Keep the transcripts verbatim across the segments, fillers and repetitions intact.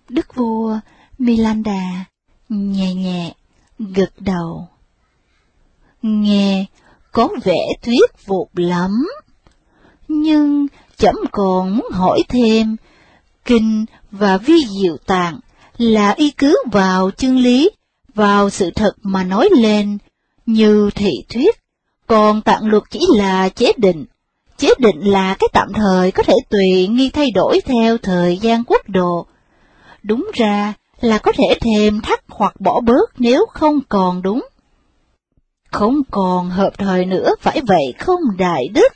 Đức vua Milanda nhẹ nhẹ gật đầu. Nghe có vẻ thuyết phục lắm, nhưng trẫm còn muốn hỏi thêm, kinh và vi diệu tạng là y cứ vào chân lý, vào sự thật mà nói lên, như thị thuyết, còn tạng luật chỉ là chế định. Chế định là cái tạm thời có thể tùy nghi thay đổi theo thời gian quốc độ. Đúng ra là có thể thêm thắt hoặc bỏ bớt nếu không còn đúng. Không còn hợp thời nữa, phải vậy không đại đức?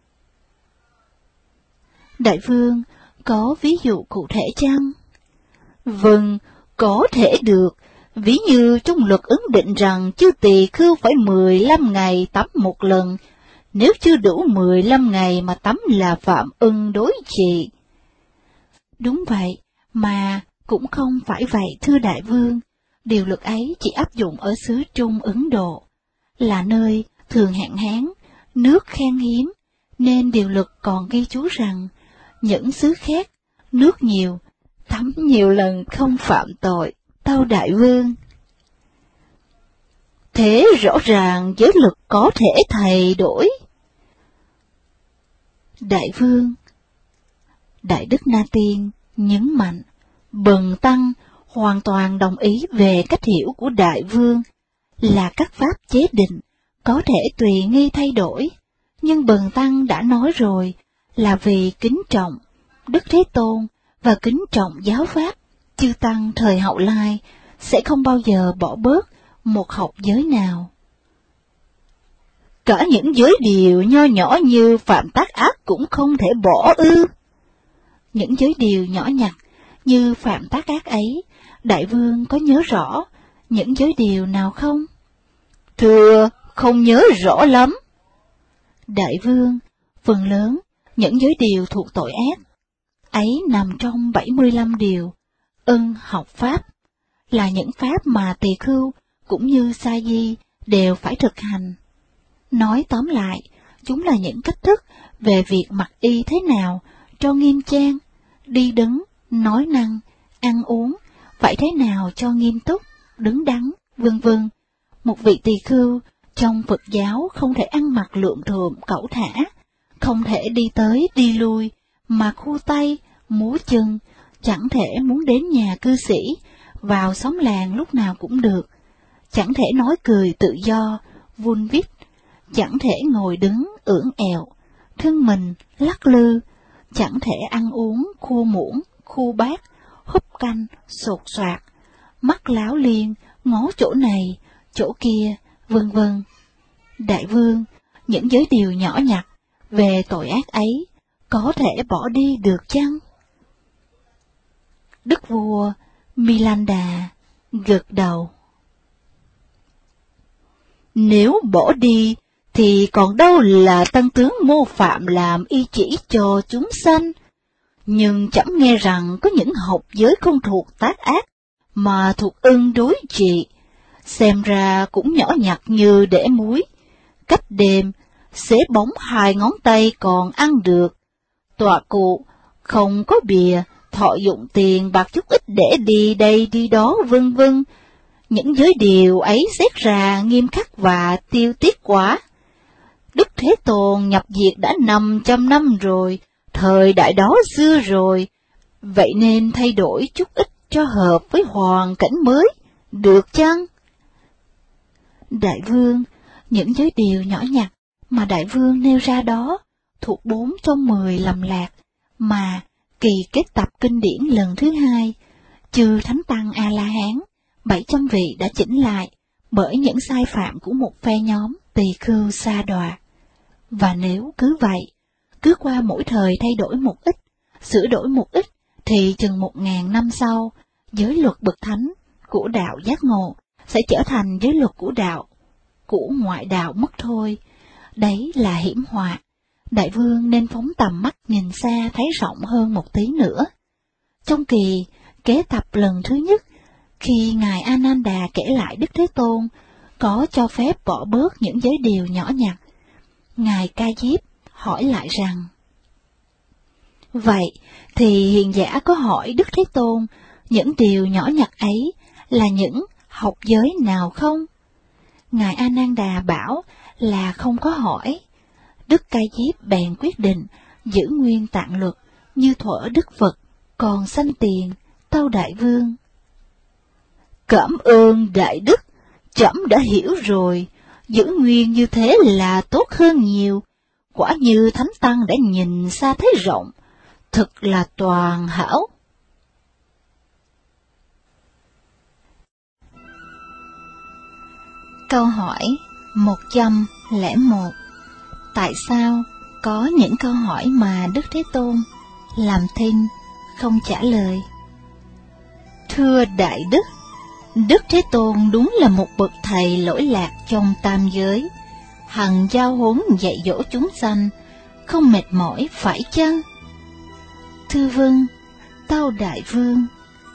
Đại vương, có ví dụ cụ thể chăng? Vâng, có thể được. Ví như trong luật ấn định rằng chư tỳ khưu phải mười lăm ngày tắm một lần, nếu chưa đủ mười lăm ngày mà tắm là phạm ân đối trị. Đúng vậy, mà cũng không phải vậy thưa đại vương. Điều luật ấy chỉ áp dụng ở xứ Trung Ấn Độ, là nơi thường hạn hán, nước khan hiếm, nên điều luật còn ghi chú rằng những xứ khác, nước nhiều, tắm nhiều lần không phạm tội. Tâu đại vương. Thế rõ ràng giới luật có thể thay đổi. Đại vương. Đại đức Na Tiên nhấn mạnh, bần tăng hoàn toàn đồng ý về cách hiểu của đại vương, là các pháp chế định có thể tùy nghi thay đổi, nhưng bần tăng đã nói rồi, là vì kính trọng Đức Thế Tôn và kính trọng giáo pháp, chư tăng thời hậu lai sẽ không bao giờ bỏ bớt một học giới nào. Cả những giới điều nho nhỏ như phạm tác ác cũng không thể bỏ ư? Những giới điều nhỏ nhặt như phạm tác ác ấy, đại vương có nhớ rõ những giới điều nào không? Thưa, không nhớ rõ lắm. Đại vương, phần lớn những giới điều thuộc tội ác ấy nằm trong bảy mươi lăm điều ân học pháp, là những pháp mà tỳ khưu cũng như sa di đều phải thực hành. Nói tóm lại, chúng là những cách thức về việc mặc y thế nào cho nghiêm trang, đi đứng, nói năng, ăn uống, phải thế nào cho nghiêm túc, đứng đắn, vân vân. Một vị tỳ khưu trong Phật giáo không thể ăn mặc lượm thượm cẩu thả, không thể đi tới đi lui mà khu tay, múa chân, chẳng thể muốn đến nhà cư sĩ, vào xóm làng lúc nào cũng được, chẳng thể nói cười tự do, vun vít, chẳng thể ngồi đứng ưỡn ẹo, thân mình lắc lư, chẳng thể ăn uống khua muỗng, khu bát, húp canh, sột soạt, mắt láo liên, ngó chỗ này, chỗ kia, vân vân. Đại vương, những giới điều nhỏ nhặt về tội ác ấy có thể bỏ đi được chăng? Đức vua Milanda gật đầu. Nếu bỏ đi, thì còn đâu là tăng tướng mô phạm làm y chỉ cho chúng sanh. Nhưng chẳng nghe rằng có những học giới không thuộc tác ác, mà thuộc ân đối trị, xem ra cũng nhỏ nhặt như để muối. Cách đêm, xế bóng hai ngón tay còn ăn được. Tọa cụ, không có bìa, thọ dụng tiền bạc chút ít để đi đây đi đó vân vân. Những giới điều ấy xét ra nghiêm khắc và tiêu tiết quá. Đức Thế Tôn nhập diệt đã năm trăm năm rồi, thời đại đó xưa rồi, vậy nên thay đổi chút ít cho hợp với hoàn cảnh mới, được chăng? Đại vương, những giới điều nhỏ nhặt mà đại vương nêu ra đó thuộc bốn trong mười lầm lạc mà kỳ kết tập kinh điển lần thứ hai, chư Thánh Tăng A-la-hán, bảy trăm vị đã chỉnh lại bởi những sai phạm của một phe nhóm tỳ khưu sa đọa. Và nếu cứ vậy, cứ qua mỗi thời thay đổi một ít, sửa đổi một ít, thì chừng một ngàn năm sau, giới luật bậc thánh của đạo giác ngộ sẽ trở thành giới luật của đạo, của ngoại đạo mất thôi. Đấy là hiểm họa. Đại vương nên phóng tầm mắt nhìn xa thấy rộng hơn một tí nữa. Trong kỳ kế tập lần thứ nhất, khi Ngài Ananda kể lại Đức Thế Tôn có cho phép bỏ bớt những giới điều nhỏ nhặt, Ngài Ca Diếp hỏi lại rằng, vậy thì hiền giả có hỏi Đức Thế Tôn những điều nhỏ nhặt ấy là những học giới nào không? Ngài A Nan Đà bảo là không có hỏi. Đức Ca Diếp bèn quyết định giữ nguyên tạng luật như thuở Đức Phật còn sanh tiền Tâu Đại Vương. Cảm ơn Đại Đức, trẫm đã hiểu rồi, giữ nguyên như thế là tốt hơn nhiều. Quả như Thánh Tăng đã nhìn xa thấy rộng, thật là toàn hảo. Câu hỏi một trăm lẻ một. Tại sao có những câu hỏi mà Đức Thế Tôn làm thinh không trả lời? Thưa Đại Đức, Đức Thế Tôn đúng là một bậc thầy lỗi lạc trong tam giới, hằng giao huấn dạy dỗ chúng sanh, không mệt mỏi phải chăng? Thưa vâng, Tâu Đại Vương.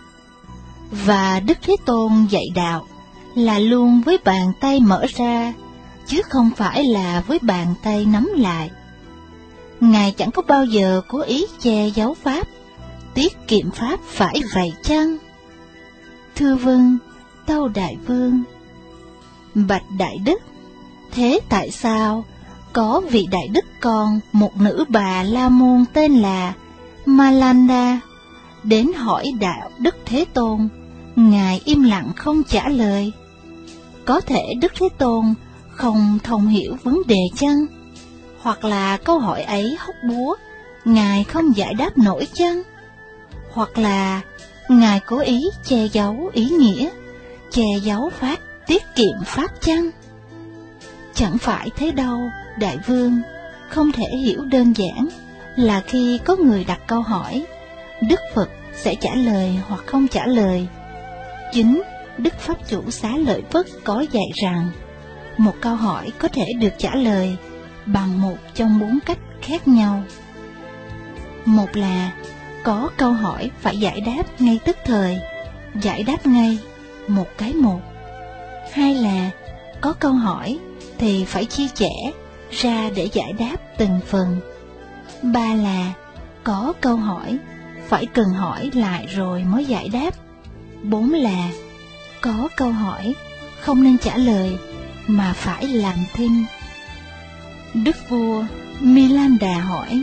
Và Đức Thế Tôn dạy đạo là luôn với bàn tay mở ra, chứ không phải là với bàn tay nắm lại. Ngài chẳng có bao giờ cố ý che giấu Pháp, tiết kiệm Pháp phải vậy chăng? Thưa vâng, Tâu Đại Vương. Bạch Đại Đức, thế tại sao có vị Đại Đức con một nữ bà La Môn tên là Malanda đến hỏi đạo Đức Thế Tôn, Ngài im lặng không trả lời? Có thể Đức Thế Tôn không thông hiểu vấn đề chăng? Hoặc là câu hỏi ấy hóc búa, Ngài không giải đáp nổi chăng? Hoặc là Ngài cố ý che giấu ý nghĩa, che giấu Pháp, tiết kiệm Pháp chăng? Chẳng phải thế đâu, Đại Vương. Không thể hiểu đơn giản là khi có người đặt câu hỏi, Đức Phật sẽ trả lời hoặc không trả lời. Chính Đức Pháp Chủ Xá Lợi Phất có dạy rằng, một câu hỏi có thể được trả lời bằng một trong bốn cách khác nhau. Một là có câu hỏi phải giải đáp ngay tức thời, giải đáp ngay, một cái một. Hai là có câu hỏi thì phải chia sẻ ra để giải đáp từng phần. Ba là có câu hỏi phải cần hỏi lại rồi mới giải đáp. Bốn là có câu hỏi không nên trả lời mà phải làm thinh. Đức vua Milanda hỏi: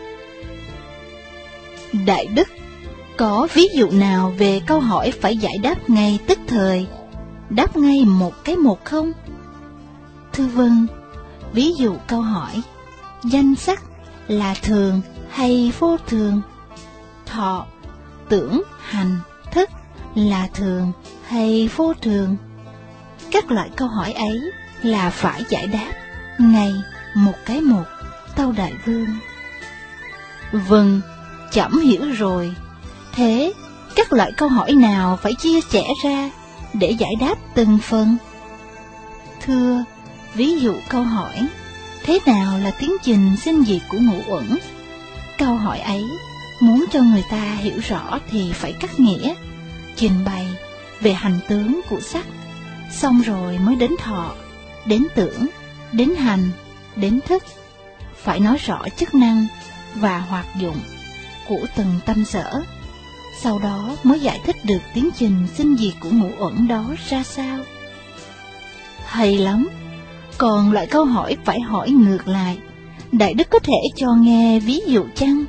Đại Đức, có ví dụ nào về câu hỏi phải giải đáp ngay tức thời, đáp ngay một cái một không? Thưa vâng, ví dụ câu hỏi danh sắc là thường hay vô thường, thọ, tưởng, hành, thức là thường hay vô thường. Các loại câu hỏi ấy là phải giải đáp ngay một cái một, Tâu Đại Vương. Vâng, trẫm hiểu rồi. Thế các loại câu hỏi nào phải chia sẻ ra để giải đáp từng phần? Thưa, ví dụ câu hỏi thế nào là tiến trình sinh diệt của ngũ uẩn? Câu hỏi ấy muốn cho người ta hiểu rõ thì phải cắt nghĩa, trình bày về hành tướng của sắc, xong rồi mới đến thọ, đến tưởng, đến hành, đến thức. Phải nói rõ chức năng và hoạt dụng của từng tâm sở, sau đó mới giải thích được tiến trình sinh diệt của ngũ uẩn đó ra sao. Hay lắm. Còn loại câu hỏi phải hỏi ngược lại, Đại Đức có thể cho nghe ví dụ chăng?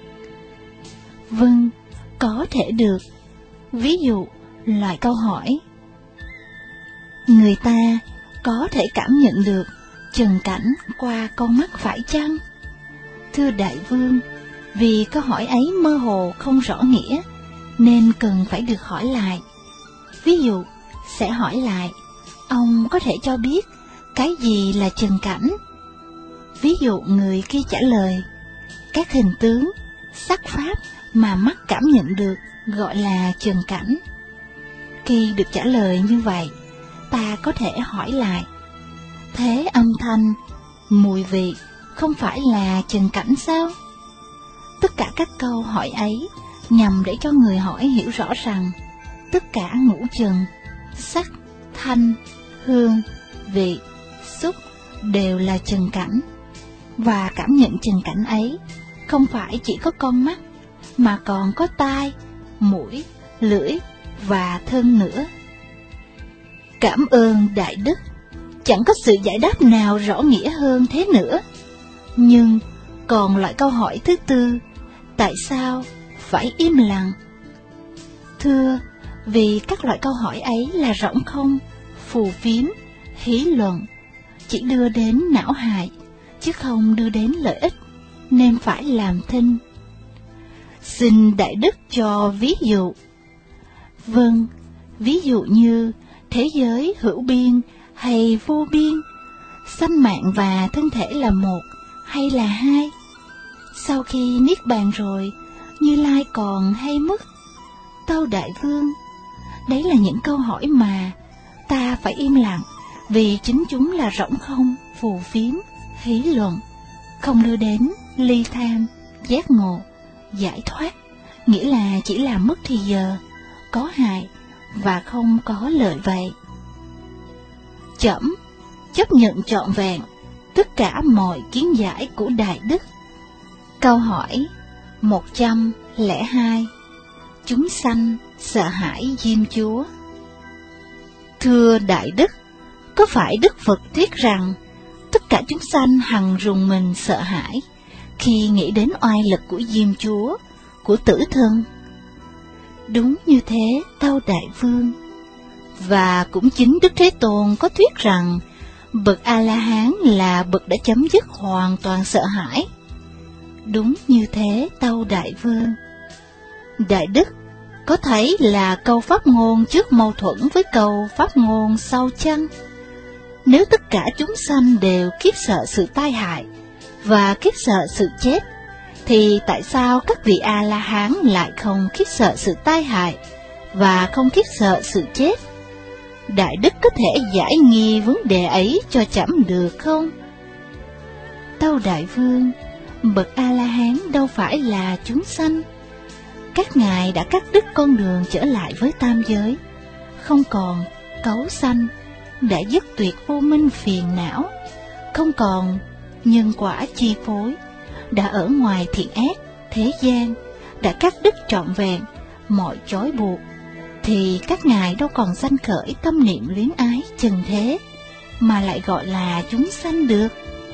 Vâng, có thể được. Ví dụ loại câu hỏi: người ta có thể cảm nhận được trần cảnh qua con mắt phải chăng? Thưa Đại Vương, vì câu hỏi ấy mơ hồ không rõ nghĩa, nên cần phải được hỏi lại. Ví dụ, sẽ hỏi lại, ông có thể cho biết cái gì là trần cảnh? Ví dụ người kia trả lời, các hình tướng, sắc pháp mà mắt cảm nhận được gọi là trần cảnh. Khi được trả lời như vậy, ta có thể hỏi lại, thế âm thanh, mùi vị không phải là trần cảnh sao? Tất cả các câu hỏi ấy nhằm để cho người hỏi hiểu rõ rằng tất cả ngũ trần, sắc, thanh, hương, vị, xúc đều là trần cảnh. Và cảm nhận trần cảnh ấy không phải chỉ có con mắt, mà còn có tai, mũi, lưỡi và thân nữa. Cảm ơn Đại Đức, chẳng có sự giải đáp nào rõ nghĩa hơn thế nữa. Nhưng còn loại câu hỏi thứ tư, tại sao phải im lặng? Thưa, vì các loại câu hỏi ấy là rỗng không, phù phiếm, hí luận, chỉ đưa đến não hại, chứ không đưa đến lợi ích, nên phải làm thinh. Xin Đại Đức cho ví dụ. Vâng, ví dụ như thế giới hữu biên hay vô biên, sanh mạng và thân thể là một hay là hai? Sau khi niết bàn rồi, Như Lai còn hay mất? Tâu Đại Vương, đấy là những câu hỏi mà ta phải im lặng, vì chính chúng là rỗng không, phù phiếm, hí luận, không đưa đến ly tham, giác ngộ, giải thoát, nghĩa là chỉ làm mất thì giờ, có hại và không có lợi vậy. Trẫm chấp nhận trọn vẹn tất cả mọi kiến giải của Đại Đức. Câu hỏi một trăm lẻ hai. Chúng sanh sợ hãi Diêm Chúa. Thưa Đại Đức, có phải Đức Phật thuyết rằng tất cả chúng sanh hằng rùng mình sợ hãi khi nghĩ đến oai lực của Diêm Chúa, của tử thân? Đúng như thế, tâu Đại Vương. Và cũng chính Đức Thế Tôn có thuyết rằng bậc A-la-hán là bậc đã chấm dứt hoàn toàn sợ hãi. Đúng như thế, tâu Đại Vương. Đại Đức, có thấy là câu pháp ngôn trước mâu thuẫn với câu pháp ngôn sau chăng? Nếu tất cả chúng sanh đều khiếp sợ sự tai hại và khiếp sợ sự chết, thì tại sao các vị A-la-hán lại không khiếp sợ sự tai hại và không khiếp sợ sự chết? Đại Đức có thể giải nghi vấn đề ấy cho trẫm được không? Tâu Đại Vương, bậc A-la-hán đâu phải là chúng sanh. Các ngài đã cắt đứt con đường trở lại với tam giới, không còn cấu sanh, đã dứt tuyệt vô minh phiền não, không còn nhân quả chi phối, đã ở ngoài thiện ác thế gian, đã cắt đứt trọn vẹn mọi trói buộc, thì các ngài đâu còn sanh khởi tâm niệm luyến ái trần thế, mà lại gọi là chúng sanh được.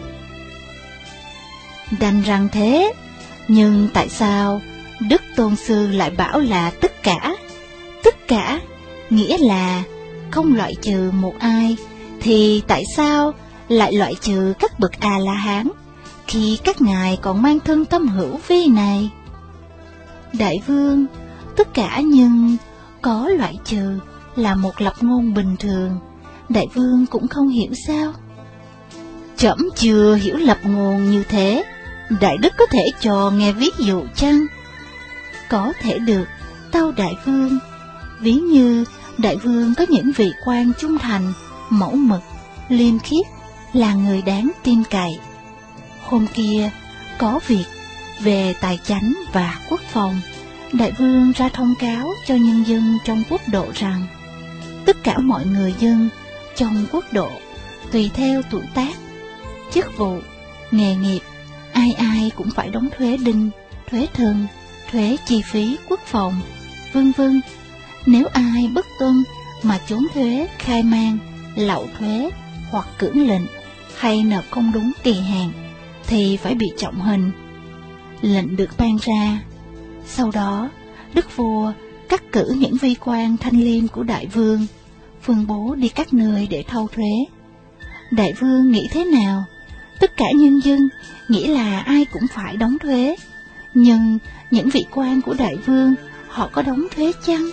Đành rằng thế, nhưng tại sao Đức Tôn Sư lại bảo là tất cả? Tất cả nghĩa là không loại trừ một ai, thì tại sao lại loại trừ các bậc A-la-hán khi các ngài còn mang thân tâm hữu vi này? Đại Vương, tất cả nhưng có loại trừ là một lập ngôn bình thường, Đại Vương cũng không hiểu sao? Trẫm chưa hiểu lập ngôn như thế, Đại Đức có thể cho nghe ví dụ chăng? Có thể được, tâu Đại Vương. Ví như Đại Vương có những vị quan trung thành, mẫu mực, liêm khiết, là người đáng tin cậy. Hôm kia có việc về tài chánh và quốc phòng, Đại Vương ra thông cáo cho nhân dân trong quốc độ rằng tất cả mọi người dân trong quốc độ, tùy theo tuổi tác, chức vụ, nghề nghiệp, ai ai cũng phải đóng thuế đinh, thuế thân, thuế chi phí quốc phòng, vân vân. Nếu ai bất tuân mà trốn thuế, khai man, lậu thuế hoặc cưỡng lệnh hay nộp không đúng kỳ hạn thì phải bị trọng hình. Lệnh được ban ra. Sau đó, Đức Vua cắt cử những vi quan thanh liêm của Đại Vương, phân bố đi các nơi để thâu thuế. Đại Vương nghĩ thế nào? Tất cả nhân dân, nghĩa là ai cũng phải đóng thuế. Nhưng những vị quan của Đại Vương, họ có đóng thuế chăng?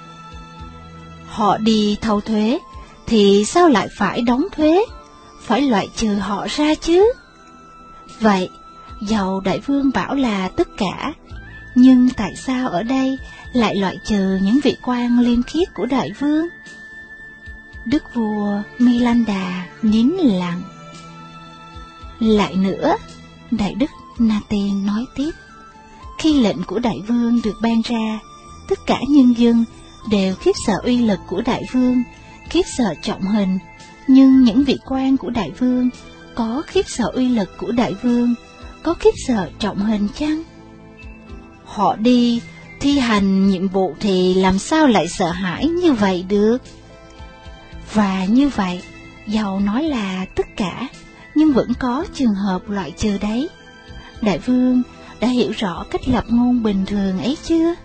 Họ đi thâu thuế, thì sao lại phải đóng thuế? Phải loại trừ họ ra chứ? Vậy, dầu Đại Vương bảo là tất cả, nhưng tại sao ở đây lại loại trừ những vị quan liêm khiết của Đại Vương? Đức vua Milanda nín lặng. Lại nữa, Đại Đức Na Tiên nói tiếp, khi lệnh của Đại Vương được ban ra, tất cả nhân dân đều khiếp sợ uy lực của Đại Vương, khiếp sợ trọng hình, nhưng những vị quan của Đại Vương có khiếp sợ uy lực của Đại Vương, có khiếp sợ trọng hình chăng? Họ đi thi hành nhiệm vụ thì làm sao lại sợ hãi như vậy được? Và như vậy, dầu nói là tất cả, nhưng vẫn có trường hợp loại trừ đấy. Đại vương đã hiểu rõ cách lập ngôn bình thường ấy chưa?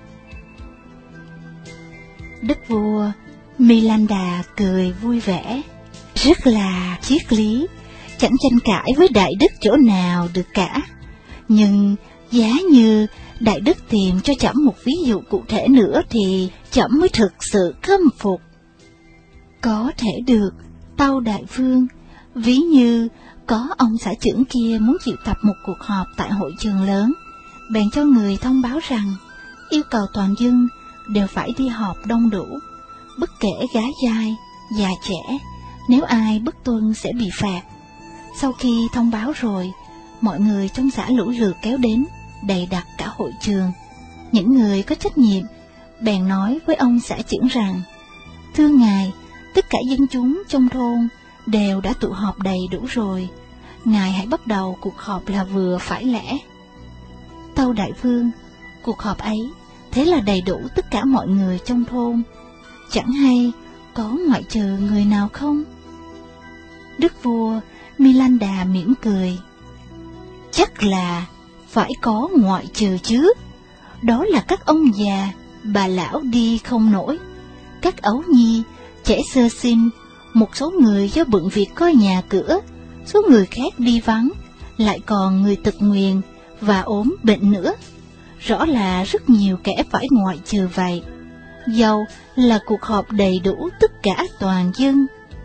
Đức vua Milanda cười vui vẻ, rất là triết lý, chẳng tranh cãi với đại đức chỗ nào được cả. Nhưng giá như đại đức tìm cho trẫm một ví dụ cụ thể nữa thì trẫm mới thực sự khâm phục. Có thể được, tâu đại vương, ví như có ông xã trưởng kia muốn triệu tập một cuộc họp tại hội trường lớn, bèn cho người thông báo rằng yêu cầu toàn dân đều phải đi họp đông đủ, bất kể gái trai, già trẻ, nếu ai bất tuân sẽ bị phạt. Sau khi thông báo rồi, mọi người trong xã lũ lượt kéo đến, đầy đặc cả hội trường. Những người có trách nhiệm bèn nói với ông xã trưởng rằng, thưa ngài, tất cả dân chúng trong thôn đều đã tụ họp đầy đủ rồi, ngài hãy bắt đầu cuộc họp là vừa phải lẽ. Tâu đại vương, cuộc họp ấy thế là đầy đủ tất cả mọi người trong thôn, chẳng hay có ngoại trừ người nào không? Đức vua Milanda mỉm cười, chắc là phải có ngoại trừ chứ, đó là các ông già, bà lão đi không nổi, các ấu nhi, trẻ sơ sinh, một số người do bận việc coi nhà cửa, số người khác đi vắng, lại còn người tật nguyền và ốm bệnh nữa. Rõ là rất nhiều kẻ phải ngoại trừ vậy, dầu là cuộc họp đầy đủ tất cả toàn dân.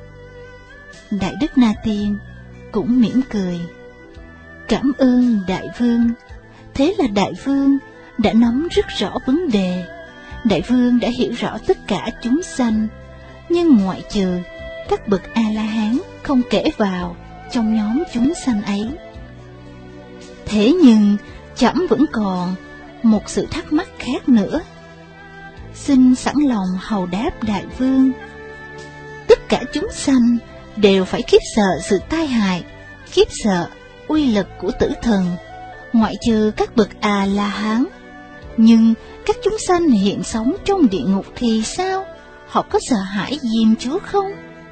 Đại đức Na Tiên cũng mỉm cười, cảm ơn đại vương, thế là đại vương đã nắm rất rõ vấn đề, đại vương đã hiểu rõ tất cả chúng sanh, nhưng ngoại trừ các bậc A-la-hán không kể vào trong nhóm chúng sanh ấy. Thế nhưng trẫm vẫn còn một sự thắc mắc khác nữa, xin sẵn lòng hầu đáp đại vương. Tất cả chúng sanh đều phải khiếp sợ sự tai hại, khiếp sợ uy lực của tử thần, ngoại trừ các bậc A-la-hán. Nhưng các chúng sanh hiện sống trong địa ngục thì sao? Họ có sợ hãi Diêm Chúa không?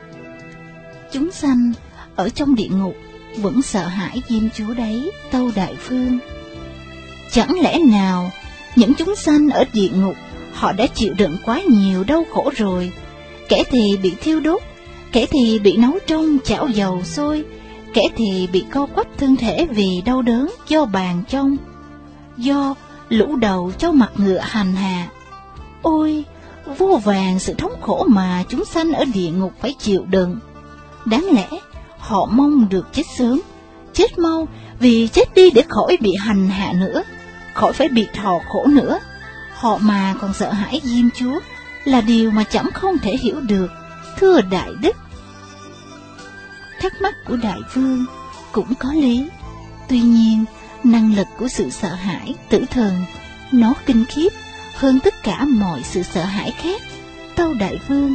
Chúng sanh ở trong địa ngục vẫn sợ hãi Diêm Chúa đấy, tâu đại vương. Chẳng lẽ nào những chúng sanh ở địa ngục họ đã chịu đựng quá nhiều đau khổ rồi, kẻ thì bị thiêu đốt, kẻ thì bị nấu trong chảo dầu sôi, kẻ thì bị co quắp thân thể vì đau đớn do bàn trong, do lũ đầu cho mặt ngựa hành hạ. Ôi, vô vàn sự thống khổ mà chúng sanh ở địa ngục phải chịu đựng. Đáng lẽ họ mong được chết sớm, chết mau, vì chết đi để khỏi bị hành hạ nữa, khỏi phải bị thọ khổ nữa. Họ mà còn sợ hãi Diêm Chúa là điều mà chẳng không thể hiểu được, thưa đại đức. Thắc mắc của đại vương cũng có lý, tuy nhiên năng lực của sự sợ hãi tử thần nó kinh khiếp hơn tất cả mọi sự sợ hãi khác, tâu đại vương.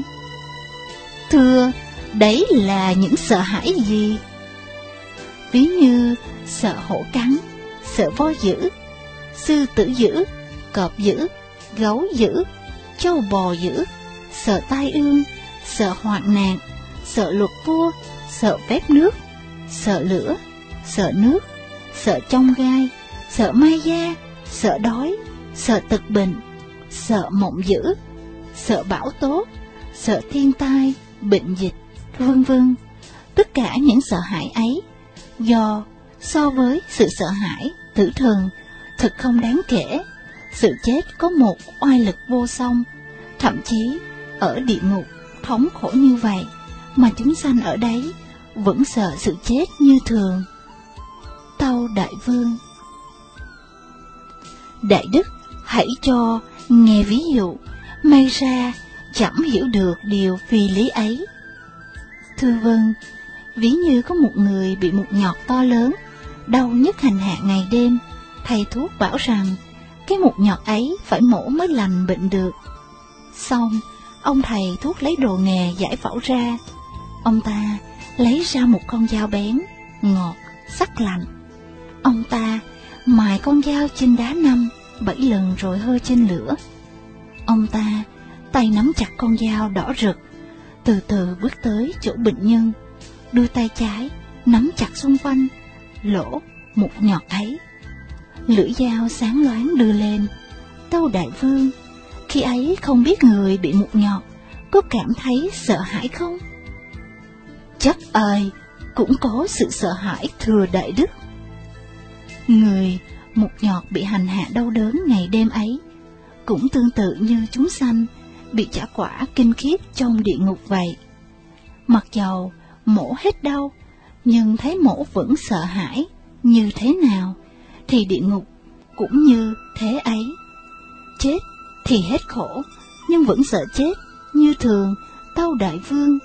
Thưa, đấy là những sợ hãi gì? Ví như sợ hổ cắn, sợ voi dữ, sư tử dữ, cọp dữ, gấu dữ, trâu bò dữ, sợ tai ương, sợ hoạn nạn, sợ luật vua, sợ phép nước, sợ lửa, sợ nước, sợ chông gai, sợ mai da, sợ đói, sợ tật bệnh, sợ mộng dữ, sợ bão tố, sợ thiên tai, bệnh dịch, vân vân. Tất cả những sợ hãi ấy, do so với sự sợ hãi tử thần thật không đáng kể. Sự chết có một oai lực vô song, thậm chí ở địa ngục thống khổ như vậy mà chúng sanh ở đấy vẫn sợ sự chết như thường. Tâu đại vương. Đại đức hãy cho nghe ví dụ, may ra chẳng hiểu được điều phi lý ấy. Thưa vâng, ví như có một người bị mụn nhọt to lớn, đau nhức hành hạ ngày đêm, thầy thuốc bảo rằng cái mụn nhọt ấy phải mổ mới lành bệnh được. Xong, ông thầy thuốc lấy đồ nghề giải phẫu ra, ông ta lấy ra một con dao bén, ngọt, sắc lạnh. Ông ta mài con dao trên đá năm, bảy lần rồi hơi trên lửa. Ông ta tay nắm chặt con dao đỏ rực, từ từ bước tới chỗ bệnh nhân, đưa tay trái nắm chặt xung quanh lỗ mụn nhọt ấy. Lưỡi dao sáng loáng đưa lên. Tâu đại vương khi ấy không biết người bị mụn nhọt có cảm thấy sợ hãi không? Chắc ai cũng có sự sợ hãi, thưa đại đức. Người mụn nhọt bị hành hạ đau đớn ngày đêm ấy cũng tương tự như chúng sanh bị trả quả kinh khiếp trong địa ngục vậy. Mặc dầu mổ hết đau, nhưng thấy mổ vẫn sợ hãi như thế nào, thì địa ngục cũng như thế ấy. Chết thì hết khổ, nhưng vẫn sợ chết như thường, tâu đại vương.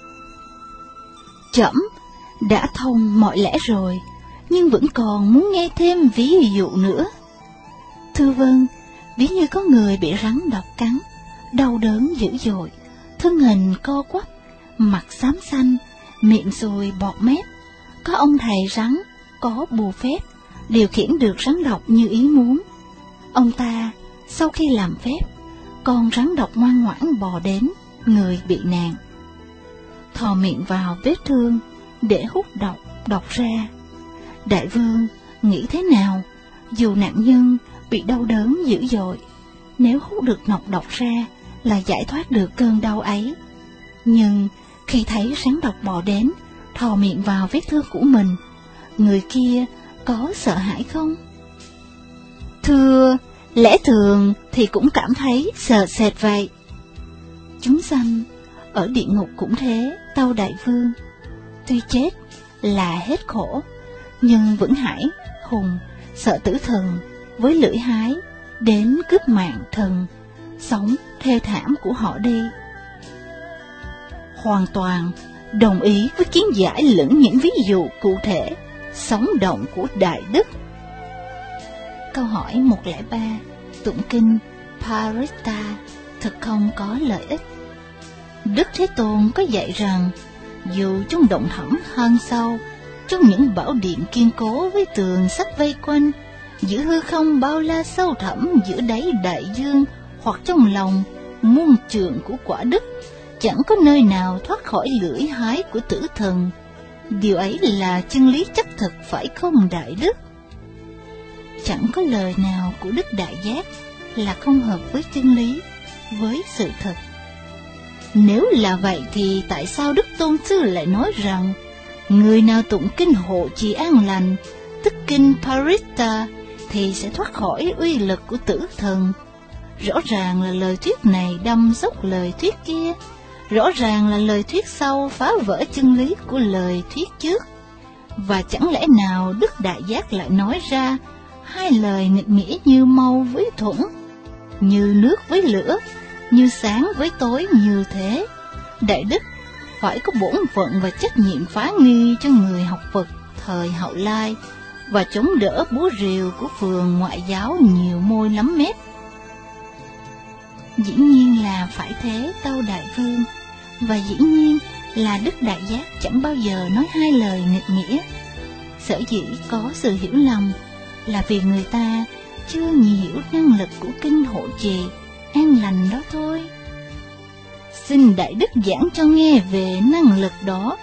Trẫm đã thông mọi lẽ rồi, nhưng vẫn còn muốn nghe thêm ví dụ nữa. Thưa vâng, ví như có người bị rắn độc cắn, đau đớn dữ dội, thân hình co quắp, mặt xám xanh, miệng sùi bọt mép. Có ông thầy rắn có bùa phép điều khiển được rắn độc như ý muốn. Ông ta sau khi làm phép, con rắn độc ngoan ngoãn bò đến người bị nạn, thò miệng vào vết thương để hút độc độc ra. Đại vương nghĩ thế nào? Dù nạn nhân bị đau đớn dữ dội, nếu hút được nọc độc ra là giải thoát được cơn đau ấy. Nhưng khi thấy rắn độc bò đến, thò miệng vào vết thương của mình, người kia có sợ hãi không? Thưa, lẽ thường thì cũng cảm thấy sợ sệt vậy. Chúng sanh ở địa ngục cũng thế, tâu đại vương. Tuy chết là hết khổ, nhưng vẫn hải hùng sợ tử thần với lưỡi hái đến cướp mạng thần sống thê thảm của họ đi. Hoàn toàn đồng ý với kiến giải lẫn những ví dụ cụ thể sống động của đại đức. Câu hỏi một không ba, tụng kinh Paritta thực không có lợi ích. Đức Thế Tôn có dạy rằng, dù trong động thẳm hang sâu, trong những bảo điện kiên cố với tường sắt vây quanh, giữa hư không bao la sâu thẳm giữa đáy đại dương, hoặc trong lòng muôn trường của quả đất, chẳng có nơi nào thoát khỏi lưỡi hái của tử thần. Điều ấy là chân lý chắc thực phải không đại đức? Chẳng có lời nào của Đức Đại Giác là không hợp với chân lý, với sự thật. Nếu là vậy thì tại sao Đức Tôn Sư lại nói rằng người nào tụng kinh hộ trì an lành, tức kinh Paritta, thì sẽ thoát khỏi uy lực của tử thần? Rõ ràng là lời thuyết này đâm dốc lời thuyết kia, rõ ràng là lời thuyết sau phá vỡ chân lý của lời thuyết trước. Và chẳng lẽ nào Đức Đại Giác lại nói ra hai lời nghịch nghĩa như mâu với thuẫn, như nước với lửa, như sáng với tối như thế? Đại đức phải có bổn phận và trách nhiệm phá nghi cho người học Phật thời hậu lai, và chống đỡ búa rìu của phường ngoại giáo nhiều môi lắm mép. Dĩ nhiên là phải thế, tâu đại vương, và dĩ nhiên là Đức Đại Giác chẳng bao giờ nói hai lời nghịch nghĩa. Sở dĩ có sự hiểu lầm là vì người ta chưa hiểu năng lực của kinh hộ trì an lành đó thôi. Xin đại đức giảng cho nghe về năng lực đó.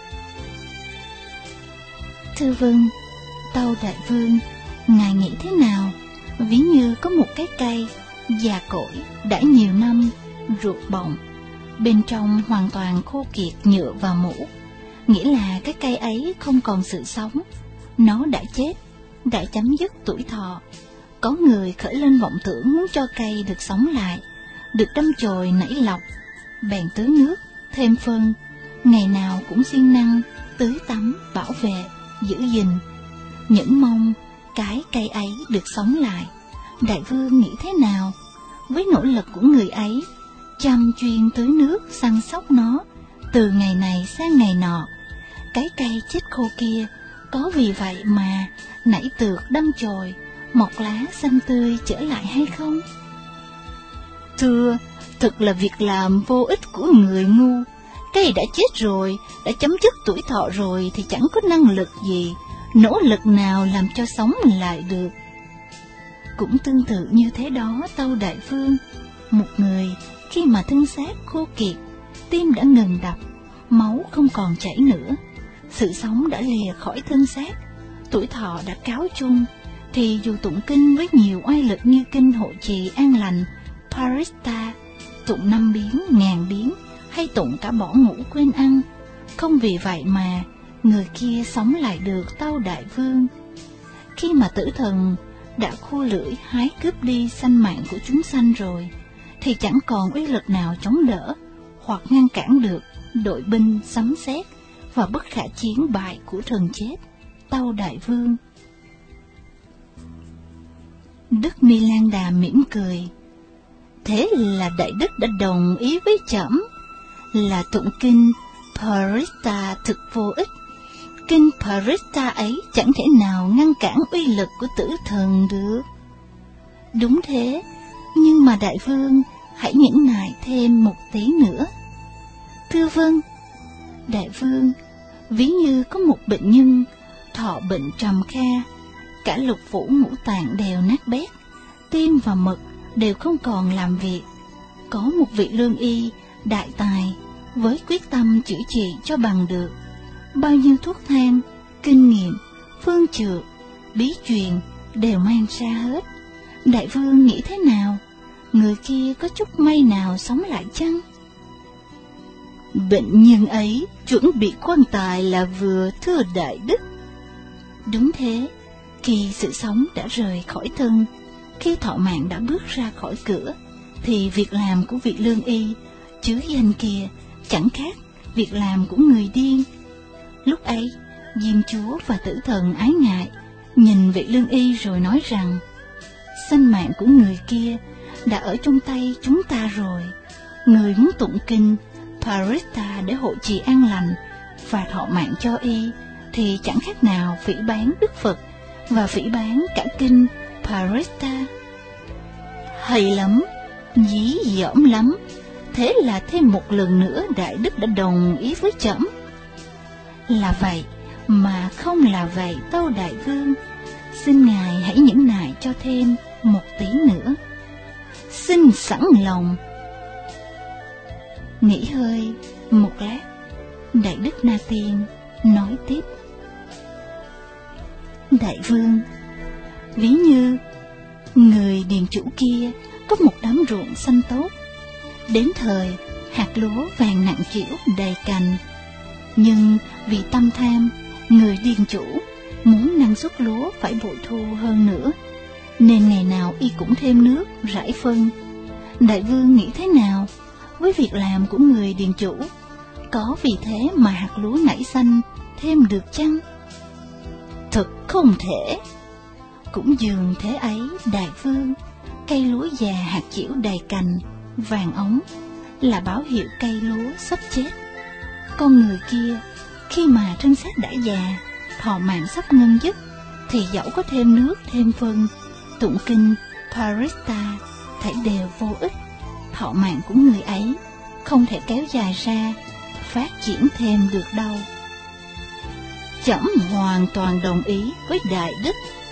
Thưa vâng, tâu đại vương, ngài nghĩ thế nào ví như có một cái cây già cỗi đã nhiều năm, ruột bọng, bên trong hoàn toàn khô kiệt nhựa và mủ, nghĩa là cái cây ấy không còn sự sống, nó đã chết, đã chấm dứt tuổi thọ. Có người khởi lên vọng tưởng muốn cho cây được sống lại, được đâm chồi nảy lọc, bèn tưới nước, thêm phân, ngày nào cũng siêng năng tưới tắm, bảo vệ, giữ gìn, những mong cái cây ấy được sống lại. Đại vương nghĩ thế nào với nỗ lực của người ấy, chăm chuyên tưới nước, săn sóc nó từ ngày này sang ngày nọ? Cái cây chết khô kia có vì vậy mà nảy tược, đâm chồi, mọc lá xanh tươi trở lại hay không? Thưa, thật là việc làm vô ích của người ngu. Cây đã chết rồi, đã chấm dứt tuổi thọ rồi thì chẳng có năng lực gì, nỗ lực nào làm cho sống lại được. Cũng tương tự như thế đó, Tâu Đại Vương. Một người khi mà thân xác khô kiệt, tim đã ngừng đập, máu không còn chảy nữa, sự sống đã lìa khỏi thân xác, tuổi thọ đã cáo chung, thì dù tụng kinh với nhiều oai lực như kinh hộ trì an lành Parista, tụng năm biến, ngàn biến, hay tụng cả bỏ ngủ quên ăn, không vì vậy mà người kia sống lại được, Tâu Đại Vương. Khi mà tử thần đã khua lưỡi hái cướp đi sanh mạng của chúng sanh rồi, thì chẳng còn uy lực nào chống đỡ hoặc ngăn cản được đội binh sấm sét và bất khả chiến bại của thần chết, Tâu Đại Vương. Đức Ni Lan Đà mỉm cười. Thế là Đại Đức đã đồng ý với trẫm là tụng kinh Parista thực vô ích. Kinh Parista ấy chẳng thể nào ngăn cản uy lực của tử thần được. Đúng thế, nhưng mà Đại Vương hãy nhẫn nại thêm một tí nữa. Thưa vâng. Đại Vương, ví như có một bệnh nhân thọ bệnh trầm kha, cả lục phủ ngũ tạng đều nát bét, tim và mật đều không còn làm việc. Có một vị lương y đại tài với quyết tâm chữa trị cho bằng được. Bao nhiêu thuốc thang, kinh nghiệm, phương chữa, bí truyền đều mang ra hết. Đại Vương nghĩ thế nào? Người kia có chút may nào sống lại chăng? Bệnh nhân ấy chuẩn bị quan tài là vừa, thưa Đại Đức. Đúng thế, khi sự sống đã rời khỏi thân, khi thọ mạng đã bước ra khỏi cửa, thì việc làm của vị lương y chứa danh kia chẳng khác việc làm của người điên. Lúc ấy, Diêm Chúa và tử thần ái ngại nhìn vị lương y rồi nói rằng, sanh mạng của người kia đã ở trong tay chúng ta rồi. Người muốn tụng kinh Parista để hộ trì an lành và thọ mạng cho y thì chẳng khác nào phỉ báng Đức Phật và phỉ báng cả kinh Parista. Hay lắm, dí dỏm lắm. Thế là thêm một lần nữa Đại Đức đã đồng ý với trẫm. Là vậy mà không là vậy, Tâu Đại Vương. Xin Ngài hãy nhẫn nại cho thêm một tí nữa. Xin sẵn lòng. Nghỉ hơi một lát, Đại Đức Na Tiên nói tiếp. Đại Vương, ví như người điền chủ kia có một đám ruộng xanh tốt, đến thời hạt lúa vàng nặng trĩu đầy cành, nhưng vì tâm tham, người điền chủ muốn năng suất lúa phải bội thu hơn nữa, nên ngày nào y cũng thêm nước rải phân. Đại Vương nghĩ thế nào với việc làm của người điền chủ? Có vì thế mà hạt lúa nảy xanh thêm được chăng? Thật không thể. Cũng dường thế ấy, Đại Vương, cây lúa già hạt chĩu đầy cành, vàng óng là báo hiệu cây lúa sắp chết. Con người kia, khi mà thân xác đã già, thọ mạng sắp ngân dứt, thì dẫu có thêm nước thêm phân, tụng kinh Parista thảy đều vô ích. Thọ mạng của người ấy không thể kéo dài ra, phát triển thêm được đâu. Trẫm hoàn toàn đồng ý với Đại Đức.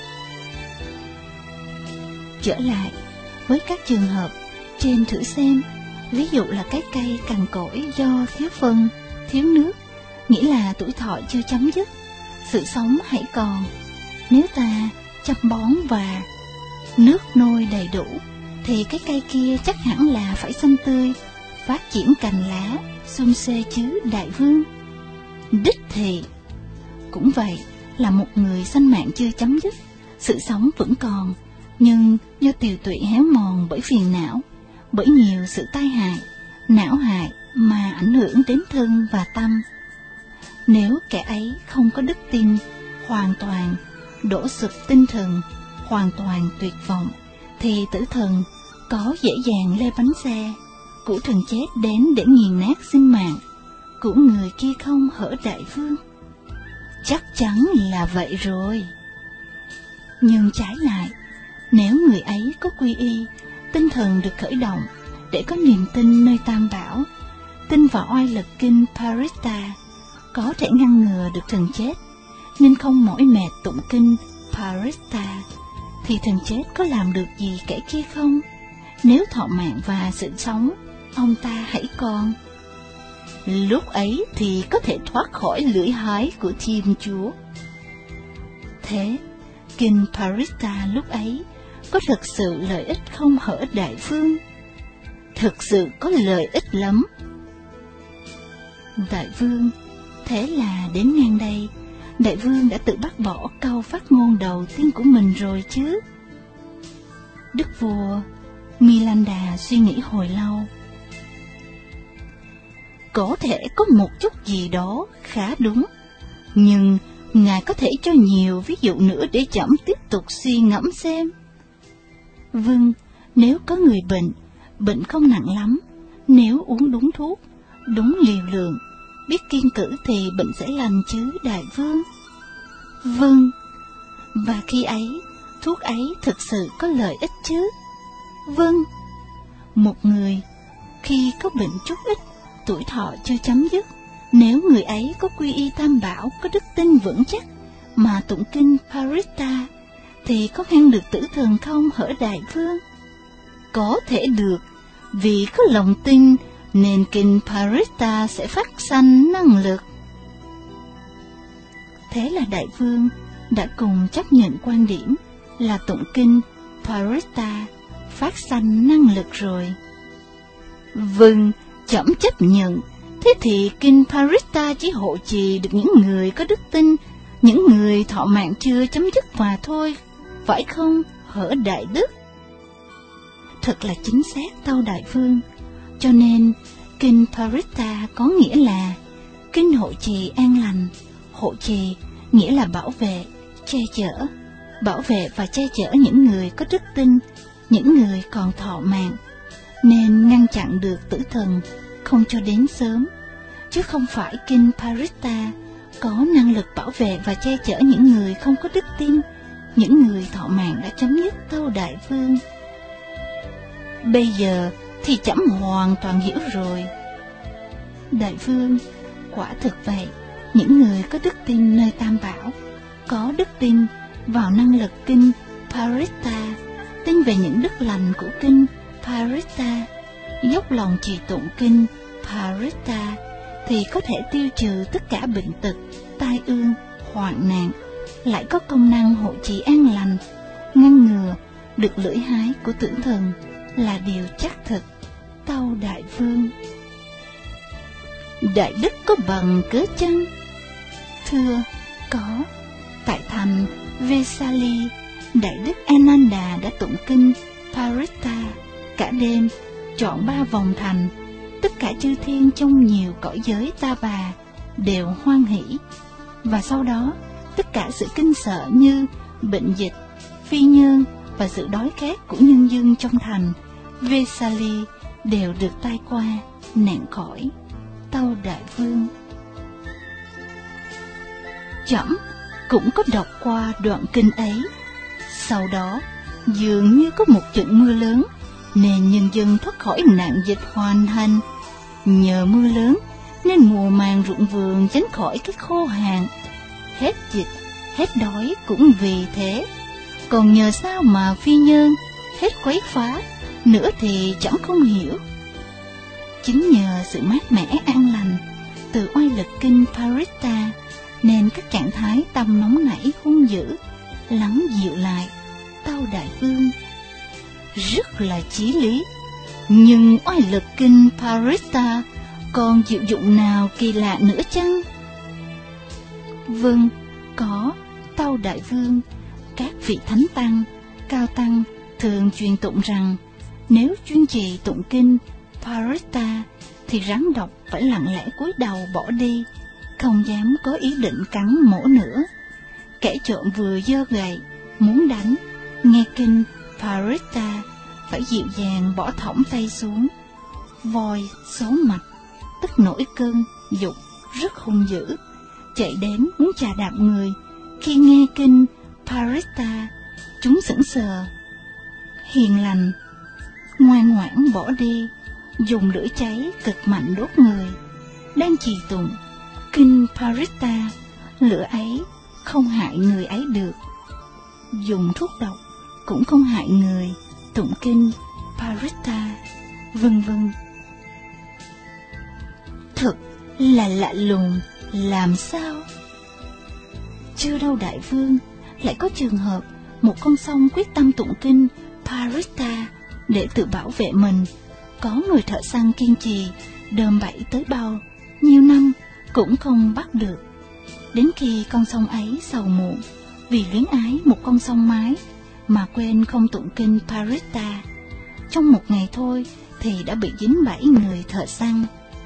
Trở lại với các trường hợp trên thử xem, ví dụ là cái cây cằn cỗi do thiếu phân, thiếu nước, nghĩa là tuổi thọ chưa chấm dứt, sự sống hãy còn. Nếu ta chăm bón và nước nôi đầy đủ, thì cái cây kia chắc hẳn là phải xanh tươi, phát triển cành lá, xum xê chứ, Đại Vương. Đích thị. Cũng vậy, là một người sanh mạng chưa chấm dứt, sự sống vẫn còn, nhưng do tiều tụy héo mòn bởi phiền não, bởi nhiều sự tai hại, não hại mà ảnh hưởng đến thân và tâm. Nếu kẻ ấy không có đức tin, hoàn toàn đổ sụp tinh thần, hoàn toàn tuyệt vọng, thì tử thần có dễ dàng lê bánh xe của thần chết đến để nghiền nát sinh mạng của người kia không hở, Đại Vương? Chắc chắn là vậy rồi. Nhưng trái lại, nếu người ấy có quy y, tinh thần được khởi động để có niềm tin nơi Tam Bảo, tin vào oai lực kinh Parista, có thể ngăn ngừa được thần chết, nên không mỏi mệt tụng kinh Parista, thì thần chết có làm được gì kẻ kia không? Nếu thọ mạng và sự sống, ông ta hãy còn. Lúc ấy thì có thể thoát khỏi lưỡi hái của Thiên Chúa. Thế, kinh Parita lúc ấy có thực sự lợi ích không hở đại vương? Thực sự có lợi ích lắm. Đại vương, thế là đến ngang đây, đại vương đã tự bác bỏ câu phát ngôn đầu tiên của mình rồi chứ? Đức vua Milanda suy nghĩ hồi lâu. Có thể có một chút gì đó khá đúng, nhưng ngài có thể cho nhiều ví dụ nữa để chậm tiếp tục suy ngẫm xem. Vâng, nếu có người bệnh, bệnh không nặng lắm, nếu uống đúng thuốc, đúng liều lượng, biết kiêng cữ thì bệnh sẽ lành chứ, đại vương. Vâng, và khi ấy, thuốc ấy thực sự có lợi ích chứ? Vâng, một người khi có bệnh chút ít, tuổi thọ chưa chấm dứt, nếu người ấy có quy y tam bảo, có đức tin vững chắc mà tụng kinh Parita, thì có ngăn được tử thần không hỡi đại vương? Có thể được, vì có lòng tin nên kinh Parita sẽ phát sanh năng lực. Thế là đại vương đã cùng chấp nhận quan điểm là tụng kinh Parita phát sanh năng lực rồi. Vâng, chậm chấp nhận. Thế thì kinh Parita chỉ hộ trì được những người có đức tin, những người thọ mạng chưa chấm dứt mà thôi, phải không hỡi đại đức? Thật là chính xác tâu đại vương. Cho nên kinh Parita có nghĩa là kinh hộ trì an lành. Hộ trì nghĩa là bảo vệ, che chở, bảo vệ và che chở những người có đức tin, những người còn thọ mạng, nên ngăn chặn được tử thần không cho đến sớm, chứ không phải kinh Parita có năng lực bảo vệ và che chở những người không có đức tin, những người thọ mạng đã chấm dứt tâu đại vương. Bây giờ thì chấm hoàn toàn hiểu rồi. Đại vương, quả thực vậy, những người có đức tin nơi tam bảo, có đức tin vào năng lực kinh Parita, tin về những đức lành của kinh Parita, dốc lòng trì tụng kinh Parita, thì có thể tiêu trừ tất cả bệnh tật, tai ương, hoạn nạn, lại có công năng hộ trì an lành, ngăn ngừa được lưỡi hái của tử thần là điều chắc thực, tâu đại vương. Đại đức có bằng cớ chăng? Thưa, có. Tại thành Vesali, đại đức Ananda đã tụng kinh Parita cả đêm, chọn ba vòng thành. Tất cả chư thiên trong nhiều cõi giới ta bà đều hoan hỷ. Và sau đó, tất cả sự kinh sợ như bệnh dịch, phi nhân và sự đói khát của nhân dân trong thành Vesali đều được tai qua, nạn khỏi, tâu đại vương. Trẫm cũng có đọc qua đoạn kinh ấy. Sau đó, dường như có một trận mưa lớn, nên nhân dân thoát khỏi nạn dịch hoàn thành. Nhờ mưa lớn, nên mùa màng ruộng vườn tránh khỏi cái khô hạn. Hết dịch, hết đói cũng vì thế. Còn nhờ sao mà phi nhân hết quấy phá, nữa thì chẳng không hiểu. Chính nhờ sự mát mẻ an lành từ oai lực kinh Parita, nên các trạng thái tâm nóng nảy hung dữ lắng dịu lại, tâu đại vương. Rất là chí lý, nhưng oai lực kinh Parita còn diệu dụng nào kỳ lạ nữa chăng? Vâng, có, tâu đại vương. Các vị thánh tăng, cao tăng thường truyền tụng rằng nếu chuyên trì tụng kinh Parita thì rắn độc phải lặng lẽ cúi đầu bỏ đi, không dám có ý định cắn mổ nữa. Kẻ trộm vừa giơ gậy muốn đánh, nghe kinh Parita phải dịu dàng bỏ thõng tay xuống. Voi số mạch tức nổi cơn dục rất hung dữ, chạy đến muốn chà đạp người. Khi nghe kinh Parita, chúng sững sờ, hiền lành, ngoan ngoãn bỏ đi, dùng lửa cháy cực mạnh đốt người. Đang trì tụng kinh Parita, lửa ấy không hại người ấy được. Dùng thuốc độc cũng không hại người, tụng kinh Paritta, vân vân. Thật là lạ lùng, làm sao? Chưa đâu đại vương, lại có trường hợp một con sông quyết tâm tụng kinh Paritta để tự bảo vệ mình. Có người thợ săn kiên trì đơm bẫy tới bao nhiêu năm cũng không bắt được. Đến khi con sông ấy sầu muộn vì luyến ái một con sông mái mà quên không tụng kinh Paritta, trong một ngày thôi thì đã bị dính bẫy người thợ săn.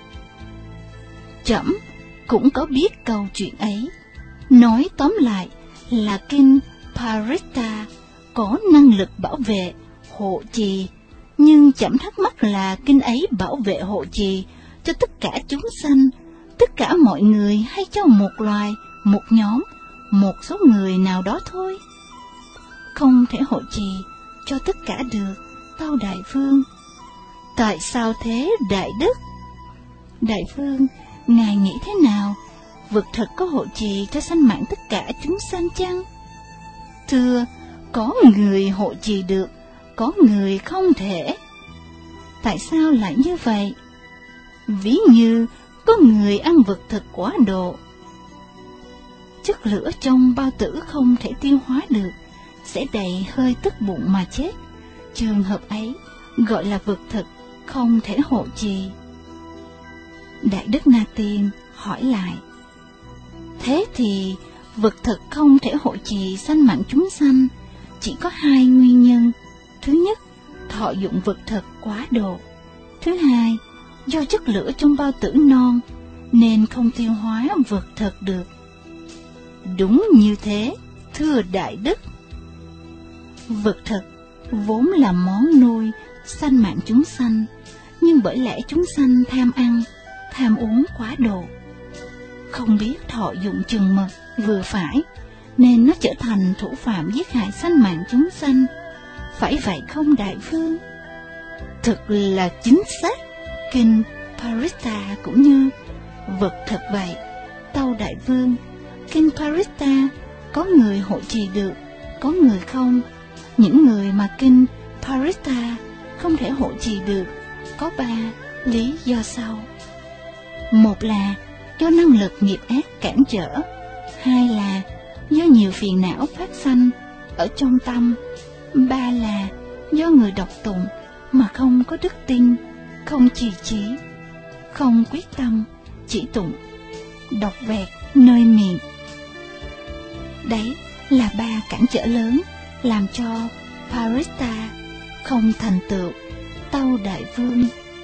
Trẫm cũng có biết câu chuyện ấy. Nói tóm lại là kinh Paritta có năng lực bảo vệ, hộ trì, nhưng trẫm thắc mắc là kinh ấy bảo vệ hộ trì cho tất cả chúng sanh, tất cả mọi người, hay cho một loài, một nhóm, một số người nào đó thôi? Không thể hộ trì cho tất cả được, tâu đại vương. Tại sao thế đại đức? Đại vương, ngài nghĩ thế nào? Vật thật có hộ trì cho sanh mạng tất cả chúng sanh chăng? Thưa, có người hộ trì được, có người không thể. Tại sao lại như vậy? Ví như có người ăn vật thực quá độ, chất lửa trong bao tử không thể tiêu hóa được, sẽ đầy hơi tức bụng mà chết. Trường hợp ấy gọi là vật thực không thể hộ trì. Đại đức Na Tiên hỏi lại: thế thì vật thực không thể hộ trì sanh mạng chúng sanh chỉ có hai nguyên nhân. Thứ nhất, thọ dụng vật thực quá độ. Thứ hai, do chất lửa trong bao tử non nên không tiêu hóa vật thực được. Đúng như thế, thưa đại đức. Vật thực vốn là món nuôi sanh mạng chúng sanh, nhưng bởi lẽ chúng sanh tham ăn, tham uống quá độ, không biết thọ dụng chừng mực vừa phải, nên nó trở thành thủ phạm giết hại sanh mạng chúng sanh. Phải vậy không đại vương? Thực là chính xác. Kinh Paritta cũng như vật thực vậy, tâu đại vương. Kinh Paritta có người hộ trì được, có người không. Những người mà kinh Paritta không thể hộ trì được có ba lý do sau. Một là do năng lực nghiệp ác cản trở. Hai là do nhiều phiền não phát sanh ở trong tâm. Ba là do người đọc tụng mà không có đức tin, không trì trí, không quyết tâm, chỉ tụng, đọc vẹt nơi miệng. Đấy là ba cản trở lớn làm cho Paritta không thành tựu, tâu đại vương.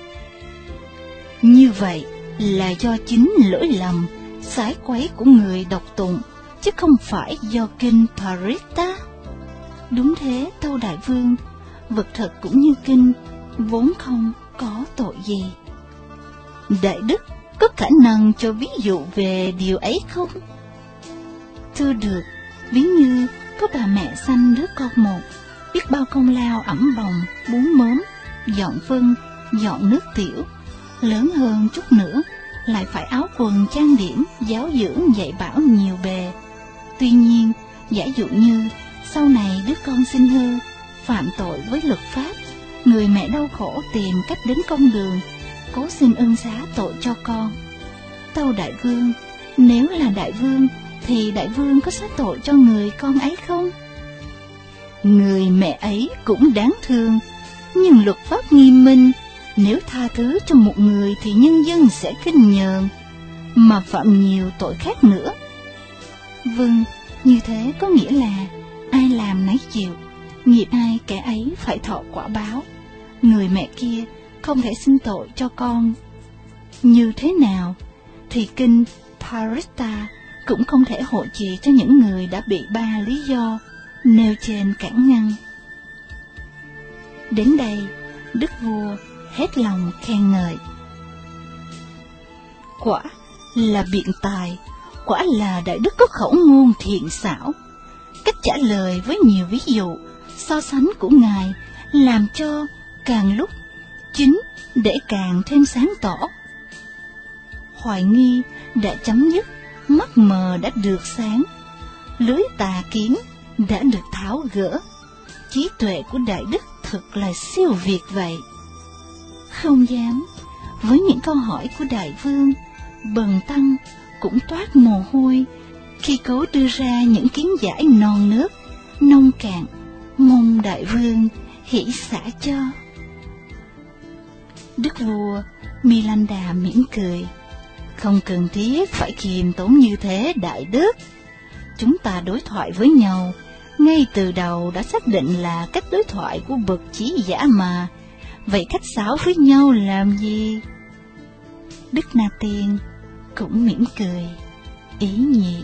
Như vậy là do chính lỗi lầm, sái quấy của người đọc tụng, chứ không phải do kinh Paritta. Đúng thế, tâu đại vương. Vật thực cũng như kinh, vốn không có tội gì. Đại đức có khả năng cho ví dụ về điều ấy không? Thưa được. Ví như có bà mẹ sanh đứa con một, biết bao công lao ẵm bồng, bún mớm, dọn phân, dọn nước tiểu. Lớn hơn chút nữa lại phải áo quần trang điểm, giáo dưỡng dạy bảo nhiều bề. Tuy nhiên, giả dụ như sau này đứa con sinh hư, phạm tội với luật pháp, người mẹ đau khổ tìm cách đến công đường, cố xin ân xá tội cho con. Tâu đại vương, nếu là đại vương thì đại vương có xá tội cho người con ấy không? Người mẹ ấy cũng đáng thương, nhưng luật pháp nghiêm minh, nếu tha thứ cho một người thì nhân dân sẽ khinh nhờn, mà phạm nhiều tội khác nữa. Vâng, như thế có nghĩa là ai làm nấy chịu, nghiệp ai kẻ ấy phải thọ quả báo. Người mẹ kia không thể xin tội cho con. Như thế nào thì kinh Paritta cũng không thể hộ trì cho những người đã bị ba lý do nêu trên cản ngăn. Đến đây, đức vua hết lòng khen ngợi. Quả là biện tài, quả là đại đức có khẩu ngôn thiện xảo. Cách trả lời với nhiều ví dụ, so sánh của ngài làm cho càng lúc chính để càng thêm sáng tỏ. Hoài nghi đã chấm dứt, mắt mờ đã được sáng, lưới tà kiến đã được tháo gỡ. trí tuệ của Đại Đức thật là siêu việt vậy. Không dám, với những câu hỏi của Đại Vương, Bần Tăng cũng toát mồ hôi khi cố đưa ra những kiến giải non nớt, nông cạn, mong Đại Vương hỷ xả cho. Đức vua Milanda mỉm cười. Không cần thiết phải kiềm tốn như thế, Đại Đức. Chúng ta đối thoại với nhau, ngay từ đầu đã xác định là cách đối thoại của bậc trí giả mà. Vậy khách sáo với nhau làm gì? Đức Na Tiên cũng mỉm cười, ý nhị.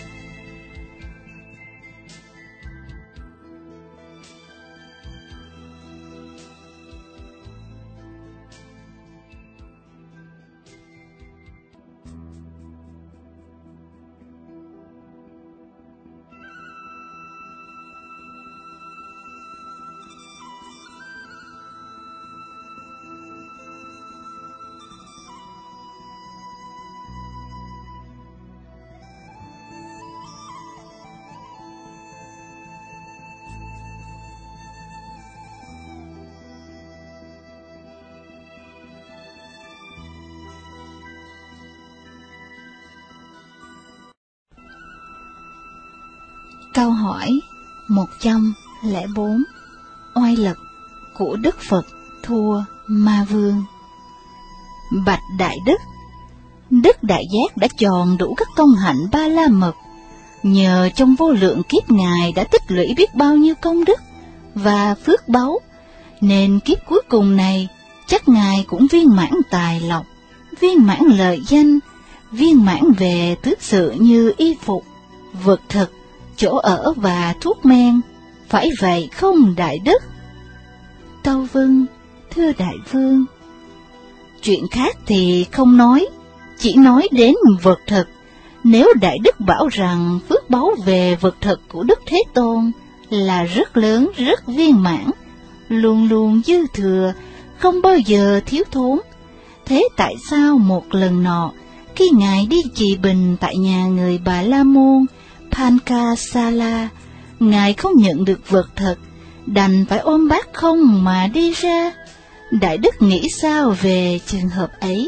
Câu hỏi một trăm lẻ bốn. Oai lực của Đức Phật thua Ma Vương. Bạch Đại Đức, Đức Đại Giác đã tròn đủ các công hạnh ba la mật. Nhờ trong vô lượng kiếp Ngài đã tích lũy biết bao nhiêu công đức và phước báu, nên kiếp cuối cùng này chắc Ngài cũng viên mãn tài lộc, viên mãn lợi danh, viên mãn về tước sự như y phục, vật thực, chỗ ở và thuốc men, phải vậy không Đại Đức? Tâu vâng, thưa Đại Vương. Chuyện khác thì không nói, chỉ nói đến vật thực. Nếu Đại Đức bảo rằng phước báu về vật thực của Đức Thế Tôn là rất lớn, rất viên mãn, luôn luôn dư thừa, không bao giờ thiếu thốn, thế tại sao một lần nọ, khi Ngài đi trì bình tại nhà người Bà La Môn Pankasala, Ngài không nhận được vật thực, đành phải ôm bát không mà đi ra? Đại Đức nghĩ sao về trường hợp ấy?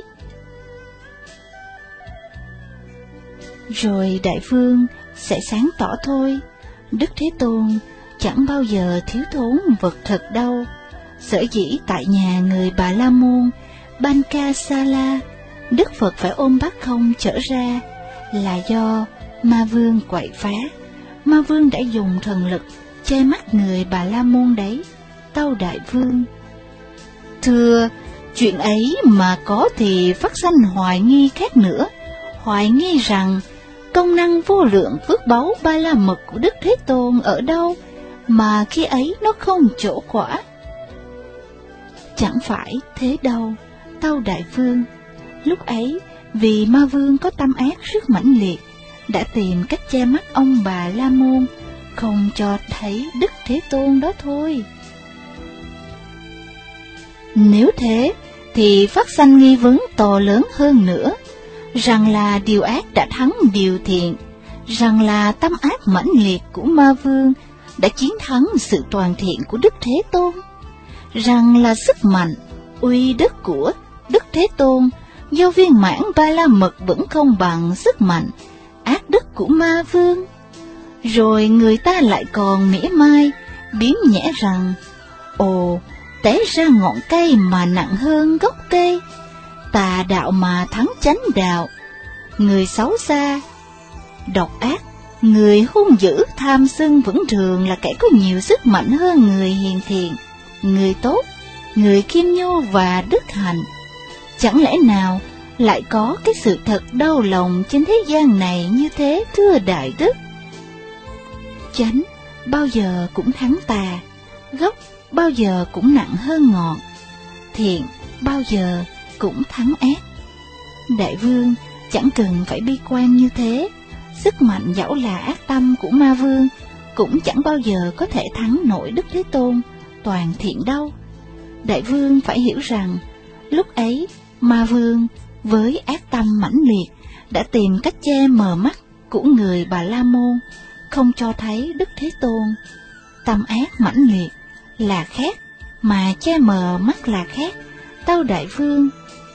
Rồi Đại Vương sẽ sáng tỏ thôi. Đức Thế Tôn chẳng bao giờ thiếu thốn vật thực đâu. Sở dĩ tại nhà người Bà La Môn Pankasala, Đức Phật phải ôm bát không trở ra là do Ma Vương quậy phá. Ma Vương đã dùng thần lực che mắt người Bà La Môn đấy, tâu Đại Vương. Thưa, chuyện ấy mà có thì phát sanh hoài nghi khác nữa, hoài nghi rằng công năng vô lượng phước báu ba la mật của Đức Thế Tôn ở đâu mà khi ấy nó không trổ quả. Chẳng phải thế đâu, tâu Đại Vương. Lúc ấy, vì Ma Vương có tâm ác rất mãnh liệt, đã tìm cách che mắt ông Bà La Môn, không cho thấy Đức Thế Tôn đó thôi. Nếu thế, thì phát sanh nghi vấn to lớn hơn nữa, rằng là điều ác đã thắng điều thiện, rằng là tâm ác mãnh liệt của Ma Vương đã chiến thắng sự toàn thiện của Đức Thế Tôn, rằng là sức mạnh, uy đức của Đức Thế Tôn do viên mãn ba la mật vẫn không bằng sức mạnh, ác đức của Ma Vương. Rồi người ta lại còn mỉa mai, biếm nhẽ rằng, ồ, té ra ngọn cây mà nặng hơn gốc cây, tà đạo mà thắng chánh đạo, người xấu xa, độc ác, người hung dữ tham sân vẫn thường là kẻ có nhiều sức mạnh hơn người hiền thiện, người tốt, người khiêm nhu và đức hạnh. Chẳng lẽ nào lại có cái sự thật đau lòng trên thế gian này như thế, thưa Đại Đức? Chánh bao giờ cũng thắng tà, gốc bao giờ cũng nặng hơn ngọn, thiện bao giờ cũng thắng ác. Đại Vương chẳng cần phải bi quan như thế, sức mạnh dẫu là ác tâm của Ma Vương cũng chẳng bao giờ có thể thắng nổi Đức Thế Tôn toàn thiện đâu. Đại Vương phải hiểu rằng, lúc ấy Ma Vương với ác tâm mãnh liệt đã tìm cách che mờ mắt của người Bà La Môn, không cho thấy Đức Thế Tôn. Tâm ác mãnh liệt là khác, mà che mờ mắt là khác, tâu đại vương.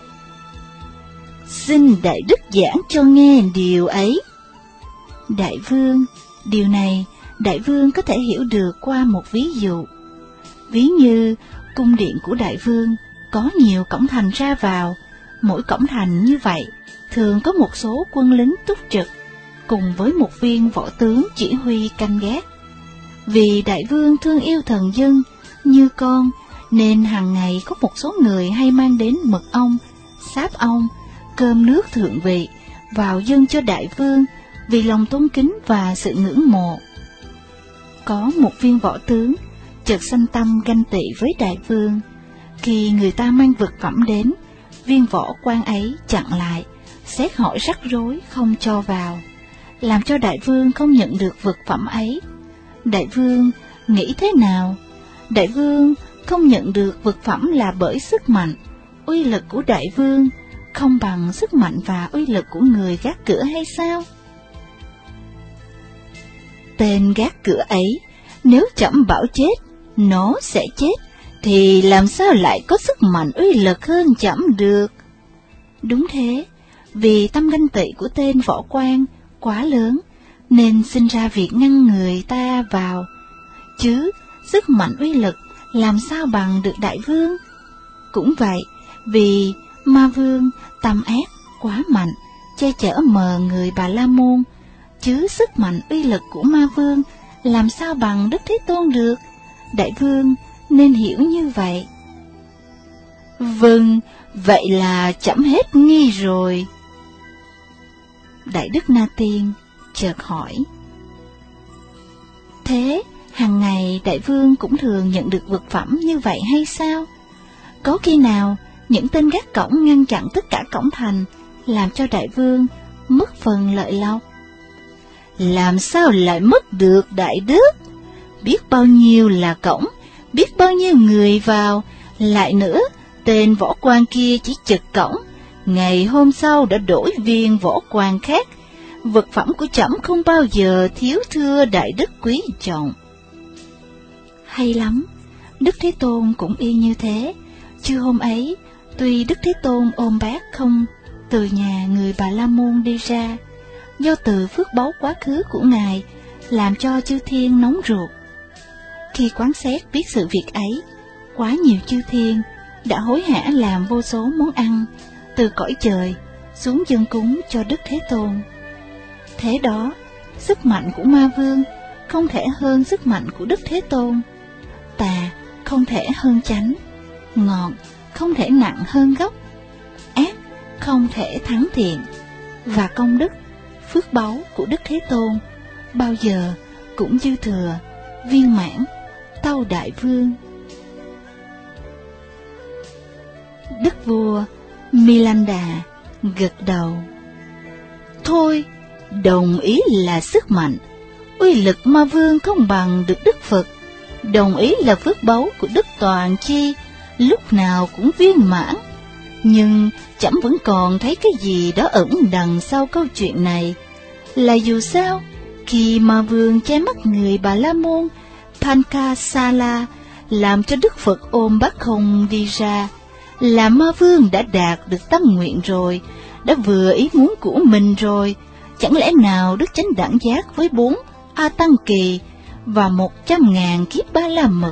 Xin đại đức giảng cho nghe điều ấy. Đại vương, điều này đại vương có thể hiểu được qua một ví dụ. Ví như cung điện của đại vương có nhiều cổng thành ra vào, mỗi cổng thành như vậy thường có một số quân lính túc trực, cùng với một viên võ tướng chỉ huy canh gác. Vì đại vương thương yêu thần dân như con, nên hàng ngày có một số người hay mang đến mật ong, sáp ong, cơm nước thượng vị vào dâng cho đại vương vì lòng tôn kính và sự ngưỡng mộ. Có một viên võ tướng chợt sanh tâm ganh tị với đại vương. Khi người ta mang vật phẩm đến, viên võ quan ấy chặn lại, xét hỏi rắc rối không cho vào, làm cho đại vương không nhận được vật phẩm ấy. Đại vương nghĩ thế nào? Đại vương không nhận được vật phẩm là bởi sức mạnh, uy lực của đại vương không bằng sức mạnh và uy lực của người gác cửa hay sao? Tên gác cửa ấy, nếu trẫm bảo chết, nó sẽ chết, thì làm sao lại có sức mạnh uy lực hơn trẫm được? Đúng thế, vì tâm ganh tị của tên võ quan quá lớn, nên sinh ra việc ngăn người ta vào, chứ sức mạnh uy lực làm sao bằng được đại vương? Cũng vậy, vì ma vương tâm ác quá mạnh, che chở mờ người Bà La Môn, chứ sức mạnh uy lực của ma vương làm sao bằng Đức Thế Tôn được? Đại vương nên hiểu như vậy. Vâng, vậy là trẫm hết nghi rồi. Đại đức Na Tiên chợt hỏi: thế hàng ngày đại vương cũng thường nhận được vật phẩm như vậy hay sao? Có khi nào những tên gác cổng ngăn chặn tất cả cổng thành, làm cho đại vương mất phần lợi lộc? Làm sao lại mất được đại đức? Biết bao nhiêu là cổng, biết bao nhiêu người vào, lại nữa tên võ quan kia chỉ trực cổng, ngày hôm sau đã đổi viên võ quan khác. Vật phẩm của trẫm không bao giờ thiếu thưa đại đức quý trọng. Hay lắm, Đức Thế Tôn cũng y như thế. Chứ hôm ấy, tuy Đức Thế Tôn ôm bát không từ nhà người Bà La Môn đi ra, do từ phước báu quá khứ của Ngài làm cho chư thiên nóng ruột. Khi quán xét biết sự việc ấy, quá nhiều chư thiên đã hối hả làm vô số món ăn từ cõi trời xuống dâng cúng cho Đức Thế Tôn. Thế đó, sức mạnh của ma vương không thể hơn sức mạnh của Đức Thế Tôn, tà không thể hơn chánh, ngọn không thể nặng hơn gốc, ác không thể thắng thiện, và công đức, phước báu của Đức Thế Tôn bao giờ cũng dư thừa, viên mãn, tâu đại vương. Đức vua Milanda gật đầu: thôi, đồng ý là sức mạnh, uy lực ma vương không bằng được Đức Phật, đồng ý là phước báu của Đức Toàn Chi lúc nào cũng viên mãn. Nhưng trẫm vẫn còn thấy cái gì đó ẩn đằng sau câu chuyện này, là dù sao, khi ma vương che mắt người Bà La Môn Pankasala làm cho Đức Phật ôm bát không đi ra, là ma vương đã đạt được tâm nguyện rồi, đã vừa ý muốn của mình rồi. Chẳng lẽ nào Đức Chánh Đẳng Giác với bốn A Tăng Kỳ và một trăm ngàn kiếp Ba La Mật,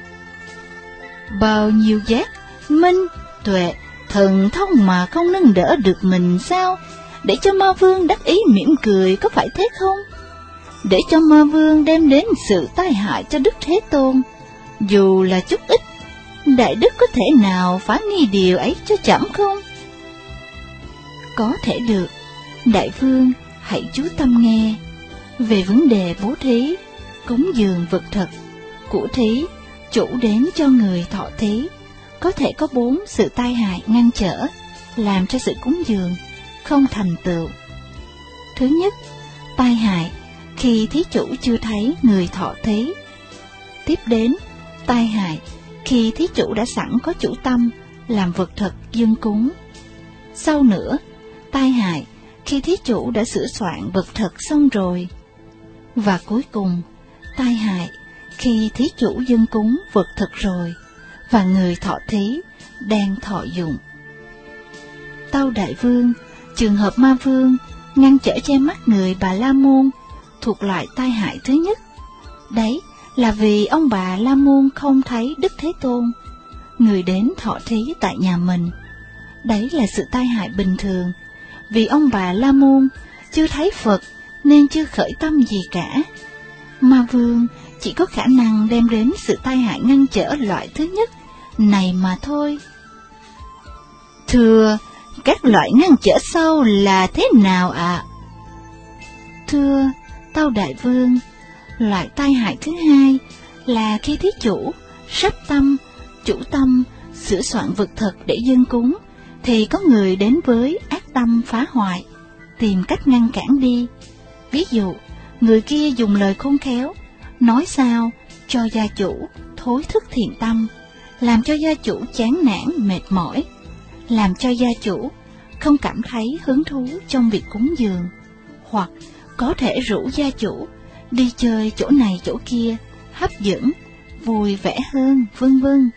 bao nhiêu giác, minh, tuệ, thần thông mà không nâng đỡ được mình sao? Để cho ma vương đắc ý mỉm cười, có phải thế không? Để cho ma vương đem đến sự tai hại cho Đức Thế Tôn, dù là chút ít, đại đức có thể nào phá nghi điều ấy cho trẫm không? Có thể được. Đại vương hãy chú tâm nghe. Về vấn đề bố thí, cúng dường vật thực, của thí, chủ đến cho người thọ thí, có thể có bốn sự tai hại ngăn trở, làm cho sự cúng dường không thành tựu. Thứ nhất, tai hại khi thí chủ chưa thấy người thọ thí. Tiếp đến, tai hại khi thí chủ đã sẵn có chủ tâm làm vật thực dâng cúng. Sau nữa, tai hại khi thí chủ đã sửa soạn vật thực xong rồi. Và cuối cùng, tai hại khi thí chủ dâng cúng vật thực rồi, và người thọ thí đang thọ dụng. Tâu Đại Vương, trường hợp ma vương ngăn trở che mắt người Bà La Môn thuộc loại tai hại thứ nhất. Đấy là vì ông Bà La Môn không thấy Đức Thế Tôn, người đến thọ thí tại nhà mình. Đấy là sự tai hại bình thường, vì ông Bà La Môn chưa thấy Phật nên chưa khởi tâm gì cả. Ma vương chỉ có khả năng đem đến sự tai hại ngăn trở loại thứ nhất này mà thôi. Thưa, các loại ngăn trở sau là thế nào ạ? À? Thưa Tâu Đại Vương, loại tai hại thứ hai là khi thí chủ sắp tâm, chủ tâm sửa soạn vật thực để dâng cúng, thì có người đến với ác tâm phá hoại, tìm cách ngăn cản đi. Ví dụ, người kia dùng lời khôn khéo, nói sao cho gia chủ thối thức thiện tâm, làm cho gia chủ chán nản mệt mỏi, làm cho gia chủ không cảm thấy hứng thú trong việc cúng dường, hoặc có thể rủ gia chủ đi chơi chỗ này chỗ kia, hấp dẫn, vui vẻ hơn, vân vân.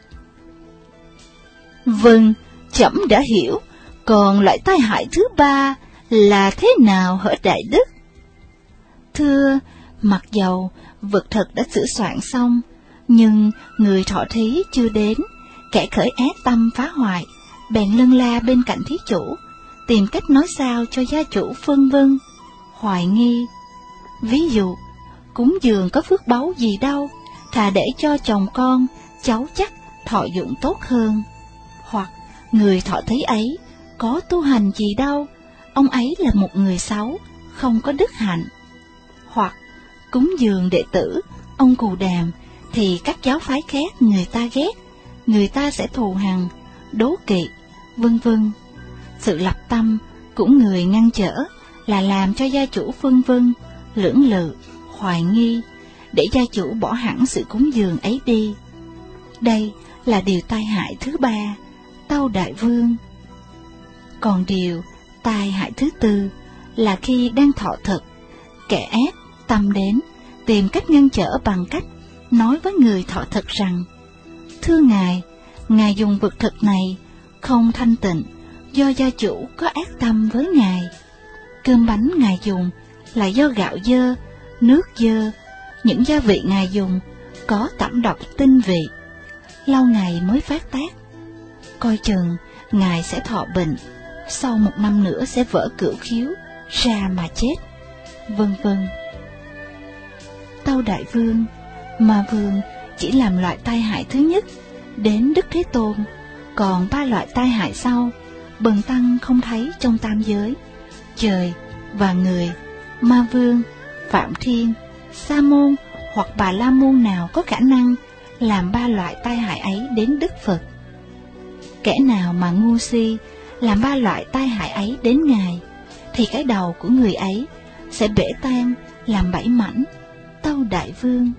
Vâng, trẫm đã hiểu. Còn loại tai hại thứ ba là thế nào hỡi đại đức? Thưa, mặc dầu vật thực đã sửa soạn xong, nhưng người thọ thí chưa đến, kẻ khởi ác tâm phá hoại bèn lân la bên cạnh thí chủ, tìm cách nói sao cho gia chủ phân vân, hoài nghi. Ví dụ, cúng dường có phước báu gì đâu, thà để cho chồng con, cháu chắc thọ dụng tốt hơn. Hoặc người thọ thí ấy có tu hành gì đâu, ông ấy là một người xấu, không có đức hạnh. Hoặc cúng dường đệ tử ông Cù Đàm thì các giáo phái khác người ta ghét, người ta sẽ thù hằn, đố kỵ, vân vân. Sự lập tâm của người ngăn trở là làm cho gia chủ phân vân, lưỡng lự, hoài nghi, để gia chủ bỏ hẳn sự cúng dường ấy đi. Đây là điều tai hại thứ ba, Tâu Đại Vương. Còn điều tai hại thứ tư là khi đang thọ thực, kẻ ác tâm đến tìm cách ngăn trở bằng cách nói với người thọ thực rằng: thưa ngài, ngài dùng vật thực này không thanh tịnh, do gia chủ có ác tâm với ngài. Cơm bánh ngài dùng là do gạo dơ, nước dơ, những gia vị ngài dùng có tẩm độc tinh vị, lâu ngày mới phát tác. Coi chừng ngài sẽ thọ bệnh, sau một năm nữa sẽ vỡ cửu khiếu ra mà chết, vân vân. Tâu Đại Vương, ma vương chỉ làm loại tai hại thứ nhất đến Đức Thế Tôn, còn ba loại tai hại sau bần tăng không thấy trong tam giới, trời và người, ma vương, Phạm Thiên, Sa môn hoặc Bà La môn nào có khả năng làm ba loại tai hại ấy đến Đức Phật. Kẻ nào mà ngu si làm ba loại tai hại ấy đến ngài, thì cái đầu của người ấy sẽ bể tan làm bảy mảnh, Tâu Đại Vương.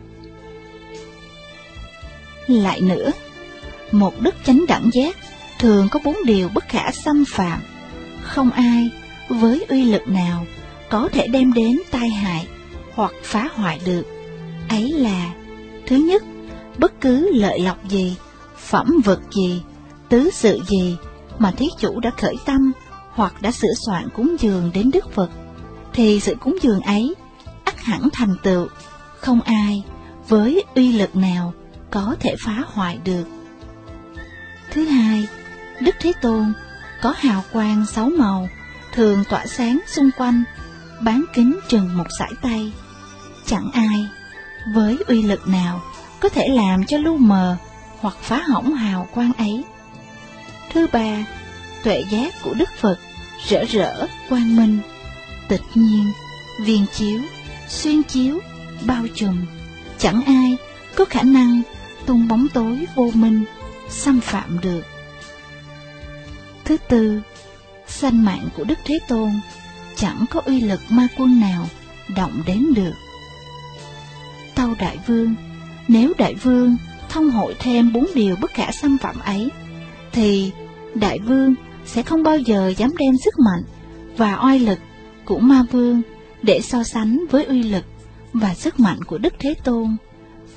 Lại nữa, một đức chánh đẳng giác thường có bốn điều bất khả xâm phạm, không ai với uy lực nào có thể đem đến tai hại hoặc phá hoại được. Ấy là: thứ nhất, bất cứ lợi lộc gì, phẩm vật gì, tứ sự gì mà thí chủ đã khởi tâm hoặc đã sửa soạn cúng dường đến Đức Phật, thì sự cúng dường ấy ắt hẳn thành tựu, không ai với uy lực nào có thể phá hoại được. Thứ hai, Đức Thế Tôn có hào quang sáu màu, thường tỏa sáng xung quanh, bán kính chừng một sải tay. Chẳng ai với uy lực nào có thể làm cho lu mờ hoặc phá hỏng hào quang ấy. Thứ ba, tuệ giác của Đức Phật rỡ rỡ quang minh, tịch nhiên, viên chiếu, xuyên chiếu, bao trùm, chẳng ai có khả năng tung bóng tối vô minh xâm phạm được. Thứ tư, sanh mạng của Đức Thế Tôn chẳng có uy lực ma quân nào động đến được. Tâu Đại Vương, nếu Đại Vương thông hội thêm bốn điều bất khả xâm phạm ấy, thì Đại Vương sẽ không bao giờ dám đem sức mạnh và oai lực của ma vương để so sánh với uy lực và sức mạnh của Đức Thế Tôn.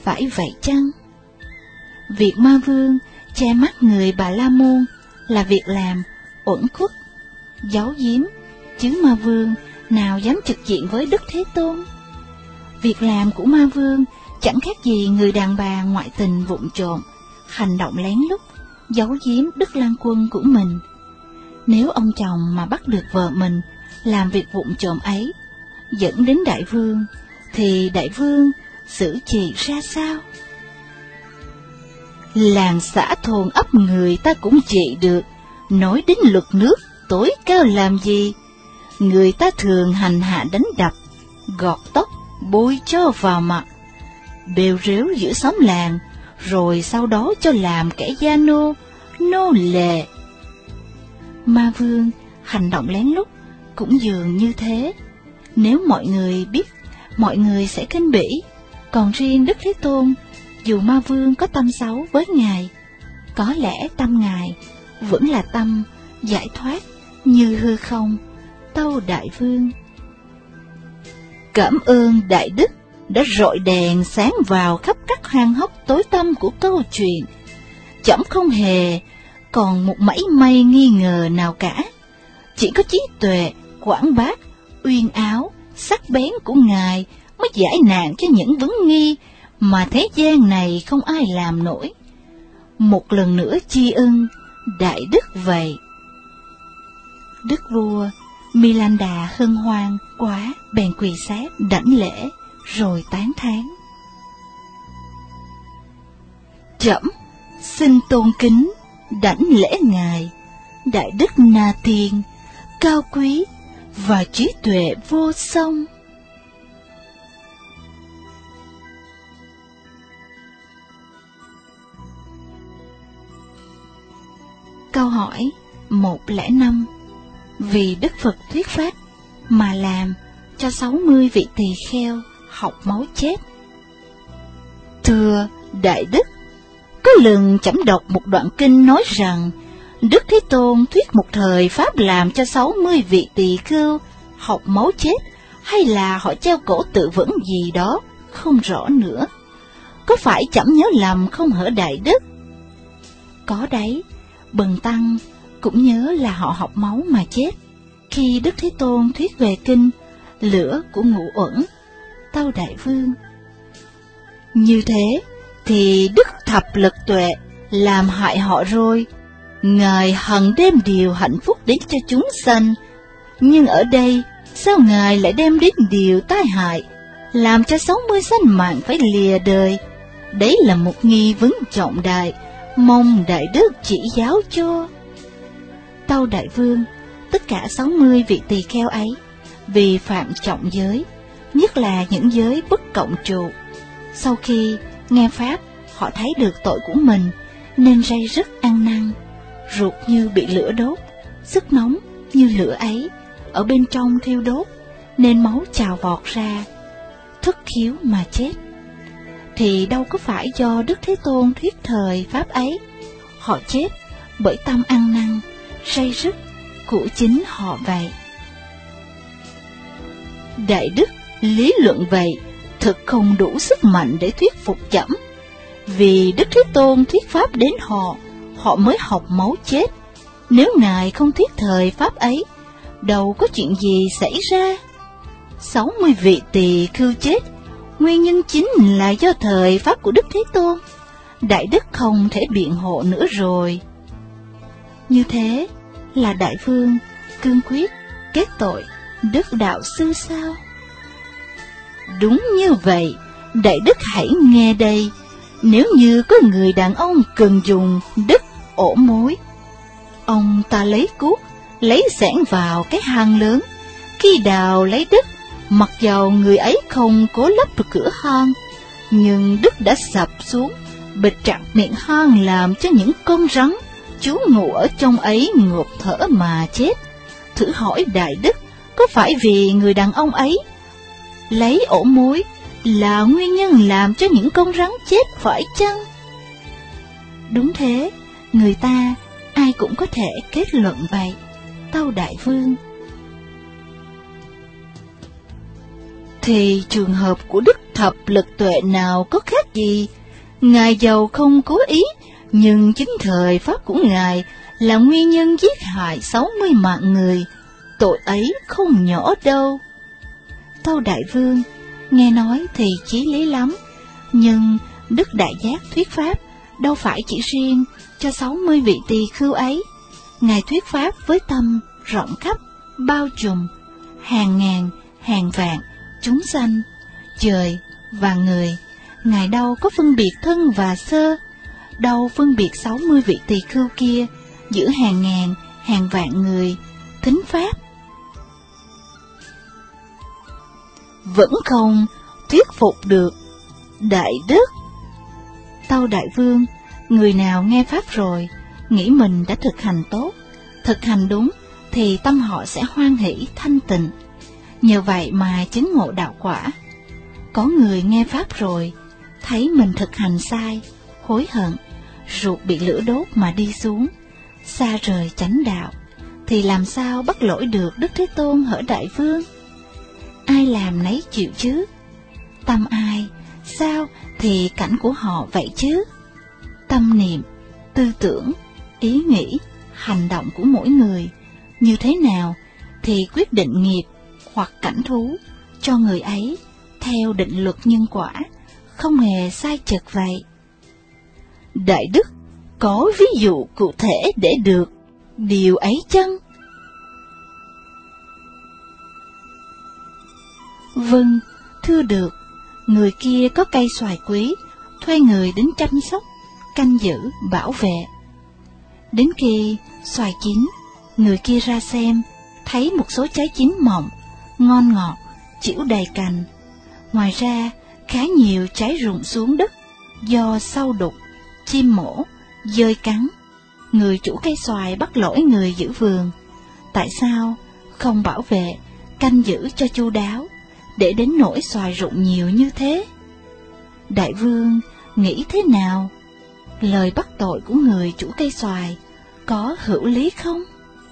phải vậy chăng? Việc ma vương che mắt người Bà La Môn là việc làm uẩn khuất, giấu giếm, chứ ma vương nào dám trực diện với Đức Thế Tôn. Việc làm của ma vương chẳng khác gì người đàn bà ngoại tình vụng trộm, hành động lén lút, giấu giếm Đức Lang Quân của mình. Nếu ông chồng mà bắt được vợ mình làm việc vụng trộm ấy, dẫn đến đại vương, thì đại vương xử trị ra sao? Làng xã thôn ấp người ta cũng trị được, nói đến luật nước tối cao làm gì? Người ta thường hành hạ đánh đập, gọt tóc, bôi cho vào mặt, bêu rếu giữa xóm làng, rồi sau đó cho làm kẻ gia nô, nô lệ. Ma vương hành động lén lút cũng dường như thế. Nếu mọi người biết, mọi người sẽ khinh bỉ. Còn riêng Đức Thế Tôn, dù ma vương có tâm xấu với Ngài, có lẽ tâm Ngài vẫn là tâm giải thoát như hư không. Tâu Đại Vương: Cảm ơn Đại Đức đã rọi đèn sáng vào khắp các hang hốc tối tăm của câu chuyện. Trẫm không hề còn một mảy may nghi ngờ nào cả. Chỉ có trí tuệ, quảng bác, uyên áo, sắc bén của Ngài mới giải nạn cho những vấn nghi mà thế gian này không ai làm nổi. Một lần nữa tri ân Đại Đức vậy. Đức vua Milanda hân hoan quá, bèn quỳ sát đảnh lễ rồi tán thán: Trẫm xin tôn kính đảnh lễ Ngài, Đại Đức Na Tiên, cao quý và trí tuệ vô song. Câu hỏi một không năm: Vì Đức Phật thuyết pháp mà làm cho sáu mươi vị tỳ kheo học máu chết. Thưa Đại Đức, có lần trẫm đọc một đoạn kinh nói rằng Đức Thế Tôn thuyết một thời pháp làm cho sáu mươi vị tỳ kheo học máu chết, hay là họ treo cổ tự vẫn gì đó, không rõ nữa. Có phải trẫm nhớ lầm không hả Đại Đức? Có đấy, Bần Tăng cũng nhớ là họ học máu mà chết, khi Đức Thế Tôn thuyết về kinh lửa của ngũ uẩn. Tâu Đại Vương: Như thế thì Đức Thập Lực Tuệ làm hại họ rồi. Ngài hằng đem điều hạnh phúc đến cho chúng sanh, nhưng ở đây sao Ngài lại đem đến điều tai hại, làm cho sáu mươi sanh mạng phải lìa đời? Đấy là một nghi vấn trọng đại, mong Đại Đức chỉ giáo cho. Tâu Đại Vương: Tất cả sáu mươi vị tỳ kheo ấy vì phạm trọng giới, nhất là những giới bất cộng trụ. Sau khi nghe pháp, họ thấy được tội của mình nên ray rứt ăn năn, ruột như bị lửa đốt, sức nóng như lửa ấy ở bên trong thiêu đốt, nên máu trào vọt ra, thất khiếu mà chết. Thì đâu có phải do Đức Thế Tôn thuyết thời pháp ấy, họ chết bởi tâm ăn năn, ray rứt của chính họ vậy. Đại Đức lý luận vậy thực không đủ sức mạnh để thuyết phục trẫm. Vì Đức Thế Tôn thuyết pháp đến họ, họ mới học máu chết. Nếu Ngài không thuyết thời pháp ấy, đâu có chuyện gì xảy ra. Sáu mươi vị tỳ khưu chết, nguyên nhân chính là do thời pháp của Đức Thế Tôn. Đại Đức không thể biện hộ nữa rồi. Như thế là Đại Vương cương quyết kết tội Đức Đạo Sư sao? Đúng như vậy, Đại Đức hãy nghe đây. Nếu như có người đàn ông cần dùng đất ổ mối, ông ta lấy cuốc, lấy xẻng vào cái hang lớn. Khi đào lấy đất, mặc dầu người ấy không cố lấp được cửa hang, nhưng đất đã sập xuống, bịt chặt miệng hang, làm cho những con rắn trú ngụ ở trong ấy ngộp thở mà chết. Thử hỏi Đại Đức, có phải vì người đàn ông ấy lấy ổ mối là nguyên nhân làm cho những con rắn chết phải chăng? Đúng thế, người ta ai cũng có thể kết luận vậy. Tâu Đại Vương: Thì trường hợp của Đức Thập Lực Tuệ nào có khác gì. Ngài giàu không cố ý, nhưng chính thời pháp của Ngài là nguyên nhân giết hại sáu mươi mạng người, tội ấy không nhỏ đâu. Tâu Đại Vương nghe nói thì chí lý lắm, nhưng Đức Đại Giác thuyết pháp đâu phải chỉ riêng cho sáu mươi vị tỳ khưu ấy. Ngài thuyết pháp với tâm rộng khắp, bao trùm, hàng ngàn, hàng vạn, chúng sanh, trời và người. Ngài đâu có phân biệt thân và sơ, đâu phân biệt sáu mươi vị tỳ khưu kia giữa hàng ngàn, hàng vạn người, thính pháp. Vẫn không thuyết phục được Đại Đức. Tâu Đại Vương, người nào nghe pháp rồi, nghĩ mình đã thực hành tốt, thực hành đúng, thì tâm họ sẽ hoan hỷ thanh tịnh, nhờ vậy mà chứng ngộ đạo quả. Có người nghe pháp rồi, thấy mình thực hành sai, hối hận, ruột bị lửa đốt mà đi xuống, xa rời chánh đạo, thì làm sao bắt lỗi được Đức Thế Tôn hỡi Đại Vương? Ai làm nấy chịu chứ, tâm ai, sao thì cảnh của họ vậy chứ. Tâm niệm, tư tưởng, ý nghĩ, hành động của mỗi người như thế nào thì quyết định nghiệp hoặc cảnh thú cho người ấy theo định luật nhân quả, không hề sai chật vậy. Đại Đức có ví dụ cụ thể để được điều ấy chăng? Vâng, thưa được. Người kia có cây xoài quý, thuê người đến chăm sóc, canh giữ, bảo vệ. Đến khi xoài chín, người kia ra xem, thấy một số trái chín mọng, ngon ngọt, chĩu đầy cành. Ngoài ra, khá nhiều trái rụng xuống đất do sâu đục, chim mổ, dơi cắn. Người chủ cây xoài bắt lỗi người giữ vườn. Tại sao không bảo vệ, canh giữ cho chu đáo, để đến nỗi xoài rụng nhiều như thế? Đại Vương nghĩ thế nào? Lời bắt tội của người chủ cây xoài có hữu lý không?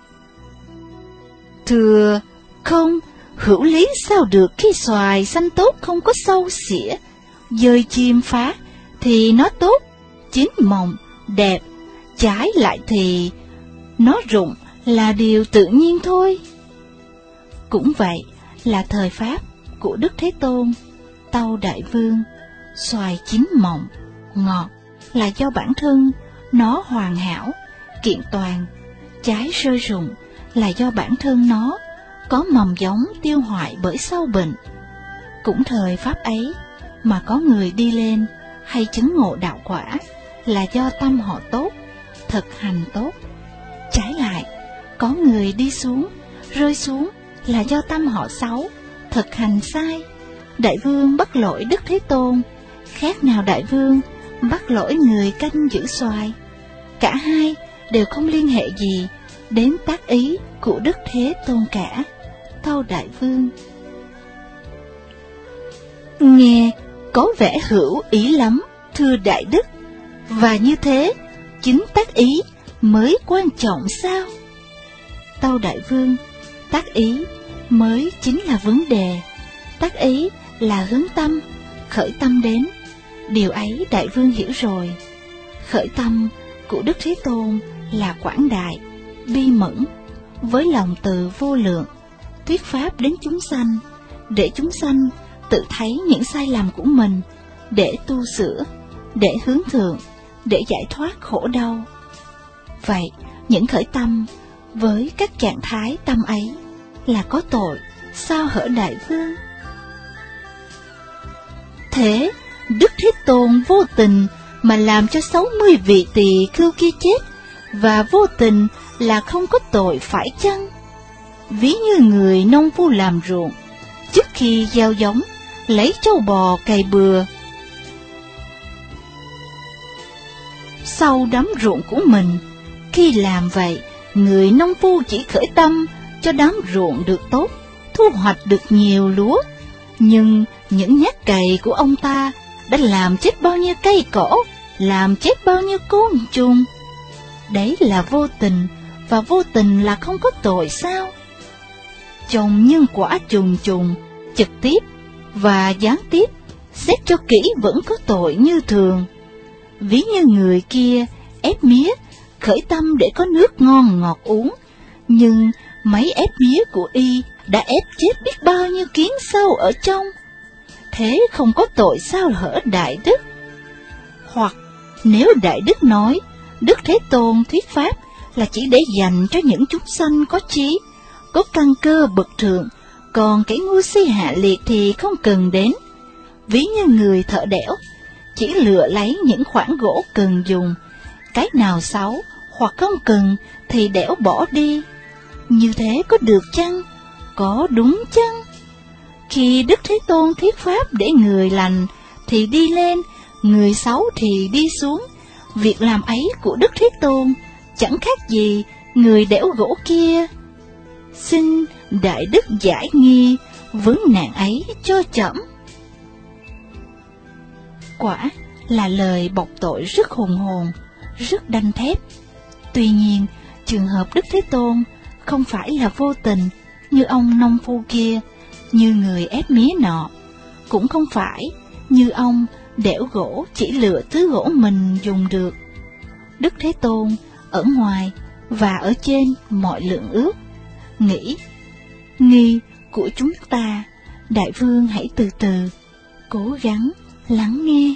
Thưa, không, hữu lý sao được khi xoài xanh tốt không có sâu xỉa, dơi chim phá thì nó tốt, chín mọng, đẹp, trái lại thì nó rụng là điều tự nhiên thôi. Cũng vậy là thời pháp của Đức Thế Tôn. Tâu Đại Vương, xoài chín mọng, ngọt là do bản thân nó hoàn hảo, kiện toàn, trái rơi rụng là do bản thân nó có mầm giống tiêu hoại bởi sâu bệnh. Cũng thời pháp ấy mà có người đi lên hay chứng ngộ đạo quả là do tâm họ tốt, thực hành tốt. Trái lại, có người đi xuống, rơi xuống là do tâm họ xấu, thực hành sai. Đại Vương bắt lỗi Đức Thế Tôn, khác nào Đại Vương bắt lỗi người canh giữ xoài? Cả hai đều không liên hệ gì đến tác ý của Đức Thế Tôn cả. Tâu Đại Vương nghe có vẻ hữu ý lắm, thưa Đại Đức. Và như thế, chính tác ý mới quan trọng sao? Tâu Đại Vương, tác ý mới chính là vấn đề. Tác ý là hướng tâm, khởi tâm đến. Điều ấy Đại Vương hiểu rồi. Khởi tâm của Đức Thế Tôn là quảng đại, bi mẫn, với lòng từ vô lượng, thuyết pháp đến chúng sanh, để chúng sanh tự thấy những sai lầm của mình, để tu sửa, để hướng thượng, để giải thoát khổ đau. Vậy, những khởi tâm với các trạng thái tâm ấy là có tội, sao hỡi Đại Vương? Thế, Đức Thế Tôn vô tình mà làm cho sáu mươi vị tỳ khưu kia chết, và vô tình là không có tội phải chăng? Ví như người nông phu làm ruộng, trước khi gieo giống, lấy trâu bò cày bừa. Sau đám ruộng của mình, khi làm vậy, người nông phu chỉ khởi tâm cho đám ruộng được tốt, thu hoạch được nhiều lúa. Nhưng những nhát cày của ông ta đã làm chết bao nhiêu cây cỏ, làm chết bao nhiêu côn trùng. Đấy là vô tình, và vô tình là không có tội sao? Chồng nhân quả trùng trùng, trực tiếp và gián tiếp xét cho kỹ vẫn có tội như thường. Ví như người kia ép mía, khởi tâm để có nước ngon ngọt uống, nhưng mấy ép mía của y đã ép chết biết bao nhiêu kiến sâu ở trong. Thế không có tội sao hở Đại Đức? Hoặc nếu Đại Đức nói Đức Thế Tôn thuyết pháp là chỉ để dành cho những chúng sanh có trí, có căn cơ bậc thượng, còn kẻ ngu si hạ liệt thì không cần đến. Ví như người thợ đẽo, chỉ lựa lấy những khoản gỗ cần dùng, cái nào xấu hoặc không cần thì đẽo bỏ đi. Như thế có được chăng? Có đúng chăng? Khi Đức Thế Tôn thuyết pháp để người lành thì đi lên, người xấu thì đi xuống. Việc làm ấy của Đức Thế Tôn chẳng khác gì người đẽo gỗ kia. Xin Đại Đức giải nghi vấn nạn ấy cho trẫm. Quả là lời bộc tội rất hùng hồn, rất đanh thép. Tuy nhiên, trường hợp Đức Thế Tôn không phải là vô tình như ông nông phu kia, như người ép mía nọ, cũng không phải như ông đẽo gỗ chỉ lựa thứ gỗ mình dùng được. Đức Thế Tôn ở ngoài và ở trên mọi lượng ước, nghĩ nghi của chúng ta. Đại vương hãy từ từ cố gắng lắng nghe.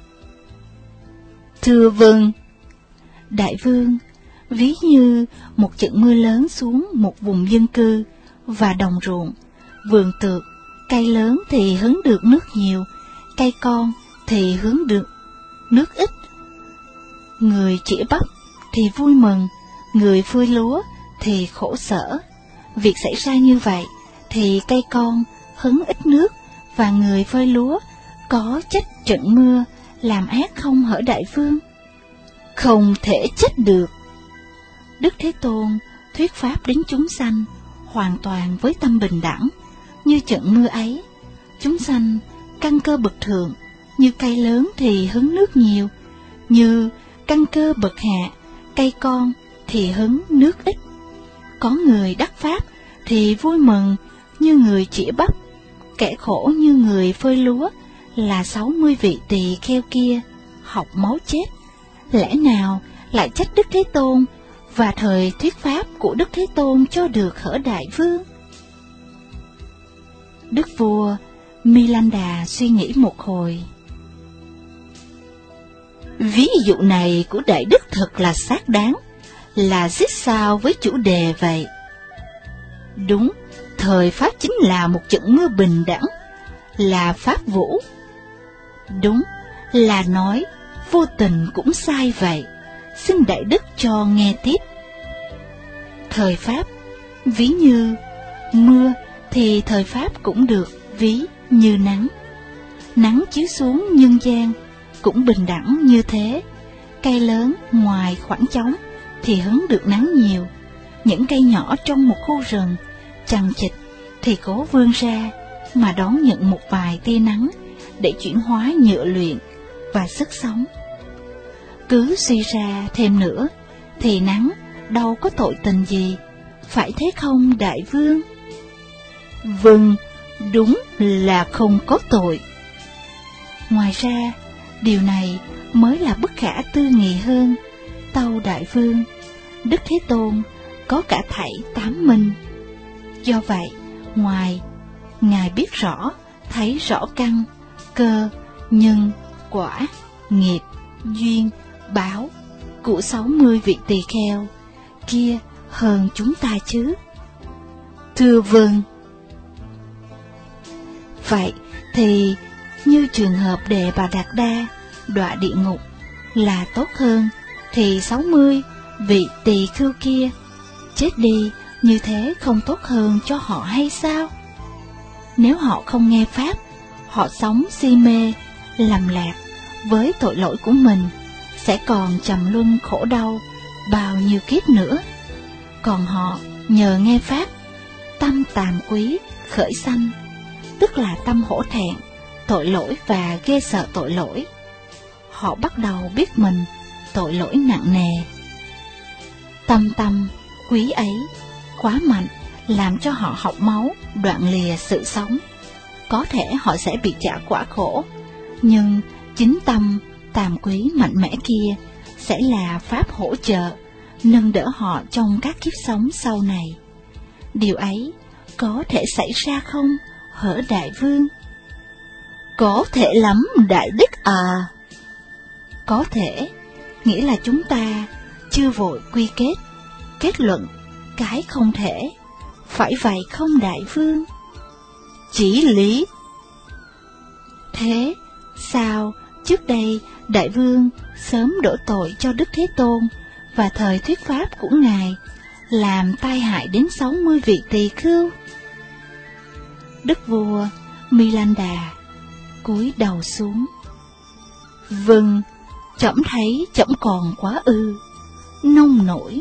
Thưa vâng. Đại vương, ví như một trận mưa lớn xuống một vùng dân cư và đồng ruộng, vườn tược, cây lớn thì hứng được nước nhiều, cây con thì hứng được nước ít. Người chĩa bắp thì vui mừng, người phơi lúa thì khổ sở. Việc xảy ra như vậy thì cây con hứng ít nước và người phơi lúa có trách trận mưa làm ác không hở Đại vương? Không thể trách được. Đức Thế Tôn thuyết pháp đến chúng sanh hoàn toàn với tâm bình đẳng. Như trận mưa ấy, chúng sanh căn cơ bậc thượng, như cây lớn thì hứng nước nhiều, như căn cơ bậc hạ, cây con thì hứng nước ít. Có người đắc pháp thì vui mừng như người chĩa bắp, kẻ khổ như người phơi lúa là sáu mươi vị tỳ kheo kia học máu chết. Lẽ nào lại trách Đức Thế Tôn và thời thuyết pháp của Đức Thế Tôn cho được hở Đại vương? Đức vua Milanda suy nghĩ một hồi. Ví dụ này của Đại Đức thật là xác đáng, là xích sao với chủ đề vậy. Đúng, thời pháp chính là một trận mưa bình đẳng, là pháp vũ. Đúng, là nói vô tình cũng sai vậy. Xin Đại Đức cho nghe tiếp. Thời pháp ví như mưa thì thời pháp cũng được ví như nắng. Nắng chiếu xuống nhân gian cũng bình đẳng như thế. Cây lớn ngoài khoảng trống thì hứng được nắng nhiều. Những cây nhỏ trong một khu rừng chằng chịt thì cố vươn ra mà đón nhận một vài tia nắng để chuyển hóa nhựa luyện và sức sống. Cứ suy ra thêm nữa thì nắng đâu có tội tình gì, phải thế không Đại vương? Vâng, đúng là không có tội. Ngoài ra, điều này mới là bất khả tư nghị hơn. Tâu Đại vương, Đức Thế Tôn có cả thảy tám minh. Do vậy, ngoài Ngài biết rõ, thấy rõ căn, cơ, nhân, quả, nghiệp, duyên, báo của sáu mươi vị tỳ kheo kia hơn chúng ta chứ? Thưa vâng. Vậy thì như trường hợp Đề Bà Đạt Đa đọa địa ngục là tốt hơn, thì sáu mươi vị tỳ khưu kia chết đi như thế không tốt hơn cho họ hay sao? Nếu họ không nghe pháp, họ sống si mê, lầm lạc với tội lỗi của mình, sẽ còn trầm luân khổ đau bao nhiêu kiếp nữa. Còn họ nhờ nghe pháp, tâm tàm quý khởi sanh, tức là tâm hổ thẹn, tội lỗi và ghê sợ tội lỗi. Họ bắt đầu biết mình tội lỗi nặng nề. Tâm tâm quý ấy quá mạnh, làm cho họ học máu, đoạn lìa sự sống. Có thể họ sẽ bị trả quả khổ, Nhưng chính tâm tàm quý mạnh mẽ kia sẽ là pháp hỗ trợ, nâng đỡ họ trong các kiếp sống sau này. Điều ấy có thể xảy ra không, hở đại vương? Có thể lắm, đại đức à. Có thể, nghĩa là chúng ta chưa vội quy kết, kết luận cái không thể. Phải vậy không đại vương? Chỉ lý. Thế sao trước đây đại vương sớm đổ tội cho Đức Thế Tôn và thời thuyết pháp của ngài làm tai hại đến sáu mươi vị tỳ khưu? Đức vua Milanda cúi đầu xuống. Vâng, trẫm thấy trẫm còn quá ư, nông nổi.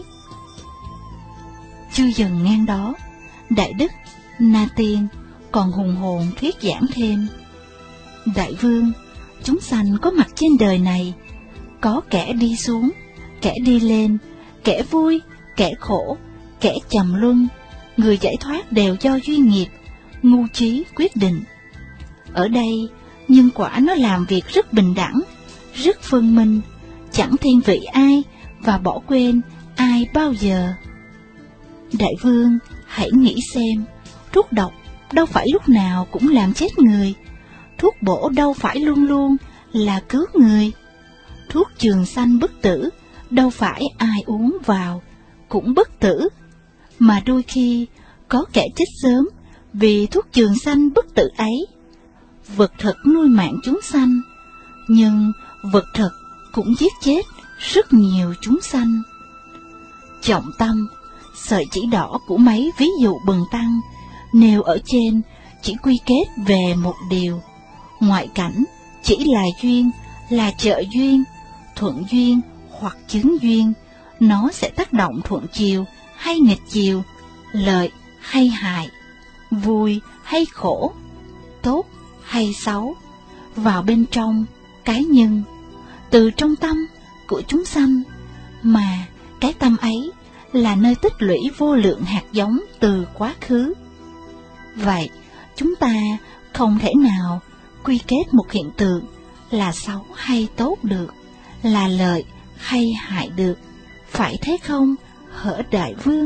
Chưa dừng ngang đó, đại đức Na Tiên còn hùng hồn thuyết giảng thêm. Đại vương, chúng sanh có mặt trên đời này, có kẻ đi xuống, kẻ đi lên, kẻ vui, kẻ khổ, kẻ trầm luân. Người giải thoát đều do duyên nghiệp, ngu trí quyết định. Ở đây, nhân quả nó làm việc rất bình đẳng, rất phân minh, chẳng thiên vị ai và bỏ quên ai bao giờ. Đại vương, hãy nghĩ xem, thuốc độc đâu phải lúc nào cũng làm chết người, thuốc bổ đâu phải luôn luôn là cứu người, thuốc trường sanh bất tử đâu phải ai uống vào cũng bất tử, mà đôi khi có kẻ chết sớm vì thuốc trường sanh bất tử ấy. Vật thực nuôi mạng chúng sanh, nhưng vật thực cũng giết chết rất nhiều chúng sanh. Trọng tâm, sợi chỉ đỏ của mấy ví dụ bần tăng nêu ở trên chỉ quy kết về một điều: ngoại cảnh chỉ là duyên, là trợ duyên, thuận duyên hoặc chứng duyên, nó sẽ tác động thuận chiều hay nghịch chiều, lợi hay hại, vui hay khổ, tốt hay xấu, vào bên trong cái nhân, từ trong tâm của chúng sanh, mà cái tâm ấy là nơi tích lũy vô lượng hạt giống từ quá khứ. Vậy, chúng ta không thể nào quy kết một hiện tượng là xấu hay tốt được, là lợi hay hại được, phải thế không, hở đại vương?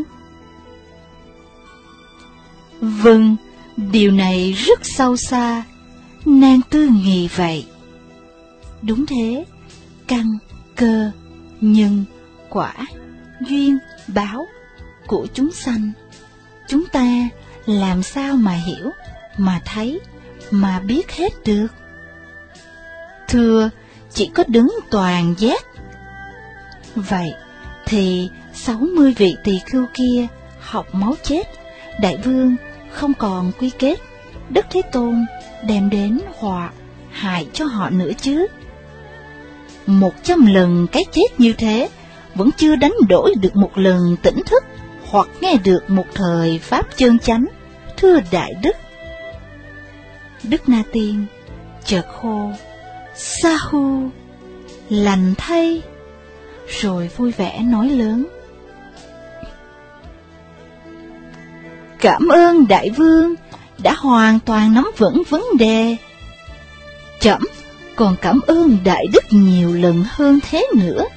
Vâng, điều này rất sâu xa, nan tư nghì vậy. Đúng thế, căn, cơ, nhân, quả, duyên, báo của chúng sanh, chúng ta làm sao mà hiểu, mà thấy, mà biết hết được? Thưa, chỉ có đứng toàn giác. Vậy thì sáu mươi vị tỳ khưu kia học máu chết, đại vương không còn quy kết Đức Thế Tôn đem đến họa hại cho họ nữa chứ? Một trăm lần cái chết như thế vẫn chưa đánh đổi được một lần tỉnh thức hoặc nghe được một thời pháp chân chánh, thưa đại đức. Đức Na Tiên chợt hô sa hu, lành thay, rồi vui vẻ nói lớn: Cảm ơn đại vương đã hoàn toàn nắm vững vấn đề. Trẫm còn cảm ơn đại đức nhiều lần hơn thế nữa.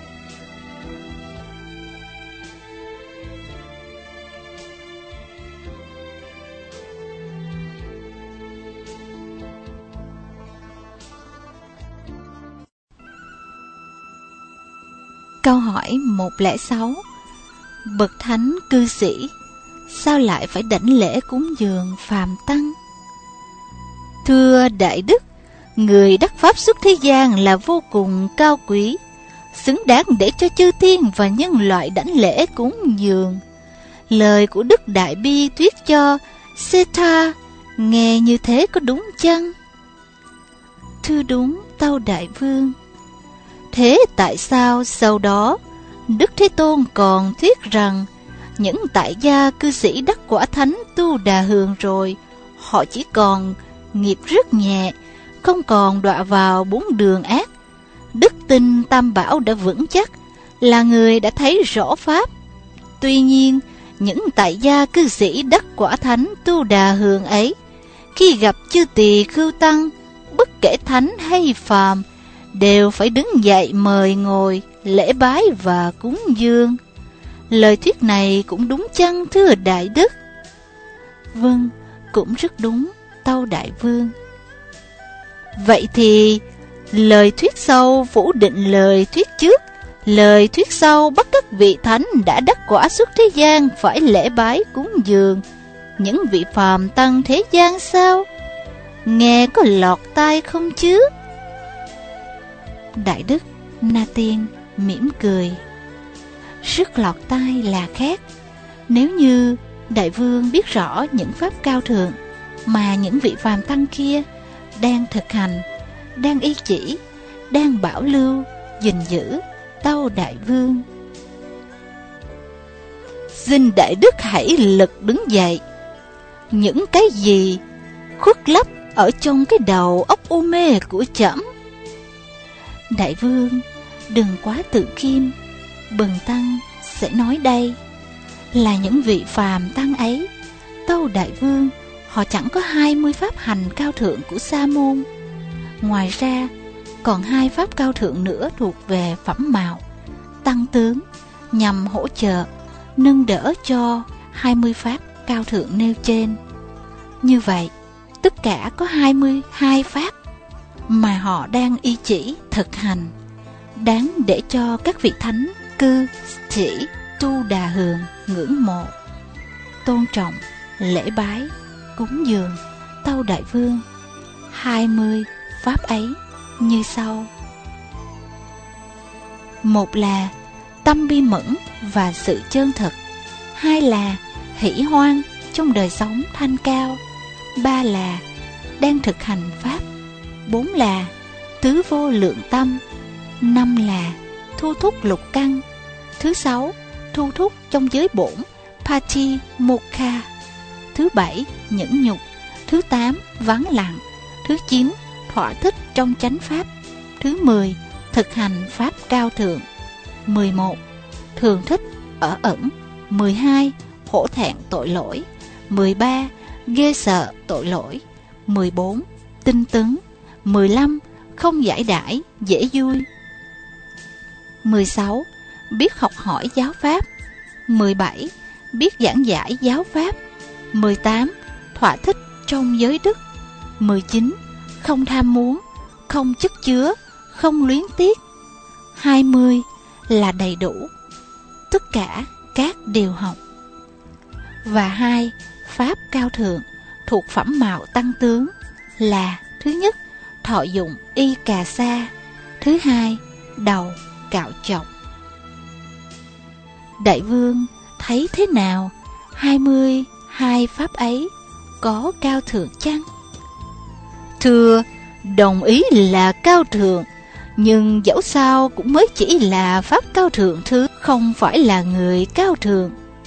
Câu hỏi một không sáu. Bậc thánh cư sĩ sao lại phải đảnh lễ cúng dường phàm tăng? Thưa đại đức, người đắc pháp xuất thế gian là vô cùng cao quý, xứng đáng để cho chư thiên và nhân loại đảnh lễ cúng dường. Lời của Đức Đại Bi thuyết cho Setha nghe như thế có đúng chăng? Thưa đúng, tâu đại vương. Thế tại sao sau đó Đức Thế Tôn còn thuyết rằng những tại gia cư sĩ đắc quả thánh Tu Đà Hường rồi, họ chỉ còn nghiệp rất nhẹ, không còn đọa vào bốn đường ác. Đức tin Tam Bảo đã vững chắc, là người đã thấy rõ pháp. Tuy nhiên, những tại gia cư sĩ đắc quả thánh Tu Đà Hường ấy, khi gặp chư tỳ khưu tăng, bất kể thánh hay phàm, đều phải đứng dậy mời ngồi, lễ bái và cúng dường. Lời thuyết này cũng đúng chăng thưa đại đức? Vâng, cũng rất đúng, tâu đại vương. Vậy thì lời thuyết sau phủ định lời thuyết trước, lời thuyết sau bắt các vị thánh đã đắc quả xuất thế gian phải lễ bái cúng dường những vị phàm tăng thế gian sao? Nghe có lọt tai không chứ? Đại đức Na Tiên mỉm cười. Rất lọt tai là khác. Nếu như đại vương biết rõ những pháp cao thượng mà những vị phàm tăng kia đang thực hành, đang y chỉ, đang bảo lưu, gìn giữ, tâu đại vương. Xin đại đức hãy lực đứng dậy. Những cái gì khuất lấp ở trong cái đầu óc u mê của trẫm? Đại vương, đừng quá tự khiêm. Bần tăng sẽ nói đây là những vị phàm tăng ấy, tâu đại vương, họ chẳng có hai mươi pháp hành cao thượng của Sa môn. Ngoài ra còn hai pháp cao thượng nữa thuộc về phẩm mạo, tăng tướng, nhằm hỗ trợ, nâng đỡ cho hai mươi pháp cao thượng nêu trên. Như vậy, tất cả có hai mươi hai pháp mà họ đang y chỉ thực hành, đáng để cho các vị thánh, cư, sĩ, tu đà hường ngưỡng mộ, tôn trọng, lễ bái, cúng dường, tâu đại vương. Hai mươi pháp ấy như sau. Một là tâm bi mẫn và sự chân thật. Hai là hỷ hoan trong đời sống thanh cao. Ba là đang thực hành pháp. Bốn là tứ vô lượng tâm. Năm là thu thúc lục căn. Thứ sáu, thu thúc trong giới bổn Pati Mokha. Thứ bảy, nhẫn nhục. Thứ tám, vắng lặng. Thứ chín, thỏa thích trong chánh pháp. Thứ mười, thực hành pháp cao thượng. Mười một, thường thích ở ẩn. Mười hai, hổ thẹn tội lỗi. Mười ba, ghê sợ tội lỗi. Mười bốn, tinh tấn. Mười lăm, không giải đãi, dễ vui. Mười sáu, biết học hỏi giáo pháp. Mười bảy, biết giảng giải giáo pháp. Mười tám, thỏa thích trong giới đức. Mười chín, không tham muốn, không chất chứa, không luyến tiếc. Hai mươi là đầy đủ, tất cả các điều học. Và hai pháp cao thượng thuộc phẩm mạo tăng tướng là: thứ nhất, thọ dụng y cà sa. Thứ hai, đầu cạo chọc. Đại vương thấy thế nào? Hai mươi hai pháp ấy có cao thượng chăng? Thưa, đồng ý là cao thượng, nhưng dẫu sao cũng mới chỉ là pháp cao thượng thứ, không phải là người cao thượng.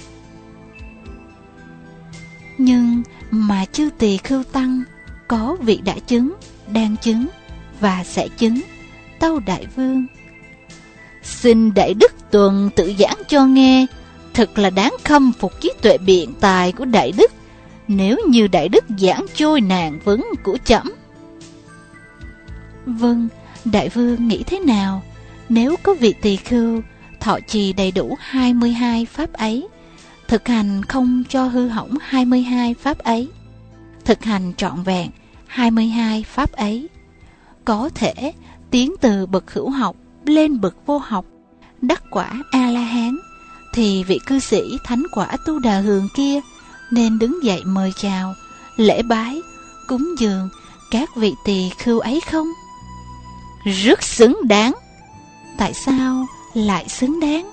Nhưng mà chư tỳ khưu tăng có vị đã chứng, đang chứng và sẽ chứng, tâu đại vương. Xin đại đức tuần tự giảng cho nghe. Thật là đáng khâm phục trí tuệ biện tài của đại đức, nếu như đại đức giảng trôi nạn vấn của trẫm. Vâng, đại vương nghĩ thế nào? Nếu có vị tỳ khưu thọ trì đầy đủ hai mươi hai pháp ấy, thực hành không cho hư hỏng hai mươi hai pháp ấy, thực hành trọn vẹn hai mươi hai pháp ấy, có thể tiến từ bậc hữu học lên bậc vô học, đắc quả A-la-hán, thì vị cư sĩ thánh quả Tu Đà Hường kia nên đứng dậy mời chào, lễ bái, cúng dường các vị tỳ khưu ấy không? Rất xứng đáng. Tại sao lại xứng đáng?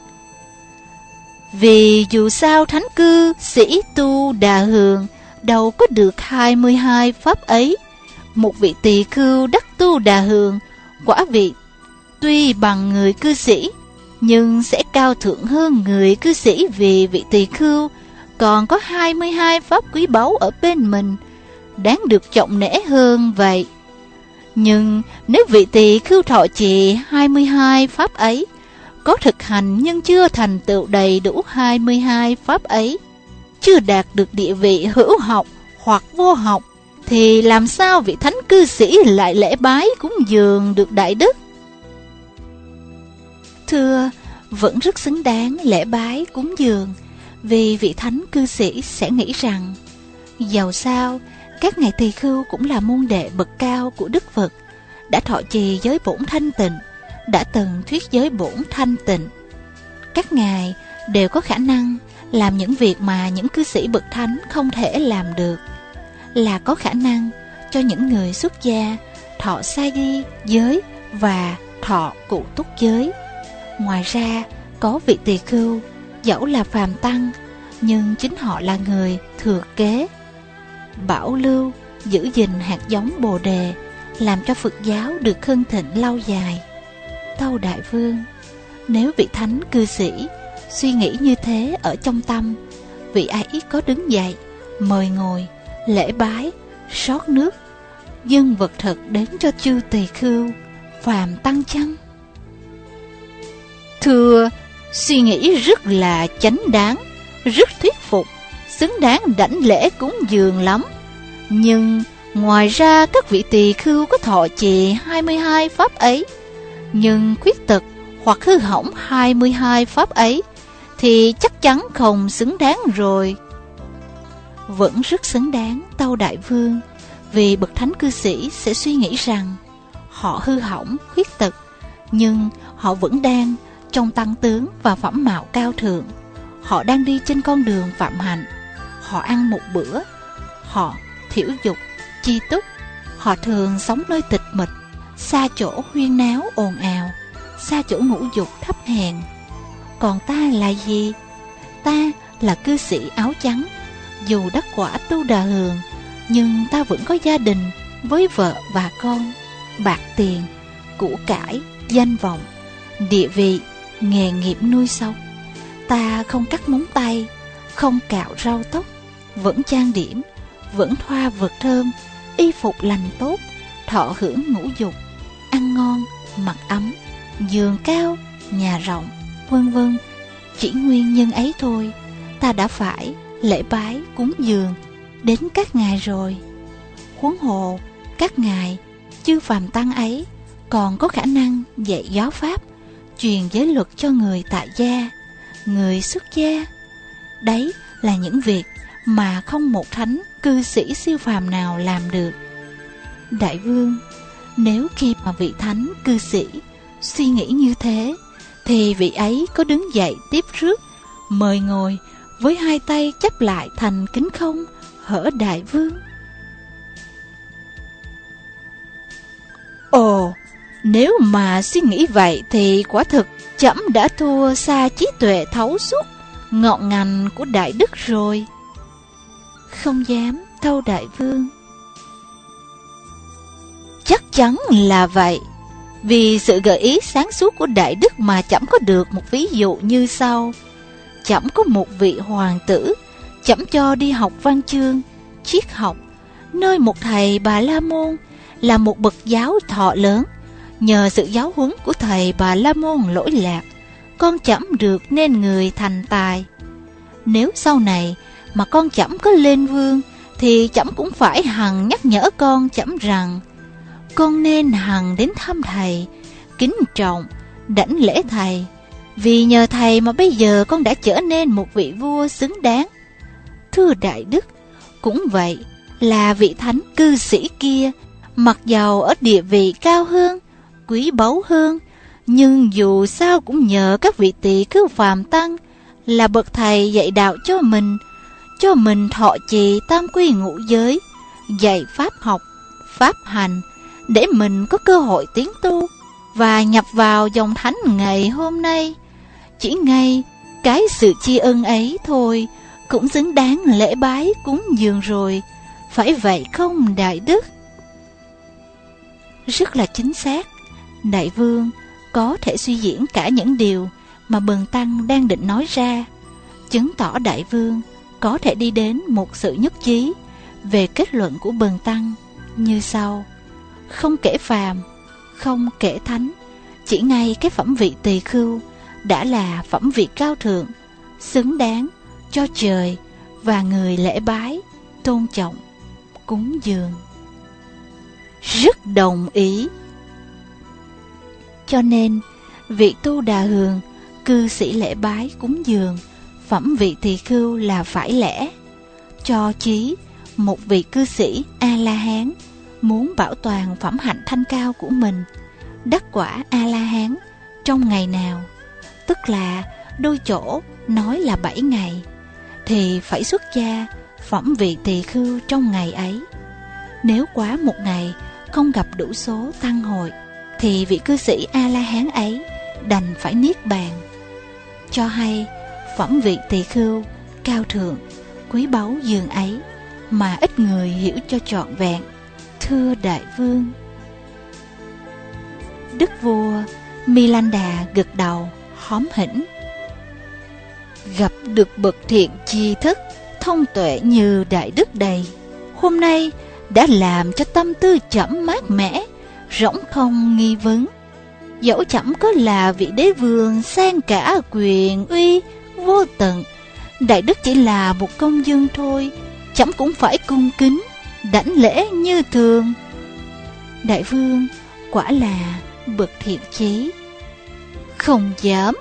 Vì dù sao thánh cư sĩ Tu Đà Hường đâu có được hai mươi hai pháp ấy. Một vị tỳ khưu đắc Tu Đà Hường, quả vị tuy bằng người cư sĩ, nhưng sẽ cao thượng hơn người cư sĩ, vì vị tỳ khưu còn có hai mươi hai pháp quý báu ở bên mình, đáng được trọng nể hơn vậy. Nhưng nếu vị tỳ khưu thọ trì hai mươi hai pháp ấy, có thực hành nhưng chưa thành tựu đầy đủ hai mươi hai pháp ấy, chưa đạt được địa vị hữu học hoặc vô học, thì làm sao vị thánh cư sĩ lại lễ bái cúng dường được đại đức? Thưa, vẫn rất xứng đáng lễ bái cúng dường, vì vị thánh cư sĩ sẽ nghĩ rằng dầu sao các ngài tỳ khưu cũng là môn đệ bậc cao của Đức Phật, đã thọ trì giới bổn thanh tịnh, đã từng thuyết giới bổn thanh tịnh. Các ngài đều có khả năng làm những việc mà những cư sĩ bậc thánh không thể làm được, là có khả năng cho những người xuất gia thọ sa di giới và thọ cụ túc giới. Ngoài ra, có vị tỳ khưu dẫu là phàm tăng, nhưng chính họ là người thừa kế, bảo lưu, giữ gìn hạt giống Bồ đề, làm cho Phật giáo được hưng thịnh lâu dài. Tâu Đại Vương, nếu vị thánh cư sĩ suy nghĩ như thế ở trong tâm, vị ấy có đứng dậy, mời ngồi, lễ bái, rót nước, dâng vật thực đến cho chư tỳ khưu, phàm tăng chăng? Thưa, suy nghĩ rất là chánh đáng, rất thuyết phục, xứng đáng đảnh lễ cúng dường lắm. Nhưng ngoài ra các vị tỳ khưu có thọ trì hai mươi hai pháp ấy, nhưng khuyết tật hoặc hư hỏng hai mươi hai pháp ấy, thì chắc chắn không xứng đáng rồi. Vẫn rất xứng đáng, tâu Đại Vương, vì bậc thánh cư sĩ sẽ suy nghĩ rằng họ hư hỏng, khuyết tật, nhưng họ vẫn đang trong tăng tướng và phẩm mạo cao thượng. Họ đang đi trên con đường phạm hạnh. Họ ăn một bữa, họ thiểu dục, chi túc. Họ thường sống nơi tịch mịch, xa chỗ huyên náo ồn ào, xa chỗ ngũ dục thấp hèn. Còn ta là gì? Ta là cư sĩ áo trắng. Dù đắc quả tu đà hường, nhưng ta vẫn có gia đình với vợ và con, bạc tiền, của cải, danh vọng, địa vị, nghề nghiệp nuôi sống. Ta không cắt móng tay, không cạo rau tóc, vẫn trang điểm, vẫn thoa vật thơm, y phục lành tốt, thọ hưởng ngũ dục, ăn ngon, mặc ấm, giường cao, nhà rộng, vân vân. Chỉ nguyên nhân ấy thôi, ta đã phải lễ bái cúng dường đến các ngài rồi. Huống hồ các ngài chư phàm tăng ấy còn có khả năng dạy giáo pháp, truyền giới luật cho người tại gia, người xuất gia. Đấy là những việc mà không một thánh cư sĩ siêu phàm nào làm được. Đại Vương, nếu khi mà vị thánh cư sĩ suy nghĩ như thế, thì vị ấy có đứng dậy tiếp rước, mời ngồi với hai tay chắp lại thành kính không, hở Đại Vương? Ồ, nếu mà suy nghĩ vậy thì quả thực trẫm đã thua xa trí tuệ thấu suốt, ngọn ngành của đại đức rồi. Không dám, tâu Đại Vương. Chắc chắn là vậy. Vì sự gợi ý sáng suốt của đại đức mà trẫm có được một ví dụ như sau. Trẫm có một vị hoàng tử, trẫm cho đi học văn chương, triết học, nơi một thầy Bà La Môn là một bậc giáo thọ lớn. Nhờ sự giáo huấn của thầy Bà La Môn lỗi lạc, con trẫm được nên người thành tài. Nếu sau này mà con trẫm có lên vương, thì trẫm cũng phải hằng nhắc nhở con trẫm rằng con nên hằng đến thăm thầy, kính trọng, đảnh lễ thầy. Vì nhờ thầy mà bây giờ con đã trở nên một vị vua xứng đáng. Thưa đại đức, cũng vậy là vị thánh cư sĩ kia, mặc dầu ở địa vị cao hơn, quý báu hơn, nhưng dù sao cũng nhờ các vị tỳ khưu phàm tăng là bậc thầy dạy đạo cho mình, cho mình thọ trì tam quy ngũ giới, dạy pháp học, pháp hành, để mình có cơ hội tiến tu và nhập vào dòng thánh ngày hôm nay. Chỉ ngay cái sự tri ân ấy thôi cũng xứng đáng lễ bái cúng dường rồi, phải vậy không đại đức? Rất là chính xác. Đại Vương có thể suy diễn cả những điều mà bần tăng đang định nói ra, chứng tỏ Đại Vương có thể đi đến một sự nhất trí về kết luận của bần tăng như sau. Không kể phàm, không kể thánh, chỉ ngay cái phẩm vị tỳ khưu đã là phẩm vị cao thượng, xứng đáng cho trời và người lễ bái, tôn trọng, cúng dường. Rất đồng ý. Cho nên, vị Tu Đà Hường, cư sĩ lễ bái cúng dường phẩm vị tỳ khưu là phải lẽ. Cho chí một vị cư sĩ A-la-hán muốn bảo toàn phẩm hạnh thanh cao của mình, đắc quả A-la-hán trong ngày nào, tức là đôi chỗ nói là bảy ngày, thì phải xuất gia phẩm vị tỳ khưu trong ngày ấy. Nếu quá một ngày không gặp đủ số tăng hội, thì vị cư sĩ A-la-hán ấy đành phải niết bàn. Cho hay phẩm vị tỳ khưu cao thượng, quý báu dường ấy mà ít người hiểu cho trọn vẹn. Thưa đại vương. Đức vua Milanda gật đầu hóm hỉnh. Gặp được bậc thiện tri thức thông tuệ như đại đức đây, hôm nay đã làm cho tâm tư trẫm mát mẻ, rỗng không nghi vấn. Dẫu trẫm có là vị đế vương sang cả quyền uy vô tận, đại đức chỉ là một công dân thôi, trẫm cũng phải cung kính đảnh lễ như thường. Đại vương quả là bậc thiện chí. Không dám.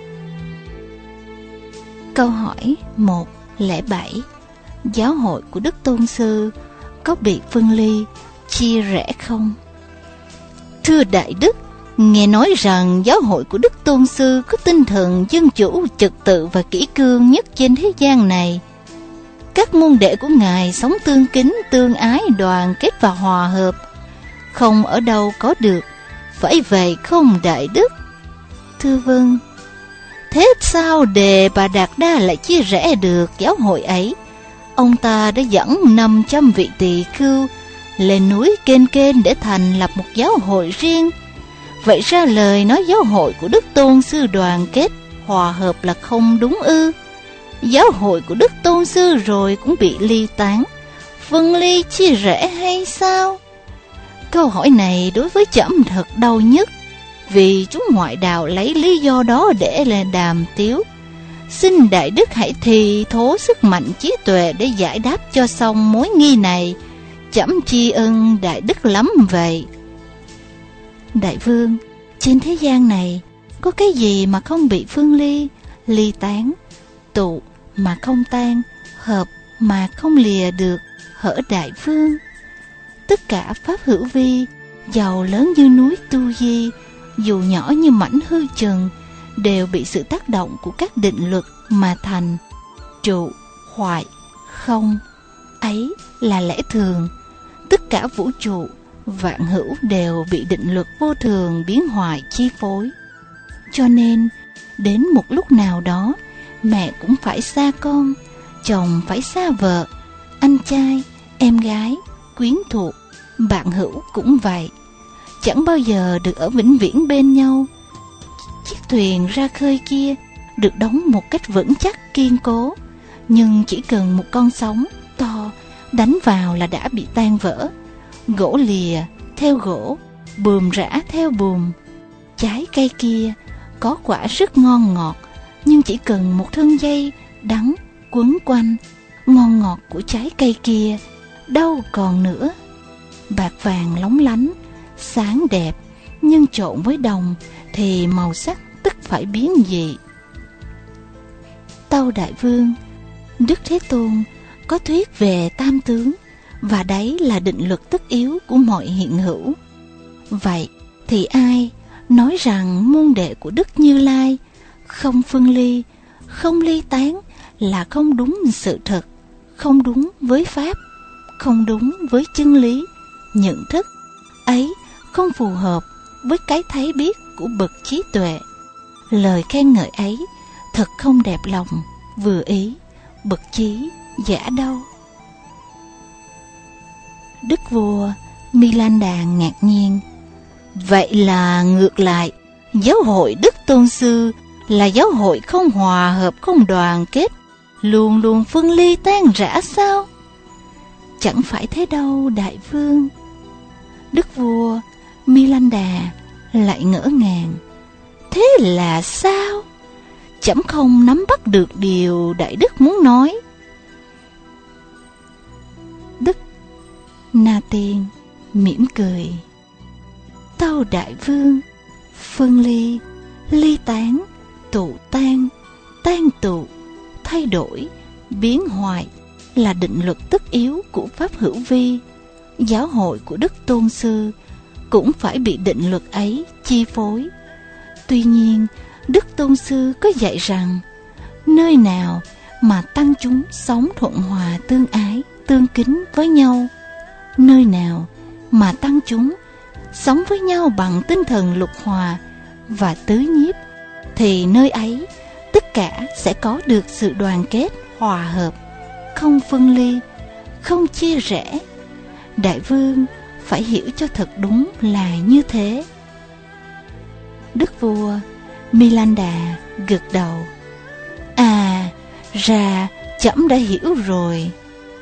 Câu hỏi một không bảy. Giáo hội của Đức Tôn Sư có bị phân ly, chia rẽ không? Thưa đại đức, nghe nói rằng giáo hội của Đức Tôn Sư có tinh thần dân chủ, trật tự và kỷ cương nhất trên thế gian này. Các môn đệ của Ngài sống tương kính, tương ái, đoàn kết và hòa hợp, không ở đâu có được, phải vậy không đại đức? Thưa vâng. Thế sao Đề Bà Đạt Đa lại chia rẽ được giáo hội ấy? Ông ta đã dẫn năm trăm vị tỳ khưu lên núi Kên Kên để thành lập một giáo hội riêng. Vậy ra lời nói giáo hội của Đức Tôn Sư đoàn kết, hòa hợp là không đúng ư? Giáo hội của Đức Tôn Sư rồi cũng bị ly tán, phân ly chia rẽ hay sao? Câu hỏi này đối với trẫm thật đau nhức, vì chúng ngoại đạo lấy lý do đó để là đàm tiếu. Xin đại đức hãy thì thố sức mạnh trí tuệ để giải đáp cho xong mối nghi này, trẫm tri ân đại đức lắm vậy. Đại vương, trên thế gian này có cái gì mà không bị phân ly, ly tán, tụ mà không tan, hợp mà không lìa được, hỡi đại vương? Tất cả pháp hữu vi, giàu lớn như núi Tu Di, dù nhỏ như mảnh hư trần, đều bị sự tác động của các định luật mà thành. Trụ, hoại, không, ấy là lẽ thường. Tất cả vũ trụ, vạn hữu đều bị định luật vô thường biến hoại chi phối. Cho nên, đến một lúc nào đó, mẹ cũng phải xa con, chồng phải xa vợ, anh trai, em gái, quyến thuộc, bạn hữu cũng vậy. Chẳng bao giờ được ở vĩnh viễn bên nhau. Chiếc thuyền ra khơi kia được đóng một cách vững chắc kiên cố, nhưng chỉ cần một con sóng to đánh vào là đã bị tan vỡ. Gỗ lìa theo gỗ, buồm rã theo buồm. Trái cây kia có quả rất ngon ngọt, nhưng chỉ cần một thân dây đắng quấn quanh, ngon ngọt của trái cây kia đâu còn nữa. Bạc vàng lóng lánh, sáng đẹp, nhưng trộn với đồng thì màu sắc tức phải biến dị. Tâu đại vương, Đức Thế Tôn có thuyết về tam tướng, và đấy là định luật tất yếu của mọi hiện hữu. Vậy thì ai nói rằng môn đệ của Đức Như Lai không phân ly, không ly tán là không đúng sự thật, không đúng với pháp, không đúng với chân lý, nhận thức ấy không phù hợp với cái thấy biết của bậc trí tuệ? Lời khen ngợi ấy thật không đẹp lòng, vừa ý, bậc trí giả đâu. Đức vua Milanda ngạc nhiên. Vậy là ngược lại, giáo hội Đức Tôn Sư là giáo hội không hòa hợp, không đoàn kết, luôn luôn phân ly tan rã sao? Chẳng phải thế đâu đại vương. Đức vua Milanda lại ngỡ ngàng. Thế là sao? Trẫm không nắm bắt được điều đại đức muốn nói. Đức Na Tiên mỉm cười. Tâu đại vương, phân ly, ly tán, tụ tan, tan tụ, thay đổi, biến hoại là định luật tất yếu của pháp hữu vi. Giáo hội của Đức Tôn Sư cũng phải bị định luật ấy chi phối. Tuy nhiên, Đức Tôn Sư có dạy rằng nơi nào mà tăng chúng sống thuận hòa tương ái, tương kính với nhau, nơi nào mà tăng chúng sống với nhau bằng tinh thần lục hòa và tứ nhiếp, thì nơi ấy tất cả sẽ có được sự đoàn kết, hòa hợp, không phân ly, không chia rẽ. Đại vương phải hiểu cho thật đúng là như thế. Đức vua Milanda gật đầu. À, ra trẫm đã hiểu rồi.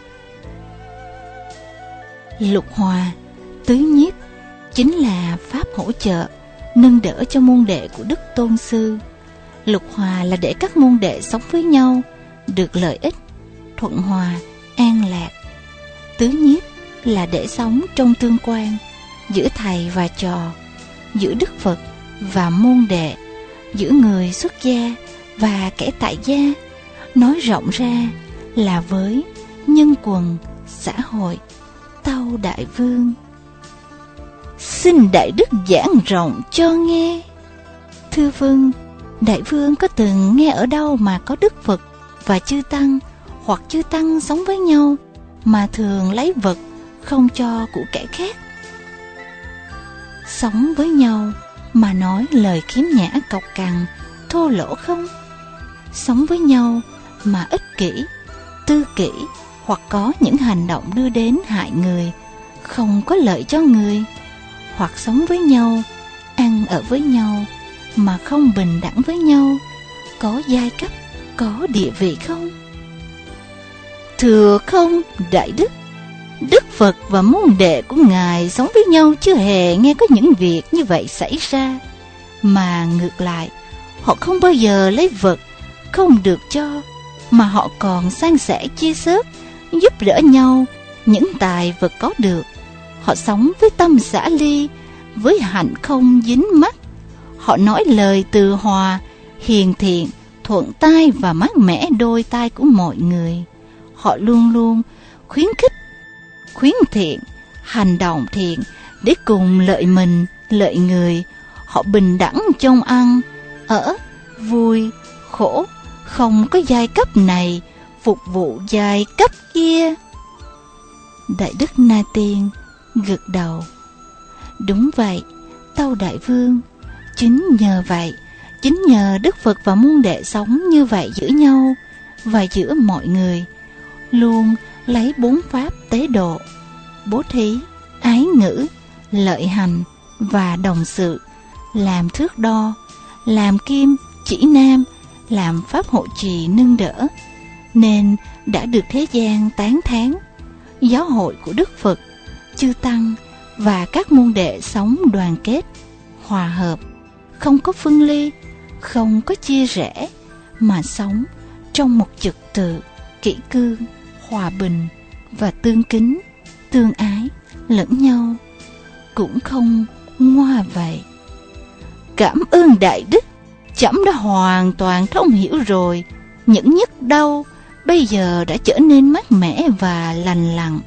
Lục hòa, tứ nhiếp chính là pháp hỗ trợ, nâng đỡ cho môn đệ của Đức Tôn Sư. Lục hòa là để các môn đệ sống với nhau được lợi ích, thuận hòa, an lạc. Tứ nhiếp là để sống trong tương quan giữa thầy và trò, giữa Đức Phật và môn đệ, giữa người xuất gia và kẻ tại gia, nói rộng ra là với nhân quần, xã hội. Tâu đại vương, xin đại đức giảng rộng cho nghe. Thưa vâng, đại vương có từng nghe ở đâu mà có Đức Phật và chư tăng hoặc chư tăng sống với nhau mà thường lấy vật không cho của kẻ khác? Sống với nhau mà nói lời khiếm nhã cộc cằn, thô lỗ không? Sống với nhau mà ích kỷ, tư kỷ hoặc có những hành động đưa đến hại người, không có lợi cho người? Hoặc sống với nhau, ăn ở với nhau mà không bình đẳng với nhau, có giai cấp, có địa vị không? Thưa không, đại đức, Đức Phật và môn đệ của Ngài sống với nhau chưa hề nghe có những việc như vậy xảy ra. Mà ngược lại, họ không bao giờ lấy vật không được cho, mà họ còn san sẻ chia sớt, giúp đỡ nhau những tài vật có được. Họ sống với tâm xả ly, với hạnh không dính mắc. Họ nói lời từ hòa, hiền thiện, thuận tai và mát mẻ đôi tai của mọi người. Họ luôn luôn khuyến khích, khuyến thiện, hành động thiện để cùng lợi mình, lợi người. Họ bình đẳng trong ăn, ở, vui, khổ, không có giai cấp này phục vụ giai cấp kia. Đại đức Na Tiên gật đầu. Đúng vậy, tâu đại vương. Chính nhờ vậy, chính nhờ Đức Phật và môn đệ sống như vậy giữa nhau và giữa mọi người, luôn lấy bốn pháp tế độ, bố thí, ái ngữ, lợi hành và đồng sự làm thước đo, làm kim chỉ nam, làm pháp hộ trì nâng đỡ, nên đã được thế gian tán thán. Giáo hội của Đức Phật, chư tăng và các môn đệ sống đoàn kết, hòa hợp, không có phân ly, không có chia rẽ, mà sống trong một trật tự kỷ cương, hòa bình và tương kính, tương ái lẫn nhau, cũng không ngoa vậy. Cảm ơn đại đức, trẫm đã hoàn toàn thông hiểu rồi. Những nhức đau bây giờ đã trở nên mát mẻ và lành lặn.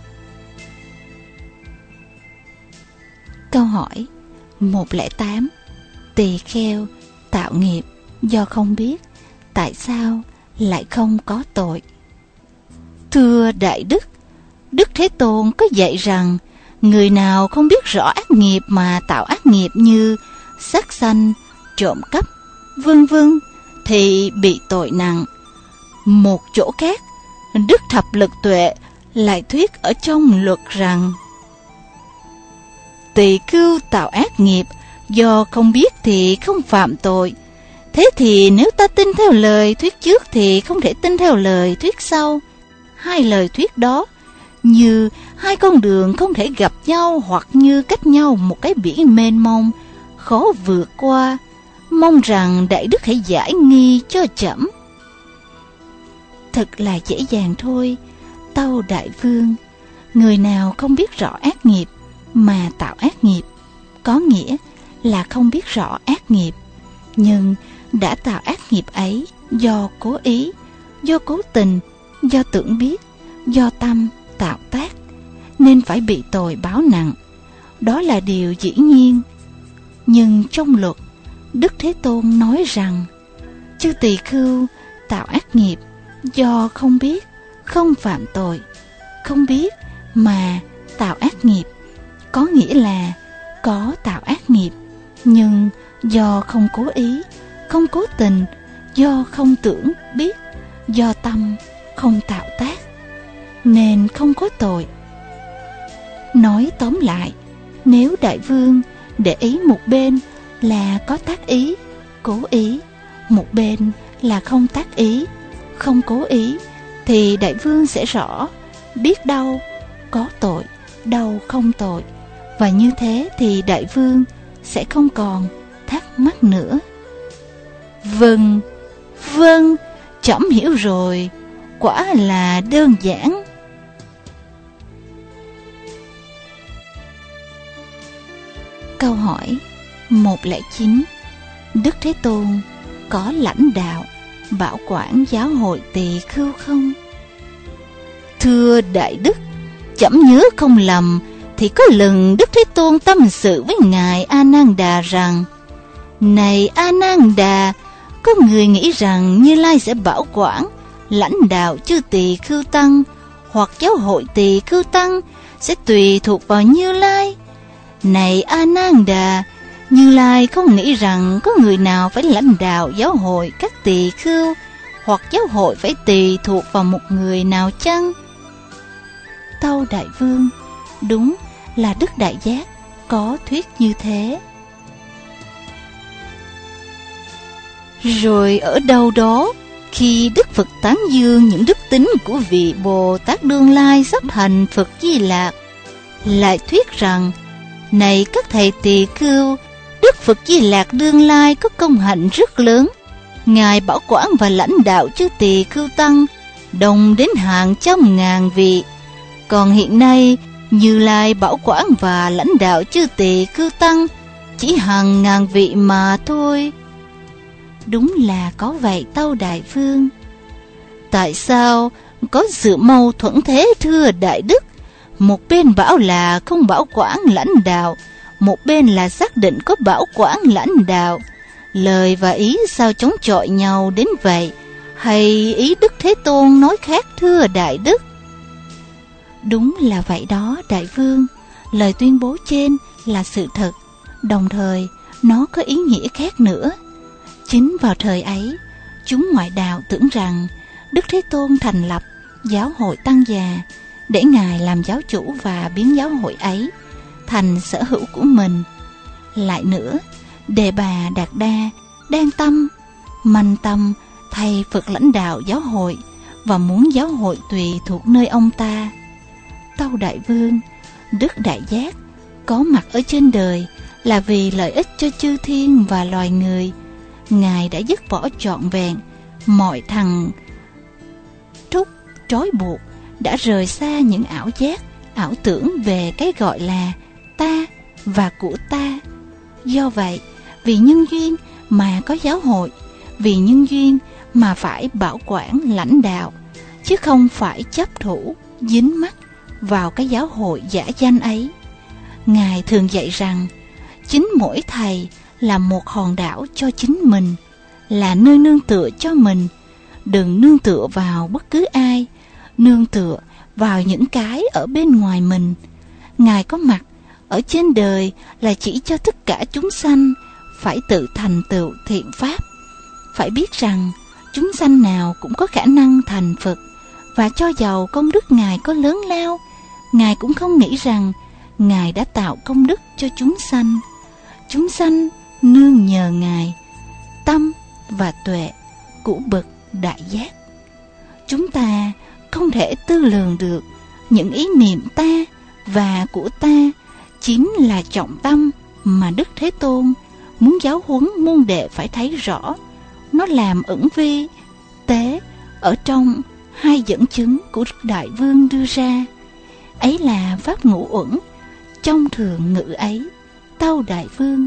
Câu hỏi một không tám. Tỳ kheo tạo nghiệp do không biết, tại sao lại không có tội? Thưa đại đức, Đức Thế Tôn có dạy rằng người nào không biết rõ ác nghiệp mà tạo ác nghiệp như sát sanh, trộm cắp, vân vân thì bị tội nặng. Một chỗ khác, Đức Thập Lực Tuệ lại thuyết ở trong luật rằng tỳ khưu tạo ác nghiệp do không biết thì không phạm tội. Thế thì nếu ta tin theo lời thuyết trước thì không thể tin theo lời thuyết sau. Hai lời thuyết đó như hai con đường không thể gặp nhau, hoặc như cách nhau một cái biển mênh mông, khó vượt qua. Mong rằng đại đức hãy giải nghi cho trẫm. Thật là dễ dàng thôi, tâu đại vương. Người nào không biết rõ ác nghiệp mà tạo ác nghiệp, có nghĩa là không biết rõ ác nghiệp, nhưng đã tạo ác nghiệp ấy do cố ý, do cố tình, do tưởng biết, do tâm tạo tác, nên phải bị tội báo nặng. Đó là điều dĩ nhiên. Nhưng trong luật, Đức Thế Tôn nói rằng chư tỳ khưu tạo ác nghiệp do không biết, không phạm tội. Không biết mà tạo ác nghiệp, có nghĩa là có tạo ác nghiệp, nhưng do không cố ý, không cố tình, do không tưởng biết, do tâm không tạo tác, nên không có tội. Nói tóm lại, nếu đại vương để ý một bên là có tác ý, cố ý, một bên là không tác ý, không cố ý, thì đại vương sẽ rõ, biết đâu có tội, đâu không tội. Và như thế thì đại vương sẽ không còn thắc mắc nữa. Vâng, vâng, trẫm hiểu rồi, quả là đơn giản. Câu hỏi một không chín. Đức Thế Tôn có lãnh đạo, bảo quản giáo hội tỳ khưu không? Thưa Đại Đức, trẫm nhớ không lầm thì có lần Đức Thế Tôn tâm sự với Ngài A Nan Đà rằng: Này A Nan Đà, có người nghĩ rằng Như Lai sẽ bảo quản, lãnh đạo chư tỳ khưu tăng, hoặc giáo hội tỳ khưu tăng sẽ tùy thuộc vào Như Lai. Này A Nan Đà, Như Lai không nghĩ rằng có người nào phải lãnh đạo giáo hội các tỳ khưu, hoặc giáo hội phải tùy thuộc vào một người nào chăng? Tâu Đại Vương, đúng là Đức Đại Giác có thuyết như thế. Rồi ở đâu đó, khi Đức Phật tán dương những đức tính của vị Bồ Tát Đương Lai sắp thành Phật Di Lạc, lại thuyết rằng: Này các thầy tỳ khưu, Đức Phật Di Lạc Đương Lai có công hạnh rất lớn. Ngài bảo quản và lãnh đạo chư tỳ khưu tăng đồng đến hàng trăm ngàn vị. Còn hiện nay, Như Lai bảo quản và lãnh đạo chư tỳ khưu tăng chỉ hàng ngàn vị mà thôi. Đúng là có vậy tâu Đại Vương. Tại sao có sự mâu thuẫn thế thưa Đại Đức? Một bên bảo là không bảo quản lãnh đạo, một bên là xác định có bảo quản lãnh đạo. Lời và ý sao chống chọi nhau đến vậy? Hay ý Đức Thế Tôn nói khác thưa Đại Đức? Đúng là vậy đó Đại Vương. Lời tuyên bố trên là sự thật, đồng thời nó có ý nghĩa khác nữa. Chính vào thời ấy, chúng ngoại đạo tưởng rằng Đức Thế Tôn thành lập giáo hội tăng già để Ngài làm giáo chủ và biến giáo hội ấy thành sở hữu của mình. Lại nữa, Đề Bà Đạt Đa đang tâm, manh tâm thay Phật lãnh đạo giáo hội và muốn giáo hội tùy thuộc nơi ông ta. Tâu Đại Vương, Đức Đại Giác có mặt ở trên đời là vì lợi ích cho chư thiên và loài người. Ngài đã dứt bỏ trọn vẹn mọi thằng trúc trói buộc, đã rời xa những ảo giác, ảo tưởng về cái gọi là ta và của ta. Do vậy, vì nhân duyên mà có giáo hội, vì nhân duyên mà phải bảo quản lãnh đạo, chứ không phải chấp thủ, dính mắc vào cái giáo hội giả danh ấy. Ngài thường dạy rằng chính mỗi thầy là một hòn đảo cho chính mình, là nơi nương tựa cho mình. Đừng nương tựa vào bất cứ ai, nương tựa vào những cái ở bên ngoài mình. Ngài có mặt ở trên đời là chỉ cho tất cả chúng sanh phải tự thành tựu thiện pháp. Phải biết rằng chúng sanh nào cũng có khả năng thành Phật, và cho dầu công đức Ngài có lớn lao, Ngài cũng không nghĩ rằng Ngài đã tạo công đức cho chúng sanh. Chúng sanh nương nhờ Ngài, tâm và tuệ của bậc Đại Giác. Chúng ta không thể tư lường được những ý niệm ta và của ta chính là trọng tâm mà Đức Thế Tôn muốn giáo huấn môn đệ phải thấy rõ. Nó làm ẩn vi tế ở trong hai dẫn chứng của Đại Vương đưa ra. Ấy là pháp ngũ uẩn trong thường ngữ ấy, tâu đại vương.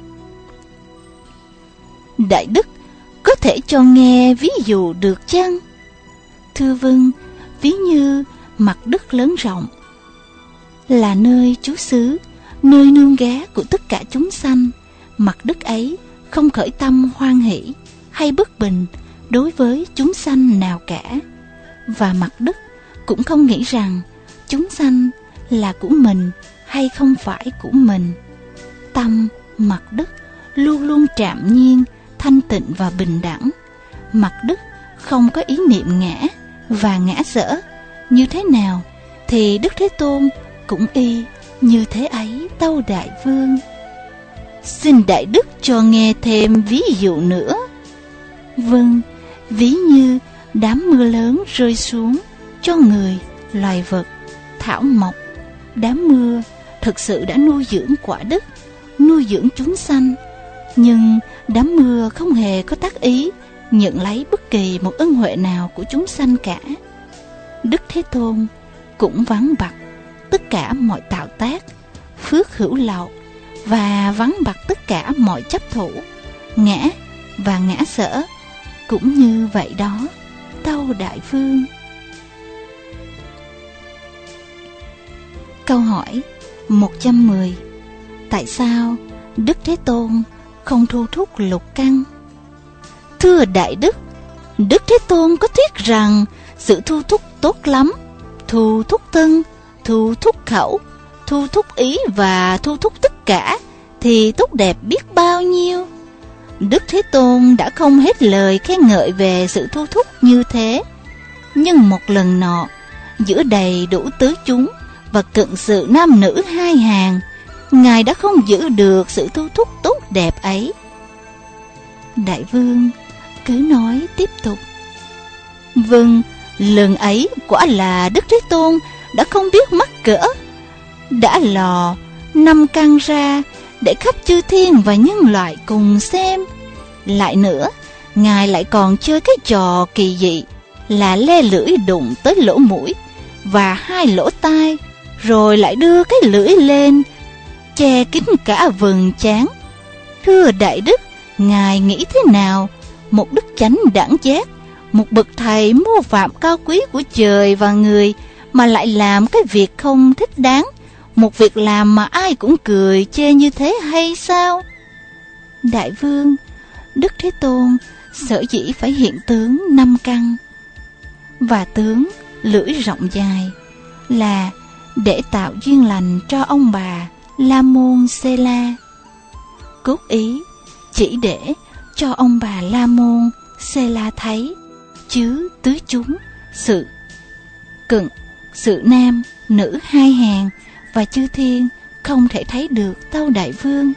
Đại đức có thể cho nghe ví dụ được chăng? Thưa vâng, ví như mặt đất lớn rộng là nơi trú xứ, nơi nương ghé của tất cả chúng sanh. Mặt đất ấy không khởi tâm hoan hỷ hay bất bình đối với chúng sanh nào cả, và mặt đất cũng không nghĩ rằng chúng sanh là của mình hay không phải của mình. Tâm mặt đất luôn luôn trạm nhiên, thanh tịnh và bình đẳng. Mặt đất không có ý niệm ngã và ngã dở. Như thế nào thì Đức Thế Tôn cũng y như thế ấy, tâu đại vương. Xin đại đức cho nghe thêm ví dụ nữa. Vâng, ví như đám mưa lớn rơi xuống cho người, loài vật, thảo mộc. Đám mưa thực sự đã nuôi dưỡng quả đất, nuôi dưỡng chúng sanh. Nhưng đám mưa không hề có tác ý nhận lấy bất kỳ một ân huệ nào của chúng sanh cả. Đức Thế Tôn cũng vắng bặt tất cả mọi tạo tác, phước hữu lậu, và vắng bặt tất cả mọi chấp thủ, ngã và ngã sở. Cũng như vậy đó, tâu đại vương. Câu hỏi một trăm mười. Tại sao Đức Thế Tôn không thu thúc lục căn? Thưa đại đức, Đức Thế Tôn có thuyết rằng sự thu thúc tốt lắm, thu thúc thân, thu thúc khẩu, thu thúc ý và thu thúc tất cả thì tốt đẹp biết bao nhiêu. Đức Thế Tôn đã không hết lời khen ngợi về sự thu thúc như thế. Nhưng một lần nọ, giữa đầy đủ tứ chúng và cận sự nam nữ hai hàng, Ngài đã không giữ được sự thu thúc tốt đẹp ấy. Đại vương cứ nói tiếp tục. Vâng, lần ấy quả là Đức Thế Tôn đã không biết mắc cỡ, đã lò năm căn ra để khắp chư thiên và nhân loại cùng xem. Lại nữa, Ngài lại còn chơi cái trò kỳ dị là le lưỡi đụng tới lỗ mũi và hai lỗ tai, rồi lại đưa cái lưỡi lên che kín cả vầng trán. Thưa đại đức, Ngài nghĩ thế nào? Một đức chánh đẳng giác, một bậc thầy mô phạm cao quý của trời và người, mà lại làm cái việc không thích đáng, một việc làm mà ai cũng cười chê như thế hay sao? Đại vương, Đức Thế Tôn sở dĩ phải hiện tướng năm căn và tướng lưỡi rộng dài là để tạo duyên lành cho ông bà La Môn Xê La. Cốt ý chỉ để cho ông bà La Môn Xê La thấy, chứ tứ chúng, sự cận, sự nam, nữ hai hàng và chư thiên không thể thấy được, tâu đại vương.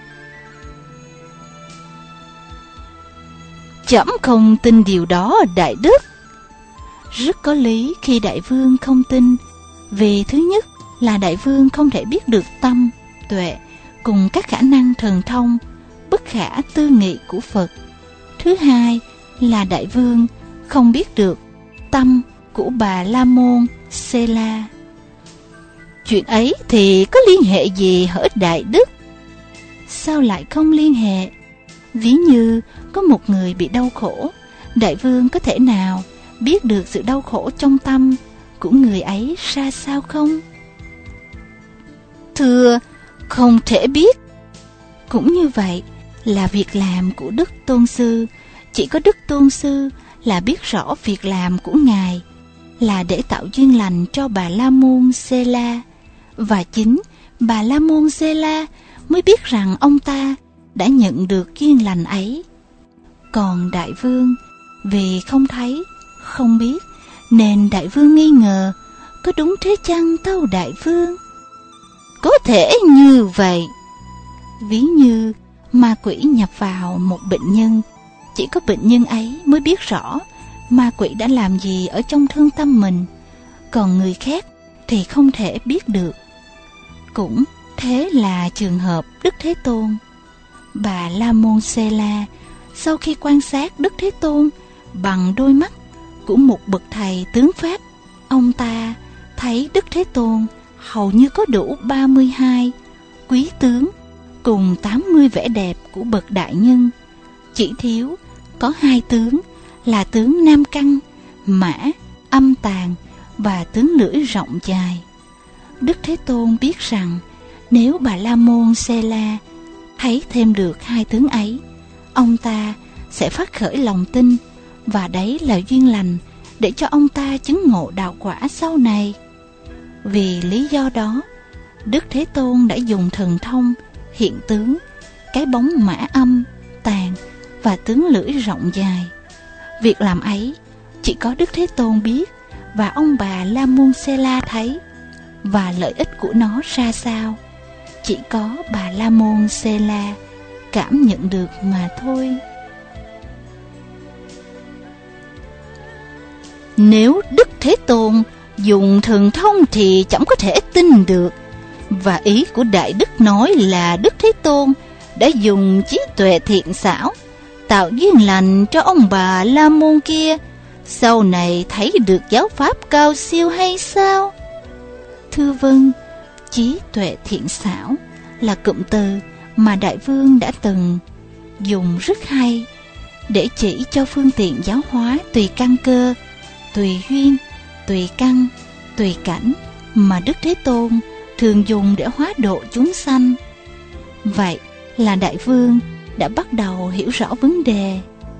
Trẫm không tin điều đó, đại đức. Rất có lý khi đại vương không tin, vì thứ nhất là đại vương không thể biết được tâm, tuệ cùng các khả năng thần thông bất khả tư nghị của Phật. Thứ hai là đại vương không biết được tâm của bà La Môn Xê La. Chuyện ấy thì có liên hệ gì hỡi đại đức? Sao lại không liên hệ? Ví như có một người bị đau khổ, đại vương có thể nào biết được sự đau khổ trong tâm của người ấy ra sao không? Thưa, không thể biết. Cũng như vậy là việc làm của Đức Tôn Sư. Chỉ có Đức Tôn Sư là biết rõ việc làm của Ngài là để tạo duyên lành cho bà La Môn Xê La, và chính bà La Môn Xê La mới biết rằng ông ta đã nhận được duyên lành ấy. Còn đại vương vì không thấy, không biết, nên đại vương nghi ngờ. Có đúng thế chăng, tâu đại vương? Có thể như vậy. Ví như ma quỷ nhập vào một bệnh nhân, chỉ có bệnh nhân ấy mới biết rõ ma quỷ đã làm gì ở trong thương tâm mình, còn người khác thì không thể biết được. Cũng thế là trường hợp Đức Thế Tôn. Bà La Môn Xê La sau khi quan sát Đức Thế Tôn bằng đôi mắt của một bậc thầy tướng pháp, ông ta thấy Đức Thế Tôn hầu như có đủ ba mươi hai quý tướng cùng tám mươi vẻ đẹp của bậc đại nhân. Chỉ thiếu có hai tướng là tướng Nam Căn, Mã, Âm Tàn và tướng lưỡi rộng dài. Đức Thế Tôn biết rằng nếu Bà La Môn Xê La thấy thêm được hai tướng ấy, ông ta sẽ phát khởi lòng tin, và đấy là duyên lành để cho ông ta chứng ngộ đạo quả sau này. Vì lý do đó, Đức Thế Tôn đã dùng thần thông, hiện tướng, cái bóng Mã Âm, Tàn và tướng lưỡi rộng dài. Việc làm ấy chỉ có Đức Thế Tôn biết và ông Bà La Môn Xê La thấy, và lợi ích của nó ra sao chỉ có Bà La Môn Xê La cảm nhận được mà thôi. Nếu Đức Thế Tôn dùng thần thông thì chẳng có thể tin được. Và ý của Đại Đức nói là Đức Thế Tôn đã dùng trí tuệ thiện xảo tạo duyên lành cho ông bà La Môn kia, sau này thấy được giáo pháp cao siêu hay sao? Thưa vâng, trí tuệ thiện xảo là cụm từ mà Đại Vương đã từng dùng rất hay để chỉ cho phương tiện giáo hóa tùy căn cơ, tùy duyên, tùy căn, tùy cảnh mà Đức Thế Tôn thường dùng để hóa độ chúng sanh. Vậy là Đại Vương đã bắt đầu hiểu rõ vấn đề.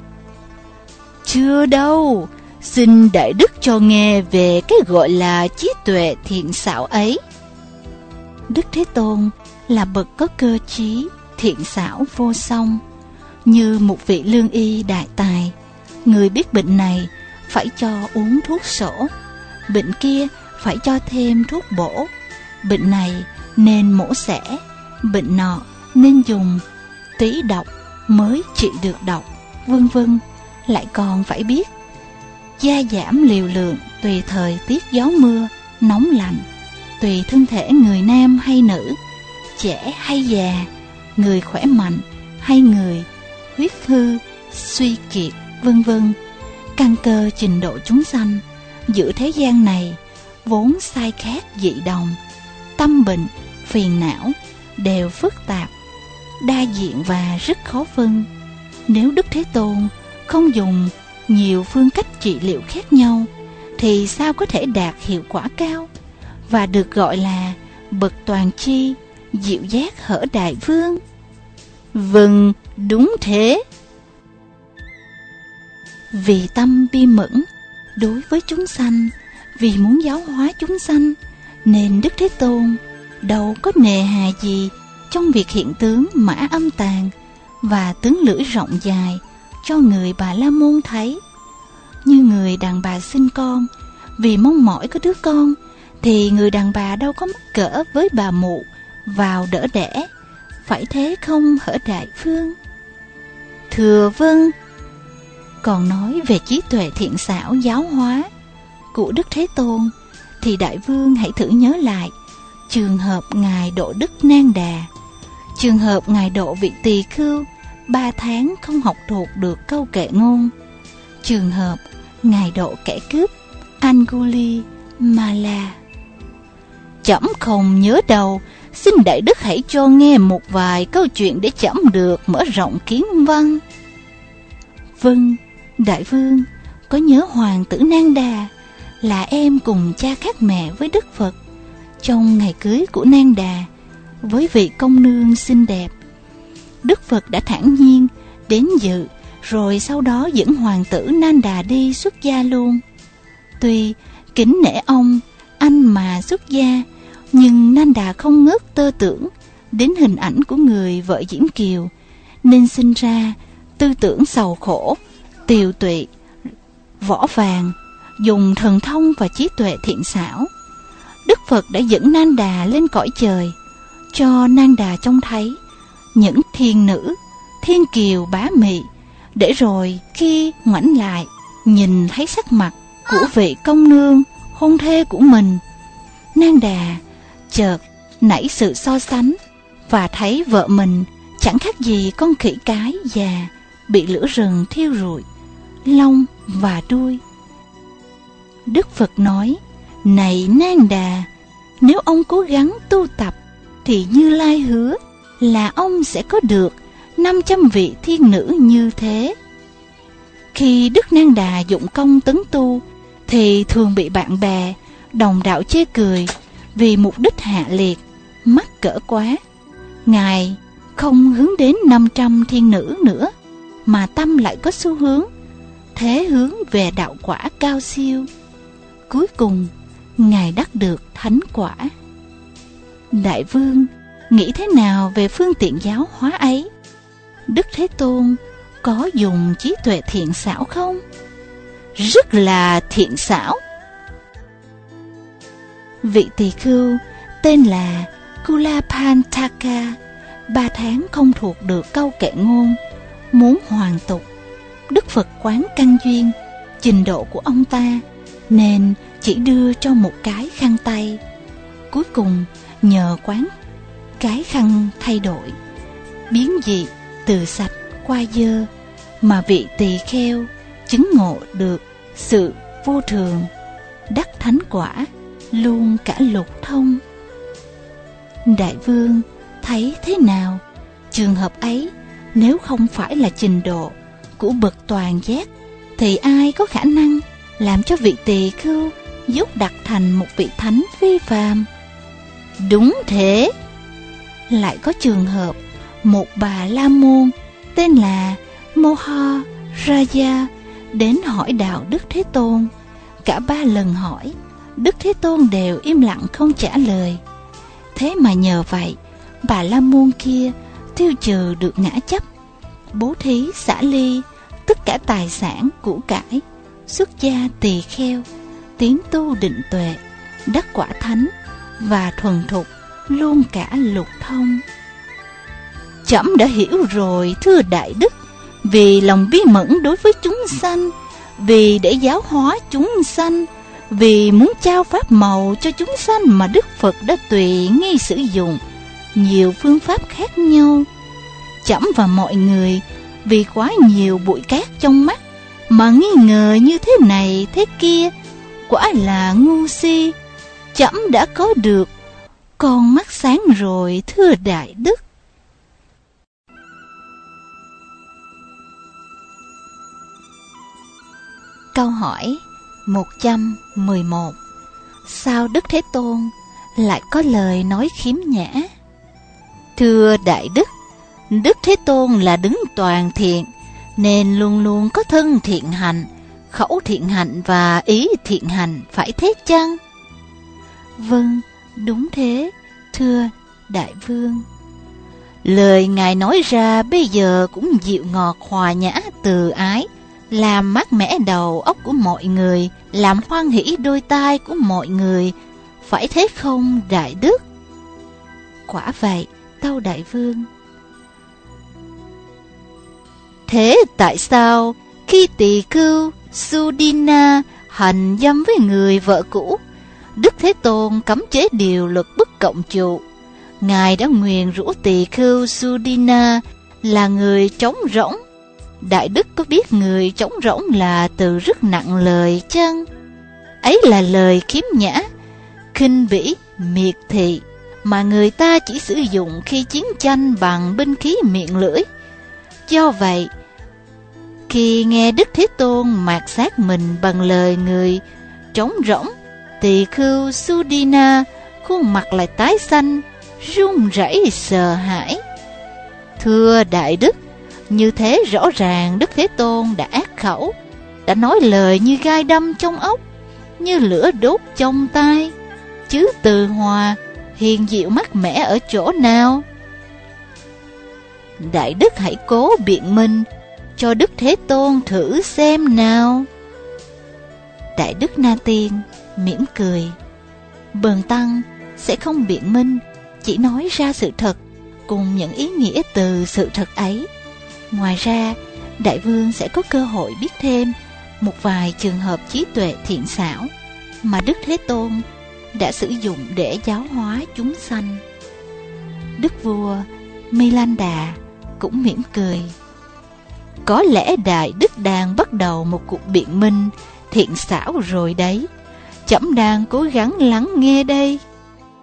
Chưa đâu, xin Đại Đức cho nghe về cái gọi là trí tuệ thiện xảo ấy. Đức Thế Tôn là bậc có cơ trí, thiện xảo vô song, như một vị lương y đại tài. Người biết bệnh này phải cho uống thuốc sổ, bệnh kia phải cho thêm thuốc bổ, bệnh này nên mổ xẻ, bệnh nọ nên dùng tí độc mới trị được độc, vân vân. Lại còn phải biết gia giảm liều lượng tùy thời tiết gió mưa, nóng lạnh, tùy thân thể người nam hay nữ, trẻ hay già, người khỏe mạnh hay người huyết hư, suy kiệt, vân vân. Căn cơ trình độ chúng sanh giữa thế gian này vốn sai khác dị đồng, tâm bệnh, phiền não đều phức tạp, đa diện và rất khó phân. Nếu Đức Thế Tôn không dùng nhiều phương cách trị liệu khác nhau thì sao có thể đạt hiệu quả cao và được gọi là bậc toàn chi, dịu giác hở Đại Vương? Vâng, đúng thế. Vì tâm bi mẫn đối với chúng sanh, vì muốn giáo hóa chúng sanh, nên Đức Thế Tôn đâu có nề hà gì trong việc hiện tướng Mã Âm Tàn và tướng lưỡi rộng dài cho người Bà La Môn thấy. Như người đàn bà sinh con, vì mong mỏi có đứa con, thì người đàn bà đâu có mắc cỡ với bà mụ vào đỡ đẻ, phải thế không hở Đại Vương? Thưa vâng. Còn nói về trí tuệ thiện xảo giáo hóa của Đức Thế Tôn thì Đại Vương hãy thử nhớ lại trường hợp Ngài độ Đức Nang Đà, trường hợp Ngài độ vị tỳ khưu ba tháng không học thuộc được câu kệ ngôn, trường hợp Ngài độ kẻ cướp Anguli Mala. Trẫm không nhớ đâu, xin Đại Đức hãy cho nghe một vài câu chuyện để trẫm được mở rộng kiến văn. Vâng, Đại Vương có nhớ hoàng tử Nang Đà là em cùng cha khác mẹ với Đức Phật trong ngày cưới của Nang Đà với vị công nương xinh đẹp. Đức Phật đã thản nhiên đến dự, rồi sau đó dẫn hoàng tử Nang Đà đi xuất gia luôn. Tuy kính nể ông anh mà xuất gia, nhưng Nang Đà không ngớt tơ tưởng đến hình ảnh của người vợ Diễm Kiều, nên sinh ra tư tưởng sầu khổ, tiều tụy, võ vàng, dùng thần thông và trí tuệ thiện xảo. Đức Phật đã dẫn Nang Đà lên cõi trời, cho Nang Đà trông thấy những thiên nữ, thiên kiều bá mị, để rồi khi ngoảnh lại nhìn thấy sắc mặt của vị công nương hôn thê của mình, Nang Đà chợt nảy sự so sánh và thấy vợ mình chẳng khác gì con khỉ cái già bị lửa rừng thiêu rụi lông và đuôi. Đức Phật nói: Này Nang Đà, Nếu ông cố gắng tu tập thì Như Lai hứa là ông sẽ có được năm trăm vị thiên nữ như thế. Khi Đức Nang Đà dụng công tấn tu thì thường bị bạn bè, đồng đạo chê cười vì mục đích hạ liệt, mắc cỡ quá. Ngài không hướng đến năm trăm thiên nữ nữa, mà tâm lại có xu hướng thế hướng về đạo quả cao siêu. Cuối cùng Ngài đắc được thánh quả. Đại vương nghĩ thế nào về phương tiện giáo hóa ấy? Đức Thế Tôn có dùng trí tuệ thiện xảo không? Rất là thiện xảo. Vị tỳ khưu tên là Kulapantaka ba tháng không thuộc được câu kệ ngôn, muốn hoàn tục. Đức Phật quán căn duyên trình độ của ông ta, nên chỉ đưa cho một cái khăn tay. Cuối cùng nhờ quán cái khăn thay đổi, biến dị từ sạch qua dơ, mà vị tỳ kheo chứng ngộ được sự vô thường, đắc thánh quả, luôn cả lục thông. Đại vương thấy thế nào? Trường hợp ấy nếu không phải là trình độ của bậc toàn giác, thì ai có khả năng làm cho vị tỳ khưu dốc đặt thành một vị thánh phi phàm? Đúng thế. Lại có trường hợp một bà la môn tên là Moha Raja đến hỏi đạo Đức Thế Tôn. Cả ba lần hỏi, Đức Thế Tôn đều im lặng không trả lời. Thế mà nhờ vậy, bà la môn kia tiêu trừ được ngã chấp, bố thí xả ly tất cả tài sản của cải, xuất gia tỳ kheo, tiến tu định tuệ, đắc quả thánh và thuần thục luôn cả lục thông. Trẫm đã hiểu rồi, thưa Đại Đức. Vì lòng bi mẫn đối với chúng sanh, vì để giáo hóa chúng sanh, vì muốn trao pháp màu cho chúng sanh mà Đức Phật đã tùy nghi sử dụng nhiều phương pháp khác nhau. Trẫm và mọi người vì quá nhiều bụi cát trong mắt mà nghi ngờ như thế này thế kia, quả là ngu si. Trẫm đã có được con mắt sáng rồi, thưa Đại Đức. Câu hỏi một trăm mười một. Sao Đức Thế Tôn lại có lời nói khiếm nhã? Thưa Đại Đức, Đức Thế Tôn là đứng toàn thiện, nên luôn luôn có thân thiện hạnh, khẩu thiện hạnh và ý thiện hạnh, phải thế chăng? Vâng, đúng thế, thưa Đại Vương. Lời Ngài nói ra bây giờ cũng dịu ngọt hòa nhã từ ái, làm mát mẻ đầu óc của mọi người, làm hoan hỷ đôi tai của mọi người, phải thế không Đại Đức? Quả vậy, tâu Đại Vương. Thế tại sao khi tỳ khưu Sudina hành dâm với người vợ cũ, Đức Thế Tôn cấm chế điều luật bất cộng trụ, Ngài đã nguyền rủa tỳ khưu Sudina là người trống rỗng? Đại Đức có biết người trống rỗng là từ rất nặng lời chăng? Ấy là lời khiếm nhã, khinh bỉ, miệt thị mà người ta chỉ sử dụng khi chiến tranh bằng binh khí miệng lưỡi. Do vậy, khi nghe Đức Thế Tôn mạt sát mình bằng lời người trống rỗng, tỳ khưu Sudina khuôn mặt lại tái xanh, run rẩy sợ hãi. Thưa Đại Đức, như thế rõ ràng Đức Thế Tôn đã ác khẩu, đã nói lời như gai đâm trong ốc, như lửa đốt trong tai, chứ từ hòa, hiền diệu mát mẻ ở chỗ nào? Đại Đức hãy cố biện minh cho Đức Thế Tôn thử xem nào. Đại Đức Na Tiên mỉm cười. Bần tăng sẽ không biện minh, chỉ nói ra sự thật cùng những ý nghĩa từ sự thật ấy. Ngoài ra, Đại Vương sẽ có cơ hội biết thêm một vài trường hợp trí tuệ thiện xảo mà Đức Thế Tôn đã sử dụng để giáo hóa chúng sanh. Đức vua Milanda cũng mỉm cười. Có lẽ Đại Đức đang bắt đầu một cuộc biện minh thiện xảo rồi đấy. Trẫm đang cố gắng lắng nghe đây.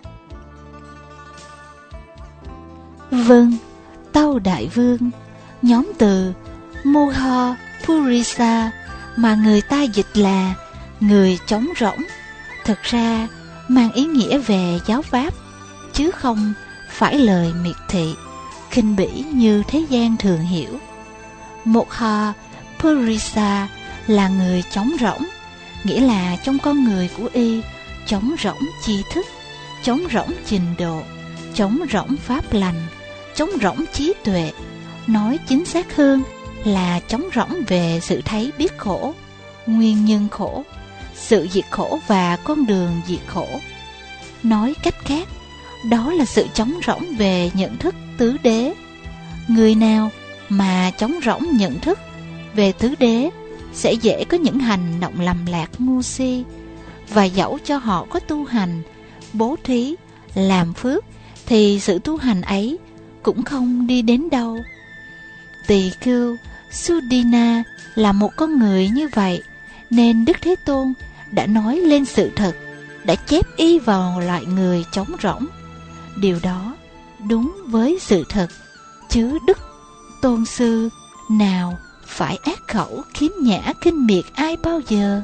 Vâng, tâu đại vương. Nhóm từ Moha Purisa mà người ta dịch là người trống rỗng, thực ra mang ý nghĩa về giáo pháp, chứ không phải lời miệt thị, khinh bỉ như thế gian thường hiểu. Moha Purisa là người trống rỗng, nghĩa là trong con người của y trống rỗng tri thức, trống rỗng trình độ, trống rỗng pháp lành, trống rỗng trí tuệ. Nói chính xác hơn là trống rỗng về sự thấy biết khổ, nguyên nhân khổ, sự diệt khổ và con đường diệt khổ. Nói cách khác, đó là sự trống rỗng về nhận thức tứ đế. Người nào mà trống rỗng nhận thức về tứ đế sẽ dễ có những hành động lầm lạc ngu si, và dẫu cho họ có tu hành, bố thí, làm phước, thì sự tu hành ấy cũng không đi đến đâu. Tỳ khưu Sudina là một con người như vậy, nên Đức Thế Tôn đã nói lên sự thật, đã chép y vào loại người trống rỗng. Điều đó đúng với sự thật, chứ Đức Tôn Sư nào phải ác khẩu khiếm nhã khinh miệt ai bao giờ.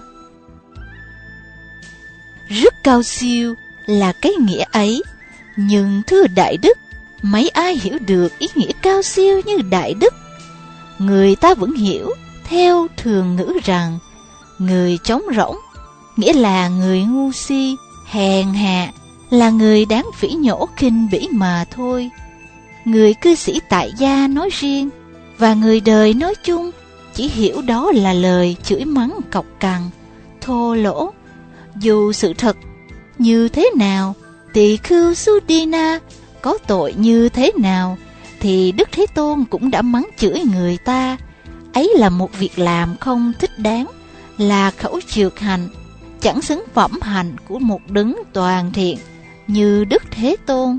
Rất cao siêu là cái nghĩa ấy, nhưng thưa Đại Đức, mấy ai hiểu được ý nghĩa cao siêu như Đại Đức? Người ta vẫn hiểu theo thường ngữ rằng người trống rỗng nghĩa là người ngu si, hèn hạ, là người đáng phỉ nhổ khinh bỉ mà thôi. Người cư sĩ tại gia nói riêng và người đời nói chung chỉ hiểu đó là lời chửi mắng cọc cằn, thô lỗ. Dù sự thật như thế nào, tỳ khưu Sudina có tội như thế nào, thì Đức Thế Tôn cũng đã mắng chửi người ta. Ấy là một việc làm không thích đáng, là khẩu trược hạnh, chẳng xứng phẩm hạnh của một đấng toàn thiện như Đức Thế Tôn.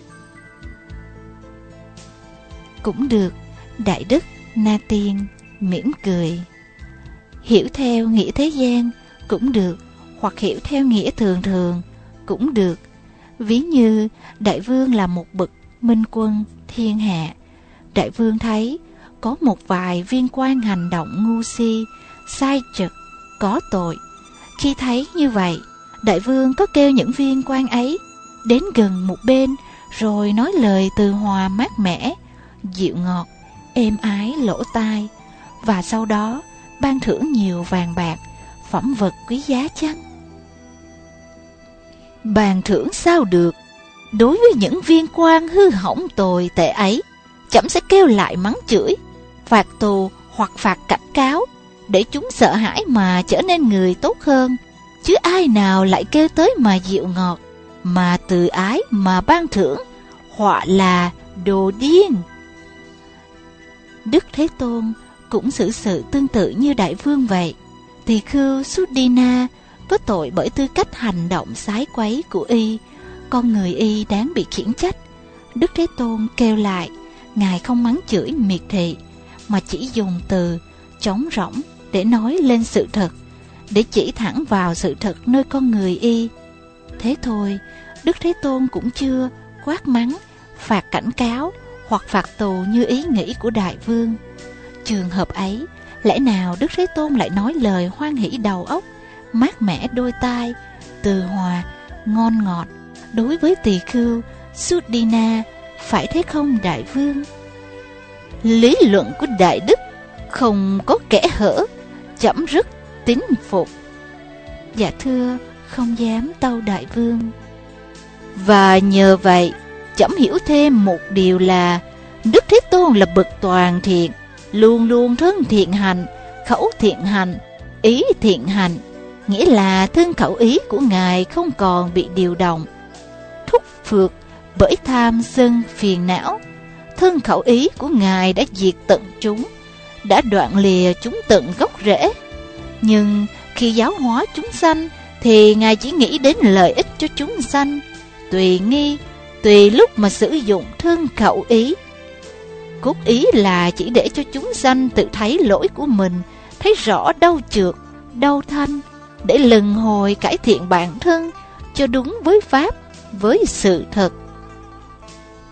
Cũng được, Đại Đức Na Tiên mỉm cười. Hiểu theo nghĩa thế gian cũng được, hoặc hiểu theo nghĩa thường thường cũng được. Ví như Đại Vương là một bậc minh quân thiên hạ, Đại Vương thấy có một vài viên quan hành động ngu si, sai trật, có tội. Khi thấy như vậy, Đại Vương có kêu những viên quan ấy đến gần một bên, rồi nói lời từ hòa mát mẻ, dịu ngọt, êm ái lỗ tai, và sau đó ban thưởng nhiều vàng bạc, phẩm vật quý giá chăng? Bàn thưởng sao được? Đối với những viên quan hư hỏng tồi tệ ấy, chấm sẽ kêu lại mắng chửi, phạt tù hoặc phạt cảnh cáo, để chúng sợ hãi mà trở nên người tốt hơn. Chứ ai nào lại kêu tới mà dịu ngọt, mà từ ái mà ban thưởng, họa là đồ điên. Đức Thế Tôn cũng xử sự tương tự như Đại Vương vậy. Tỳ khưu Sudina có tội bởi tư cách hành động sái quấy của y, con người y đáng bị khiển trách. Đức Thế Tôn kêu lại, Ngài không mắng chửi miệt thị, mà chỉ dùng từ trống rỗng để nói lên sự thật, để chỉ thẳng vào sự thật nơi con người y. Thế thôi, Đức Thế Tôn cũng chưa quát mắng, phạt cảnh cáo hoặc phạt tù như ý nghĩ của Đại Vương. Trường hợp ấy, lẽ nào Đức Thế Tôn lại nói lời hoan hỷ đầu óc, mát mẻ đôi tai, từ hòa, ngon ngọt đối với tỳ khưu Sudina, phải thế không Đại Vương? Lý luận của Đại Đức không có kẽ hở, chấm rất tín phục. Dạ thưa, không dám tâu Đại Vương. Và nhờ vậy, chấm hiểu thêm một điều là Đức Thế Tôn là bậc toàn thiện, luôn luôn thân thiện hành, khẩu thiện hành, ý thiện hành, nghĩa là thân khẩu ý của Ngài không còn bị điều động, thúc phược bởi tham sân phiền não. Thân khẩu ý của Ngài đã diệt tận chúng, đã đoạn lìa chúng tận gốc rễ. Nhưng khi giáo hóa chúng sanh thì Ngài chỉ nghĩ đến lợi ích cho chúng sanh, tùy nghi, tùy lúc mà sử dụng thân khẩu ý. Cốt ý là chỉ để cho chúng sanh tự thấy lỗi của mình, thấy rõ đâu trượt, đâu thanh, để lần hồi cải thiện bản thân cho đúng với Pháp, với sự thật.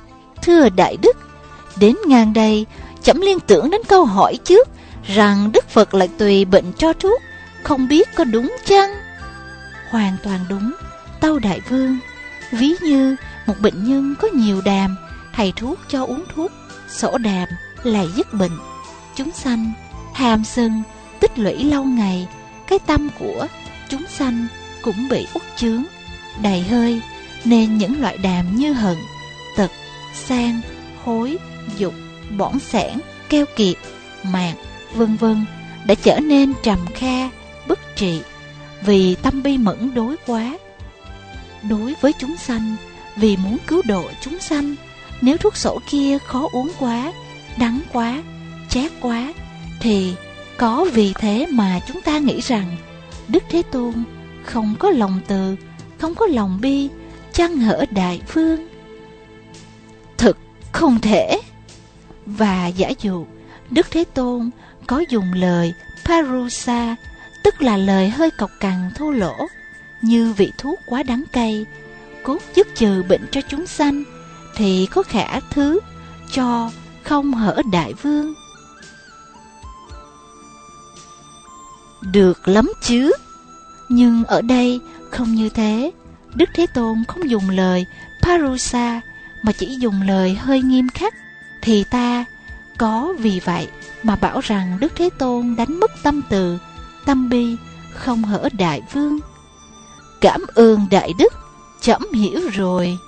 thưa Đại Đức, đến ngang đây, chậm liên tưởng đến câu hỏi trước, rằng Đức Phật lại tùy bệnh cho thuốc, không biết có đúng chăng? Hoàn toàn đúng, tâu Đại Vương. Ví như một bệnh nhân có nhiều đàm, thầy thuốc cho uống thuốc sổ đàm là dứt bệnh. Chúng sanh hàm sân tích lũy lâu ngày, cái tâm của chúng sanh cũng bị uất chướng, đầy hơi, nên những loại đàm như hận, tật, sang, hối, dục, bỏng sẻn, keo kiệt, mạn, vân vân đã trở nên trầm kha, bất trị, vì tâm bi mẫn đối quá. Đối với chúng sanh, vì muốn cứu độ chúng sanh, nếu thuốc sổ kia khó uống quá, đắng quá, chát quá, thì có vì thế mà chúng ta nghĩ rằng Đức Thế Tôn không có lòng từ, không có lòng bi, chăng hở Đại Vương? Thực không thể. Và giả dụ Đức Thế Tôn có dùng lời parusa, tức là lời hơi cộc cằn thô lỗ, như vị thuốc quá đắng cay, cốt dứt trừ bệnh cho chúng sanh, thì có khả thứ cho không hở Đại Vương? Được lắm chứ. Nhưng ở đây không như thế. Đức Thế Tôn không dùng lời parusa, mà chỉ dùng lời hơi nghiêm khắc, thì ta có vì vậy mà bảo rằng Đức Thế Tôn đánh mất tâm từ, tâm bi, không hở Đại Vương? Cảm ơn Đại Đức, trẫm hiểu rồi.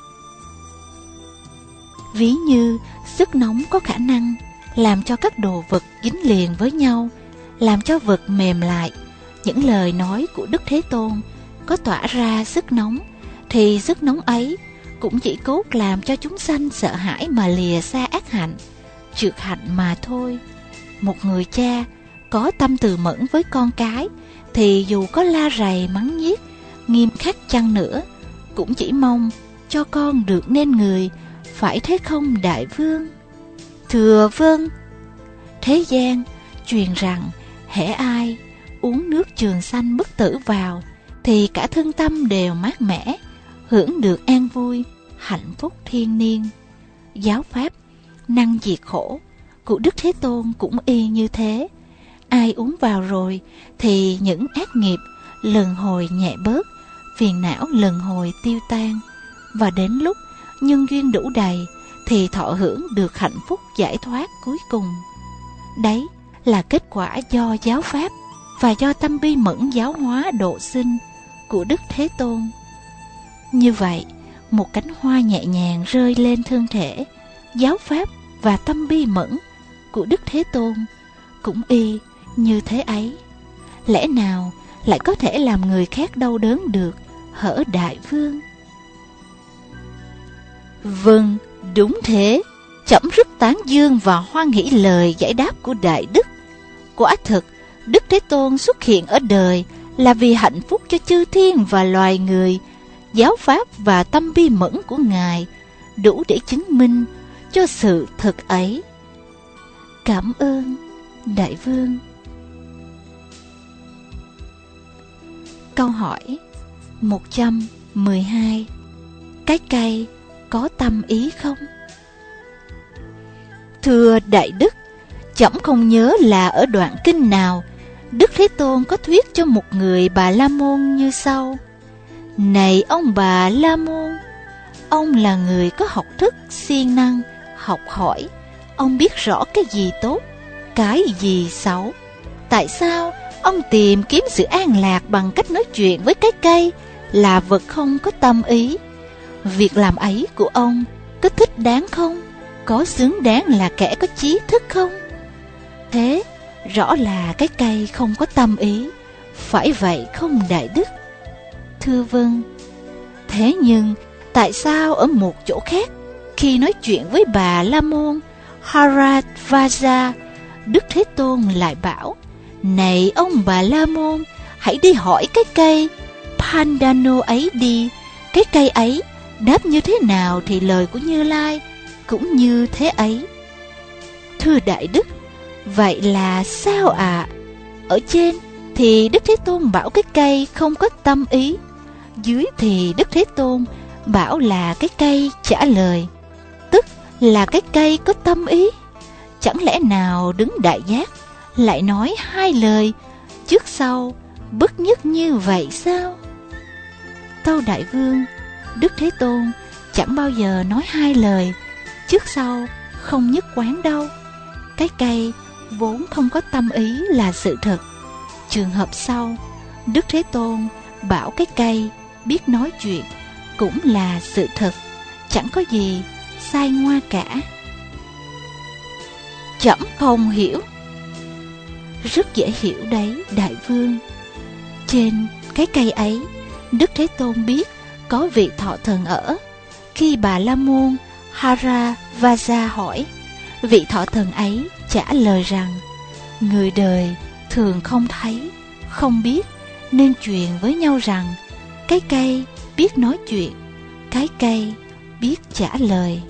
Ví như sức nóng có khả năng làm cho các đồ vật dính liền với nhau, làm cho vật mềm lại. Những lời nói của Đức Thế Tôn có tỏa ra sức nóng, thì sức nóng ấy cũng chỉ cốt làm cho chúng sanh sợ hãi mà lìa xa ác hạnh, trượt hạnh mà thôi. Một người cha có tâm từ mẫn với con cái, thì dù có la rầy mắng nhiếc nghiêm khắc chăng nữa, cũng chỉ mong cho con được nên người, phải thế không Đại Vương? Thưa vâng. Thế gian truyền rằng hễ ai uống nước trường sanh bất tử vào, thì cả thân tâm đều mát mẻ, hưởng được an vui, hạnh phúc thiên niên. Giáo pháp năng diệt khổ của Đức Thế Tôn cũng y như thế. Ai uống vào rồi thì những ác nghiệp lần hồi nhẹ bớt, phiền não lần hồi tiêu tan, và đến lúc nhân duyên đủ đầy thì thọ hưởng được hạnh phúc giải thoát cuối cùng. Đấy là kết quả do giáo pháp và do tâm bi mẫn giáo hóa độ sinh của Đức Thế Tôn. Như vậy, một cánh hoa nhẹ nhàng rơi lên thân thể, giáo pháp và tâm bi mẫn của Đức Thế Tôn cũng y như thế ấy. Lẽ nào lại có thể làm người khác đau đớn được, hở Đại Vương? Vâng, đúng thế. Trẫm rất tán dương và hoan hỷ lời giải đáp của Đại Đức. Quả thực, Đức Thế Tôn xuất hiện ở đời là vì hạnh phúc cho chư thiên và loài người. Giáo pháp và tâm bi mẫn của Ngài đủ để chứng minh cho sự thật ấy. Cảm ơn Đại Vương. Câu hỏi một trăm mười hai. Cái cây có tâm ý không? Thưa Đại Đức, trẫm không nhớ là ở đoạn kinh nào Đức Thế Tôn có thuyết cho một người Bà La Môn như sau: Này ông Bà La Môn, ông là người có học thức siêng năng, học hỏi, ông biết rõ cái gì tốt, cái gì xấu. Tại sao ông tìm kiếm sự an lạc bằng cách nói chuyện với cái cây là vật không có tâm ý? Việc làm ấy của ông có thích đáng không? Có xứng đáng là kẻ có trí thức không? Thế rõ là cái cây không có tâm ý, phải vậy không Đại Đức? Thưa vâng. Thế nhưng tại sao ở một chỗ khác, khi nói chuyện với Bà La Môn Haradvaja, Đức Thế Tôn lại bảo: Này ông Bà La Môn, hãy đi hỏi cái cây Pandano ấy đi. Cái cây ấy đáp như thế nào thì lời của Như Lai cũng như thế ấy. Thưa Đại Đức, vậy là sao ạ? À? Ở trên thì Đức Thế Tôn bảo cái cây không có tâm ý, dưới thì Đức Thế Tôn bảo là cái cây trả lời, tức là cái cây có tâm ý. Chẳng lẽ nào đứng đại giác lại nói hai lời trước sau bức nhất như vậy sao? Tâu Đại Vương, Đức Thế Tôn chẳng bao giờ nói hai lời trước sau không nhất quán đâu. Cái cây vốn không có tâm ý là sự thật. Trường hợp sau, Đức Thế Tôn bảo cái cây biết nói chuyện cũng là sự thật, chẳng có gì sai ngoa cả. Trẫm không hiểu. Rất dễ hiểu đấy, Đại Vương. Trên cái cây ấy, Đức Thế Tôn biết có vị thọ thần ở. Khi Bà La Môn Haravaja hỏi, vị thọ thần ấy trả lời rằng: người đời thường không thấy, không biết, nên truyền với nhau rằng cái cây biết nói chuyện, cái cây biết trả lời.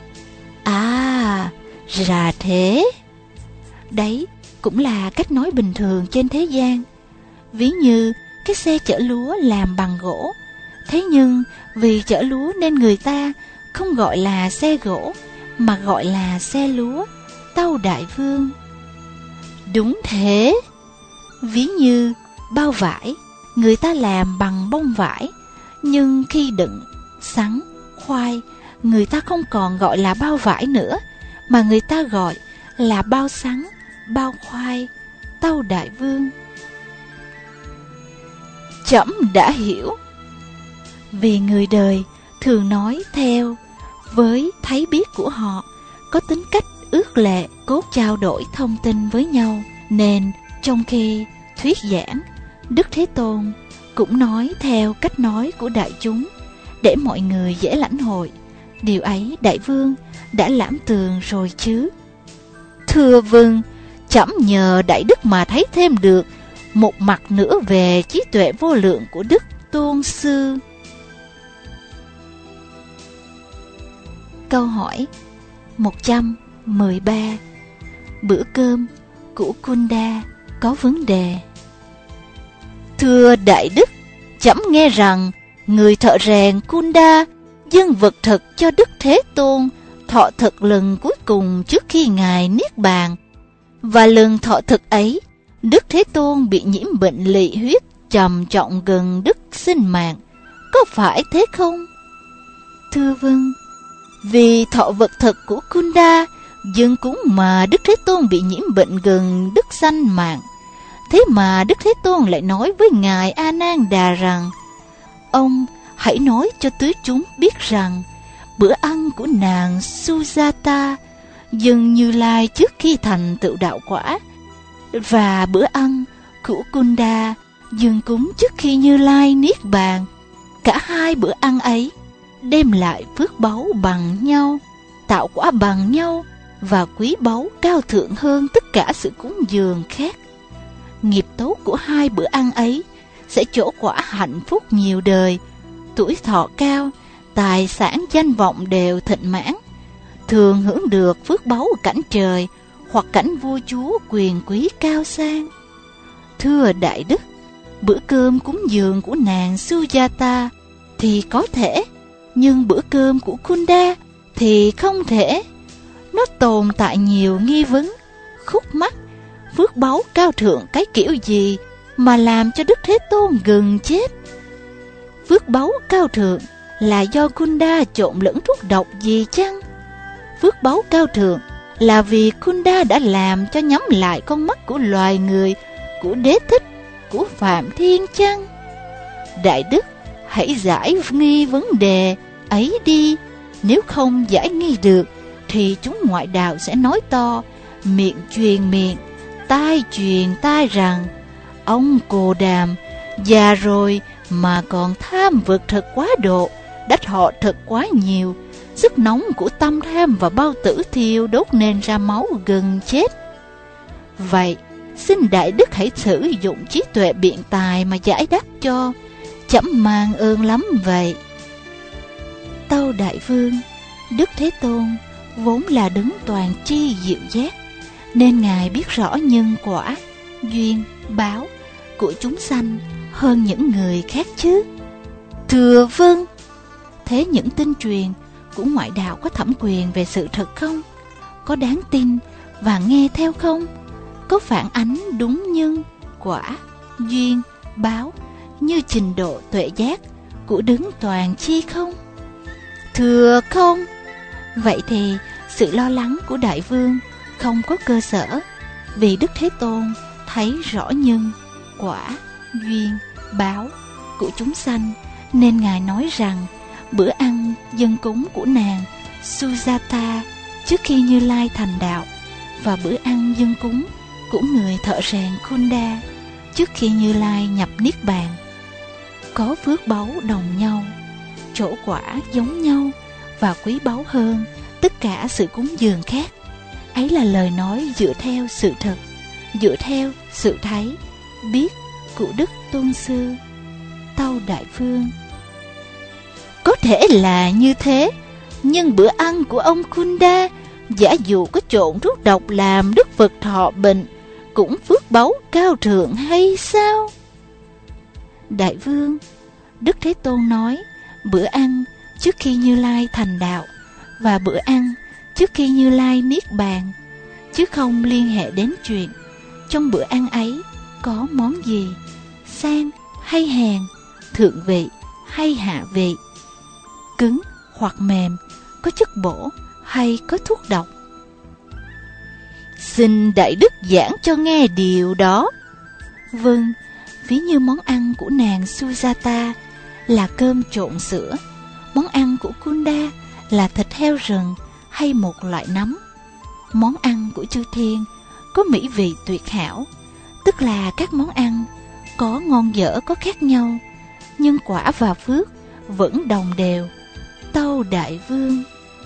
À, ra thế. Đấy cũng là cách nói bình thường trên thế gian. Ví như cái xe chở lúa làm bằng gỗ, thế nhưng vì chở lúa nên người ta không gọi là xe gỗ mà gọi là xe lúa, Tâu Đại Vương. Đúng thế. Ví như bao vải, người ta làm bằng bông vải, nhưng khi đựng sắn, khoai, người ta không còn gọi là bao vải nữa, mà người ta gọi là bao sắn, bao khoai, Tâu Đại Vương. Trẫm đã hiểu. Vì người đời thường nói theo với thấy biết của họ, có tính cách ước lệ, cốt trao đổi thông tin với nhau, nên trong khi thuyết giảng, Đức Thế Tôn cũng nói theo cách nói của đại chúng để mọi người dễ lãnh hội. Điều ấy Đại Vương đã lãm tường rồi chứ? Thưa vâng, trẫm nhờ đại đức mà thấy thêm được một mặt nữa về trí tuệ vô lượng của Đức Tôn Sư. Câu hỏi một trăm mười ba. Bữa cơm của Kunda có vấn đề. Thưa đại đức, trẫm nghe rằng người thợ rèn Kunda dâng vật thực cho Đức Thế Tôn thọ thực lần cuối cùng trước khi Ngài niết bàn, và lần thọ thực ấy, Đức Thế Tôn bị nhiễm bệnh lỵ huyết trầm trọng gần đứt sinh mạng. Có phải thế không? Thưa vâng. Vì thọ vật thực của Kunda dâng cúng mà Đức Thế Tôn bị nhiễm bệnh gần đứt sanh mạng. Thế mà Đức Thế Tôn lại nói với Ngài A Nan Đà rằng: ông hãy nói cho tứ chúng biết rằng bữa ăn của nàng Sujata dâng Như Lai trước khi thành tựu đạo quả, và bữa ăn của Kunda dâng cúng trước khi Như Lai niết bàn. Cả hai bữa ăn ấy đem lại phước báu bằng nhau, tạo quả bằng nhau, và quý báu cao thượng hơn tất cả sự cúng dường khác. Nghiệp tốt của hai bữa ăn ấy sẽ trổ quả hạnh phúc nhiều đời, tuổi thọ cao, tài sản danh vọng đều thịnh mãn, thường hưởng được phước báu cảnh trời hoặc cảnh vua chúa quyền quý cao sang. Thưa đại đức, bữa cơm cúng dường của nàng Sujata thì có thể, nhưng bữa cơm của Kunda thì không thể. Nó tồn tại nhiều nghi vấn, khúc mắc. Phước báu cao thượng cái kiểu gì mà làm cho Đức Thế Tôn gần chết? Phước báu cao thượng là do Kunda trộn lẫn thuốc độc gì chăng? Phước báu cao thượng là vì Kunda đã làm cho nhắm lại con mắt của loài người, của Đế Thích, của Phạm Thiên chăng? Đại đức, hãy giải nghi vấn đề ấy đi. Nếu không giải nghi được thì chúng ngoại đạo sẽ nói to, miệng truyền miệng, tai truyền tai rằng: ông Cồ Đàm già rồi mà còn tham vật thật quá độ, đách họ thật quá nhiều. Sức nóng của tâm tham và bao tử thiêu đốt nên ra máu gần chết. Vậy xin đại đức hãy sử dụng trí tuệ biện tài mà giải đáp cho, chấm mang ơn lắm vậy. Tâu Đại Vương, Đức Thế Tôn vốn là đấng toàn tri diệu giác, nên Ngài biết rõ nhân quả, duyên, báo của chúng sanh hơn những người khác chứ. Thưa vâng. Thế những tin truyền của ngoại đạo có thẩm quyền về sự thật không? Có đáng tin và nghe theo không? Có phản ánh đúng nhân, quả, duyên, báo như trình độ tuệ giác của đấng toàn chi không? Thưa không. Vậy thì sự lo lắng của đại vương không có cơ sở, vì Đức Thế Tôn thấy rõ nhân, quả, duyên, báo của chúng sanh, nên Ngài nói rằng bữa ăn dân cúng của nàng Sujata trước khi Như Lai thành đạo và bữa ăn dân cúng của người thợ rèn Kunda trước khi Như Lai nhập niết bàn có phước báu đồng nhau, chỗ quả giống nhau và quý báu hơn tất cả sự cúng dường khác. Ấy là lời nói dựa theo sự thật, dựa theo sự thấy, biết của Đức Tôn Sư Tâu Đại Vương. Có thể là như thế, nhưng bữa ăn của ông Kunda, giả dụ có trộn thuốc độc làm Đức Phật thọ bệnh, cũng phước báu cao thượng hay sao? Đại Vương, Đức Thế Tôn nói bữa ăn trước khi Như Lai thành đạo và bữa ăn trước khi Như Lai niết bàn, chứ không liên hệ đến chuyện trong bữa ăn ấy có món gì, sang hay hèn, thượng vị hay hạ vị, cứng hoặc mềm, có chất bổ hay có thuốc độc. Xin Đại Đức giảng cho nghe điều đó. Vâng, ví như món ăn của nàng Sujata là cơm trộn sữa, món ăn của Kunda là thịt heo rừng hay một loại nấm. Món ăn của chư thiên có mỹ vị tuyệt hảo, tức là các món ăn có ngon dở có khác nhau, nhưng quả và phước vẫn đồng đều. Tâu Đại Vương,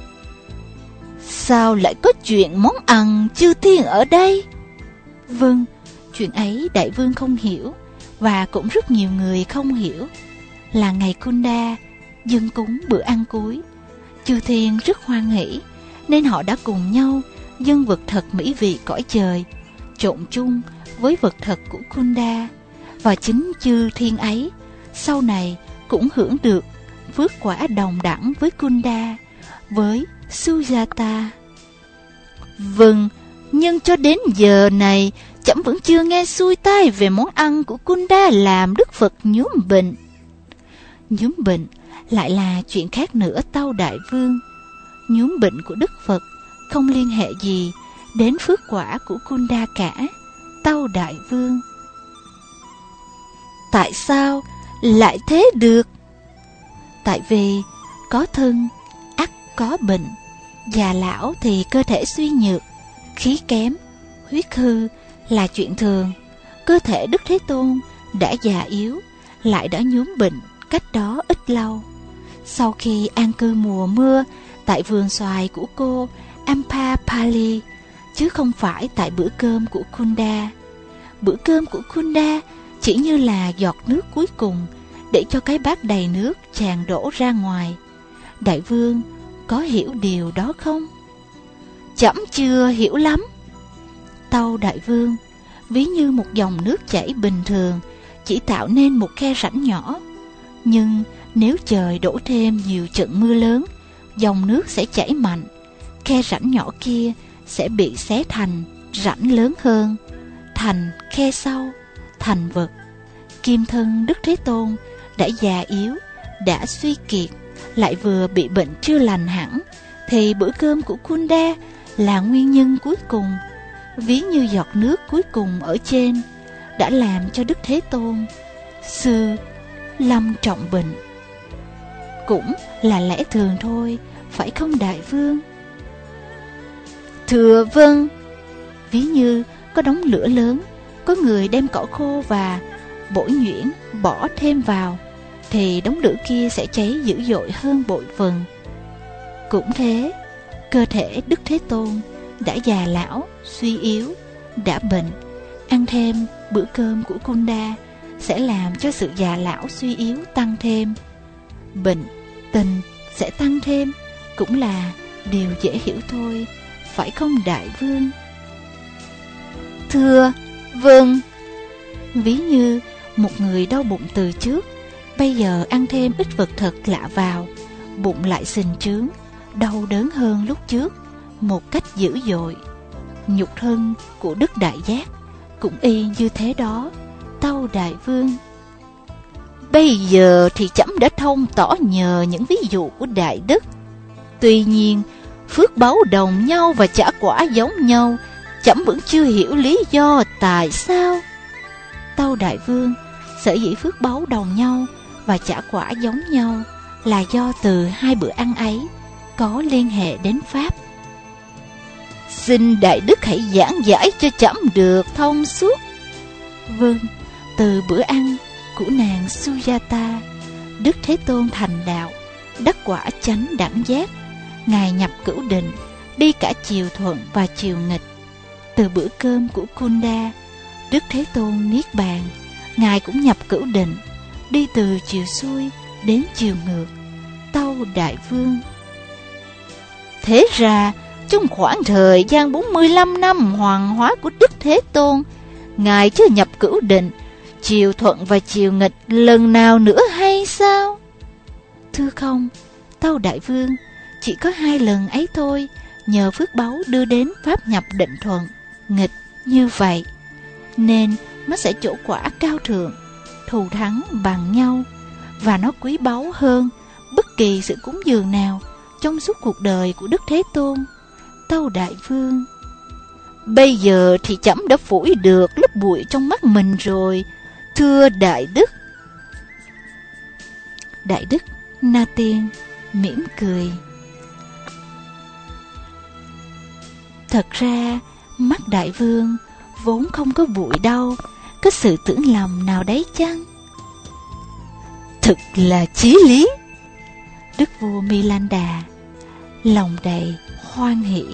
sao lại có chuyện món ăn chư thiên ở đây? Vâng, chuyện ấy Đại Vương không hiểu, và cũng rất nhiều người không hiểu. Là ngày Kunda dâng cúng bữa ăn cuối, chư thiên rất hoan hỷ, nên họ đã cùng nhau dâng vật thật mỹ vị cõi trời trộn chung với vật thật của Kunda, và chính chư thiên ấy sau này cũng hưởng được phước quả đồng đẳng với Kunda, với Sujata. Vâng, nhưng cho đến giờ này chấm vẫn chưa nghe xuôi tai về món ăn của Kunda làm Đức Phật nhuốm bệnh. Nhuốm bệnh lại là chuyện khác nữa, Tâu Đại Vương. Nhuốm bệnh của Đức Phật không liên hệ gì đến phước quả của Kunda cả, Tâu Đại Vương. Tại sao lại thế được? Tại vì có thân ắt có bệnh, già lão thì cơ thể suy nhược, khí kém, huyết hư là chuyện thường. Cơ thể Đức Thế Tôn đã già yếu, lại đã nhuốm bệnh cách đó ít lâu. Sau khi an cư mùa mưa tại vườn xoài của cô Ampapali, chứ không phải tại bữa cơm của Kunda. Bữa cơm của Kunda chỉ như là giọt nước cuối cùng để cho cái bát đầy nước tràn đổ ra ngoài. Đại Vương có hiểu điều đó không? Chấm chưa hiểu lắm. Tâu Đại Vương, ví như một dòng nước chảy bình thường chỉ tạo nên một khe rãnh nhỏ, nhưng nếu trời đổ thêm nhiều trận mưa lớn, dòng nước sẽ chảy mạnh, khe rãnh nhỏ kia sẽ bị xé thành rãnh lớn hơn, thành khe sâu, thành vực. Kim thân Đức Thế Tôn đã già yếu, đã suy kiệt, lại vừa bị bệnh chưa lành hẳn, thì bữa cơm của Kunda là nguyên nhân cuối cùng, ví như giọt nước cuối cùng ở trên, đã làm cho Đức Thế Tôn sư lâm trọng bệnh. Cũng là lẽ thường thôi, phải không Đại Vương? Thưa vâng. Ví như có đống lửa lớn, có người đem cỏ khô và bổi nhuyễn bỏ thêm vào, thì đống lửa kia sẽ cháy dữ dội hơn bội phần. Cũng thế, cơ thể Đức Thế Tôn đã già lão, suy yếu, đã bệnh, ăn thêm bữa cơm của Kunda sẽ làm cho sự già lão suy yếu tăng thêm. Bệnh, tình sẽ tăng thêm, cũng là điều dễ hiểu thôi, phải không Đại Vương? Thưa, vâng. Ví như một người đau bụng từ trước, bây giờ ăn thêm ít vật thật lạ vào, bụng lại sình trướng, đau đớn hơn lúc trước một cách dữ dội. Nhục thân của Đức Đại Giác cũng y như thế đó, tâu đại vương. Bây giờ thì trẫm đã thông tỏ nhờ những ví dụ của Đại Đức. Tuy nhiên, phước báu đồng nhau và trả quả giống nhau, trẫm vẫn chưa hiểu lý do tại sao. Tâu đại vương, sở dĩ phước báu đồng nhau và trả quả giống nhau là do từ hai bữa ăn ấy có liên hệ đến Pháp. Xin Đại Đức hãy giảng giải cho trẫm được thông suốt. Vâng, từ bữa ăn của nàng Sujata, Đức Thế Tôn thành đạo, đắc quả chánh đẳng giác. Ngài nhập cửu định, đi cả chiều thuận và chiều nghịch. Từ bữa cơm của Kunda, Đức Thế Tôn niết bàn, Ngài cũng nhập cửu định, đi từ chiều xuôi đến chiều ngược. Tâu đại vương. Thế ra, trong khoảng thời gian bốn mươi lăm năm hoàng hóa của Đức Thế Tôn, Ngài chưa nhập cửu định, chiều thuận và chiều nghịch lần nào nữa hay sao? Thưa không, tâu đại vương, chỉ có hai lần ấy thôi, nhờ phước báu đưa đến pháp nhập định thuận, nghịch như vậy, nên nó sẽ trổ quả cao thượng, thù thắng bằng nhau, và nó quý báu hơn bất kỳ sự cúng dường nào trong suốt cuộc đời của Đức Thế Tôn. Tâu đại vương. Bây giờ thì trẫm đã phủi được lớp bụi trong mắt mình rồi, thưa Đại Đức. Đại Đức Na Tiên mỉm cười. Thật ra, mắt đại vương vốn không có bụi đâu, có sự tưởng lầm nào đấy chăng? Thực là chí lý. Đức vua Milanda lòng đầy hoan hỷ.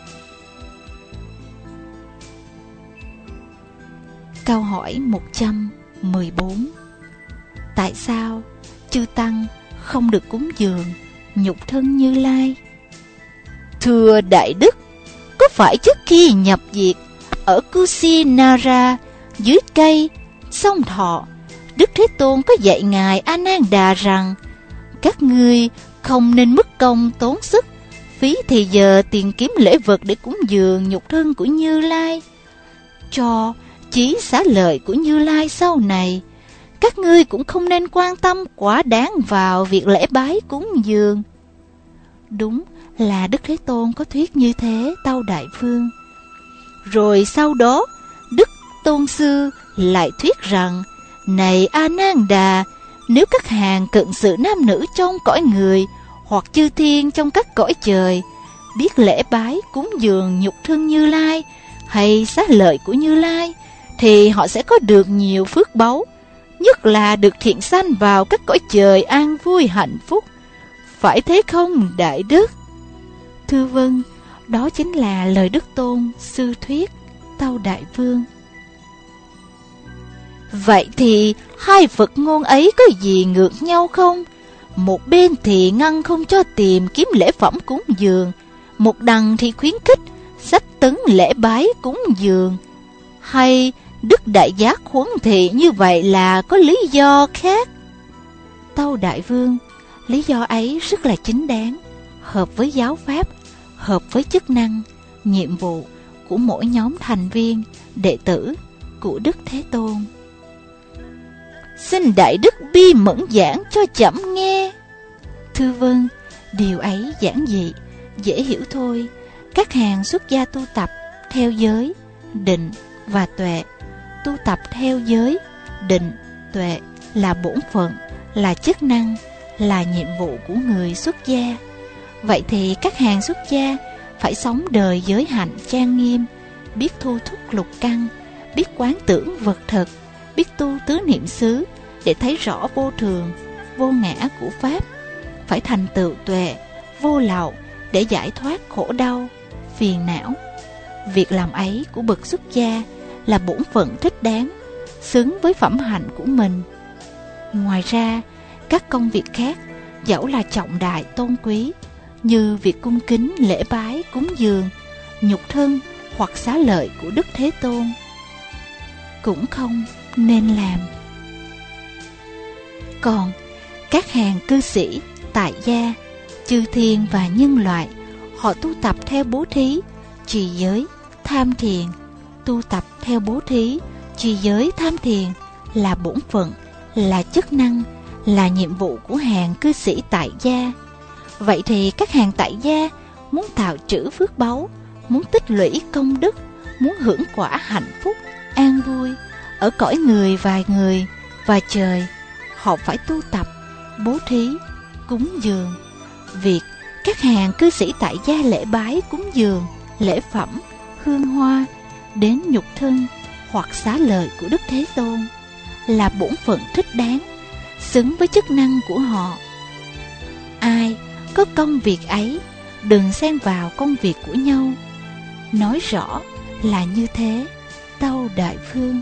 Câu hỏi một trăm mười bốn. Tại sao chư tăng không được cúng dường nhục thân Như Lai? Thưa Đại Đức, có phải trước khi nhập diệt ở Kusinara dưới cây sông Thọ, Đức Thế Tôn có dạy ngài A Nan Đà rằng các ngươi không nên mất công tốn sức phí thì giờ tìm kiếm lễ vật để cúng dường nhục thân của Như Lai, cho chí xá lợi của Như Lai sau này. Các ngươi cũng không nên quan tâm quá đáng vào việc lễ bái cúng dường. Đúng là Đức Thế Tôn có thuyết như thế, tâu đại vương. Rồi sau đó, Đức Tôn Sư lại thuyết rằng, này A Nan Đà, nếu các hàng cận sự nam nữ trong cõi người hoặc chư thiên trong các cõi trời biết lễ bái cúng dường nhục thân Như Lai hay xá lợi của Như Lai, thì họ sẽ có được nhiều phước báu, nhất là được thiện sanh vào các cõi trời an vui hạnh phúc. Phải thế không Đại Đức? Thưa vâng, đó chính là lời Đức Tôn Sư thuyết, tâu đại vương. Vậy thì hai Phật ngôn ấy có gì ngược nhau không? Một bên thì ngăn không cho tìm kiếm lễ phẩm cúng dường, một đằng thì khuyến khích sách tấn lễ bái cúng dường. Hay Đức Đại Giác huấn thị như vậy là có lý do khác? Tâu đại vương, lý do ấy rất là chính đáng, hợp với giáo pháp, hợp với chức năng, nhiệm vụ của mỗi nhóm thành viên, đệ tử của Đức Thế Tôn. Xin Đại Đức bi mẫn giảng cho trẫm nghe. Thưa vâng, điều ấy giản dị, dễ hiểu thôi. Các hàng xuất gia tu tập theo giới, định và tuệ. Tu tập theo giới, định, tuệ là bổn phận, là chức năng, là nhiệm vụ của người xuất gia. Vậy thì các hàng xuất gia phải sống đời giới hạnh trang nghiêm, biết thu thúc lục căn, biết quán tưởng vật thực, biết tu tứ niệm xứ để thấy rõ vô thường, vô ngã của Pháp, phải thành tựu tuệ, vô lậu để giải thoát khổ đau, phiền não. Việc làm ấy của bậc xuất gia là bổn phận thích đáng, xứng với phẩm hạnh của mình. Ngoài ra, các công việc khác, dẫu là trọng đại tôn quý, như việc cung kính lễ bái cúng dường nhục thân hoặc xá lợi của Đức Thế Tôn, cũng không nên làm. Còn các hàng cư sĩ, tại gia, Chư thiên và nhân loại, họ tu tập theo bố thí, trì giới, tham thiền. Tu tập theo bố thí, trì giới, tham thiền là bổn phận, là chức năng, là nhiệm vụ của hàng cư sĩ tại gia. Vậy thì các hàng tại gia muốn tạo trữ phước báu, muốn tích lũy công đức, muốn hưởng quả hạnh phúc, an vui ở cõi người và người và trời, họ phải tu tập, bố thí, cúng dường. Việc các hàng cư sĩ tại gia lễ bái cúng dường, lễ phẩm, hương hoa đến nhục thân hoặc xá lợi của Đức Thế Tôn là bổn phận thích đáng, xứng với chức năng của họ. Ai có công việc ấy, đừng xen vào công việc của nhau. Nói rõ là như thế, tâu Đại Vương.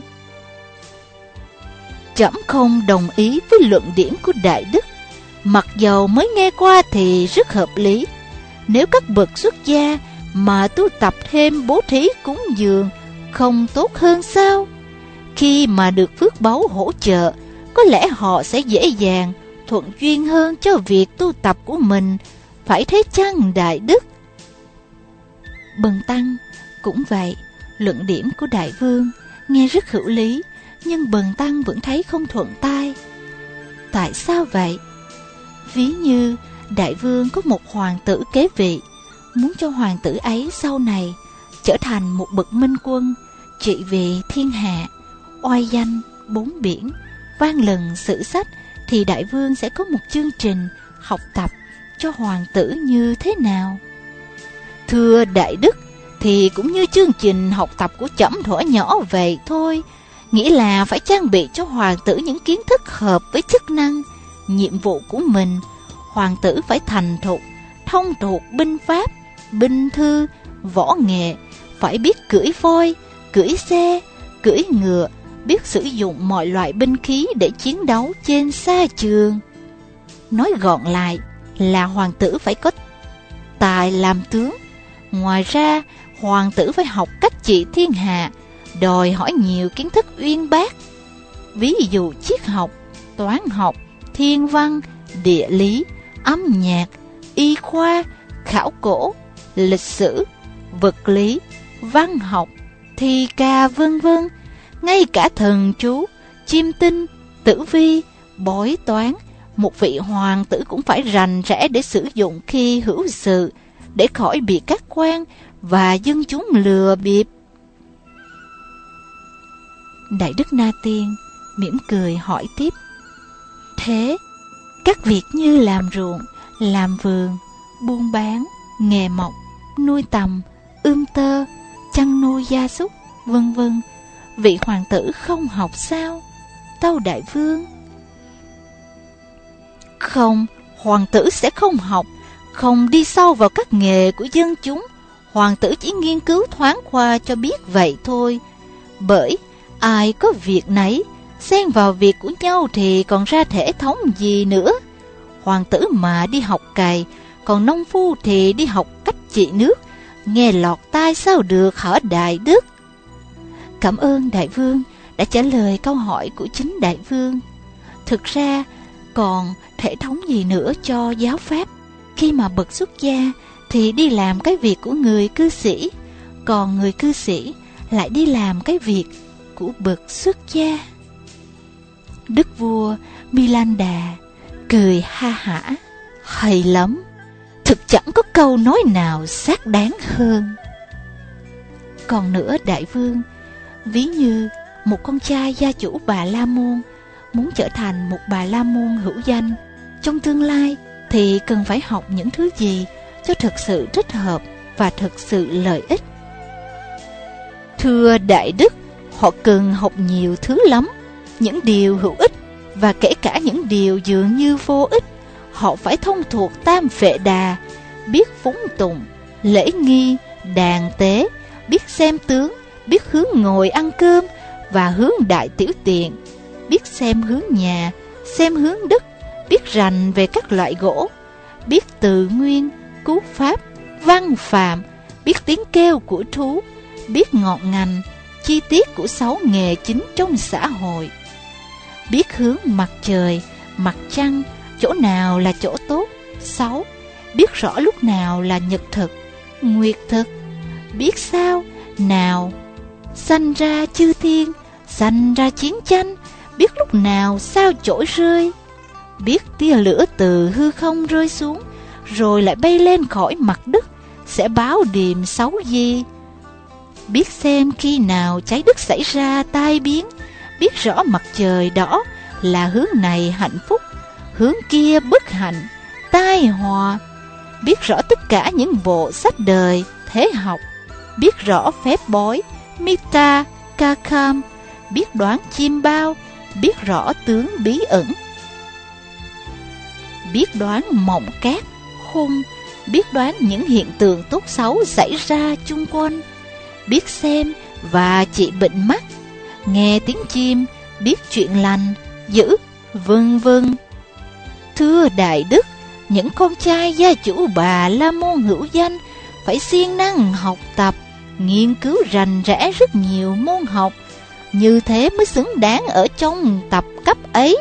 Trẫm không đồng ý với luận điểm của Đại Đức, mặc dầu mới nghe qua thì rất hợp lý. Nếu các bậc xuất gia mà tu tập thêm bố thí cúng dường, không tốt hơn sao? Khi mà được phước báu hỗ trợ, có lẽ họ sẽ dễ dàng, thuận duyên hơn cho việc tu tập của mình, phải thế chăng Đại Đức? Bần Tăng cũng vậy, luận điểm của Đại Vương nghe rất hữu lý, nhưng Bần Tăng vẫn thấy không thuận tai. Tại sao vậy? Ví như Đại Vương có một hoàng tử kế vị, muốn cho hoàng tử ấy sau này trở thành một bậc minh quân, trị vì thiên hạ, oai danh bốn biển, vang lừng sử sách, thì Đại Vương sẽ có một chương trình học tập cho hoàng tử như thế nào? Thưa Đại Đức, thì cũng như chương trình học tập của trẫm thuở nhỏ vậy thôi, nghĩa là phải trang bị cho hoàng tử những kiến thức hợp với chức năng, nhiệm vụ của mình. Hoàng tử phải thành thục, thông thuộc binh pháp, binh thư, võ nghệ, phải biết cưỡi voi, cưỡi xe, cưỡi ngựa, biết sử dụng mọi loại binh khí để chiến đấu trên sa trường. Nói gọn lại là hoàng tử phải có tài làm tướng. Ngoài ra, hoàng tử phải học cách trị thiên hạ, đòi hỏi nhiều kiến thức uyên bác. Ví dụ triết học, toán học, thiên văn, địa lý, âm nhạc, y khoa, khảo cổ, lịch sử, vật lý, văn học, thi ca vân vân. Ngay cả thần chú, chiêm tinh, tử vi, bói toán, một vị hoàng tử cũng phải rành rẽ để sử dụng khi hữu sự, để khỏi bị các quan và dân chúng lừa bịp. Đại Đức Na Tiên mỉm cười hỏi tiếp: Thế các việc như làm ruộng, làm vườn, buôn bán, nghề mộc, nuôi tầm, ươm tơ, chăn nuôi gia súc, vân vân, vị hoàng tử không học sao? Tâu Đại Vương: Không, hoàng tử sẽ không học, không đi sâu vào các nghề của dân chúng. Hoàng tử chỉ nghiên cứu thoáng qua cho biết vậy thôi. Bởi ai có việc nấy, xen vào việc của nhau thì còn ra thể thống gì nữa. Hoàng tử mà đi học cày, còn nông phu thì đi học cách trị nước, nghe lọt tai sao được hả Đại Đức? Cảm ơn Đại Vương đã trả lời câu hỏi của chính Đại Vương. Thực ra còn thể thống gì nữa cho giáo pháp, khi mà bậc xuất gia thì đi làm cái việc của người cư sĩ, còn người cư sĩ lại đi làm cái việc của bậc xuất gia. Đức vua Milanda cười ha hả: Hay lắm, thực chẳng có câu nói nào xác đáng hơn. Còn nữa Đại Vương, ví như một con trai gia chủ Bà La Môn muốn trở thành một Bà La Môn hữu danh trong tương lai, thì cần phải học những thứ gì cho thực sự thích hợp và thực sự lợi ích? Thưa Đại Đức, họ cần học nhiều thứ lắm, những điều hữu ích và kể cả những điều dường như vô ích. Họ phải thông thuộc tam phệ đà, biết phúng tùng, lễ nghi, đàn tế, biết xem tướng, biết hướng ngồi ăn cơm và hướng đại tiểu tiện, biết xem hướng nhà, xem hướng đất, biết rành về các loại gỗ, biết từ nguyên, cú pháp, văn phạm, biết tiếng kêu của thú, biết ngọn ngành, chi tiết của sáu nghề chính trong xã hội, biết hướng mặt trời, mặt trăng, chỗ nào là chỗ tốt, xấu, biết rõ lúc nào là nhật thực, nguyệt thực, biết sao nào sanh ra chư thiên, sanh ra chiến tranh, biết lúc nào sao chổi rơi, biết tia lửa từ hư không rơi xuống, rồi lại bay lên khỏi mặt đất, sẽ báo điềm xấu gì. Biết xem khi nào trái đất xảy ra tai biến, biết rõ mặt trời đỏ là hướng này hạnh phúc, hướng kia bất hạnh, tai họa. Biết rõ tất cả những bộ sách đời, thế học, biết rõ phép bói, Mita, Kakam, biết đoán chim bao, biết rõ tướng bí ẩn, biết đoán mộng cát, khung, biết đoán những hiện tượng tốt xấu xảy ra chung quanh, biết xem và trị bệnh mắt, nghe tiếng chim, biết chuyện lành, dữ, vân vân. Thưa Đại Đức, những con trai gia chủ Bà La Môn hữu danh phải siêng năng học tập, nghiên cứu rành rẽ rất nhiều môn học, như thế mới xứng đáng ở trong tập cấp ấy.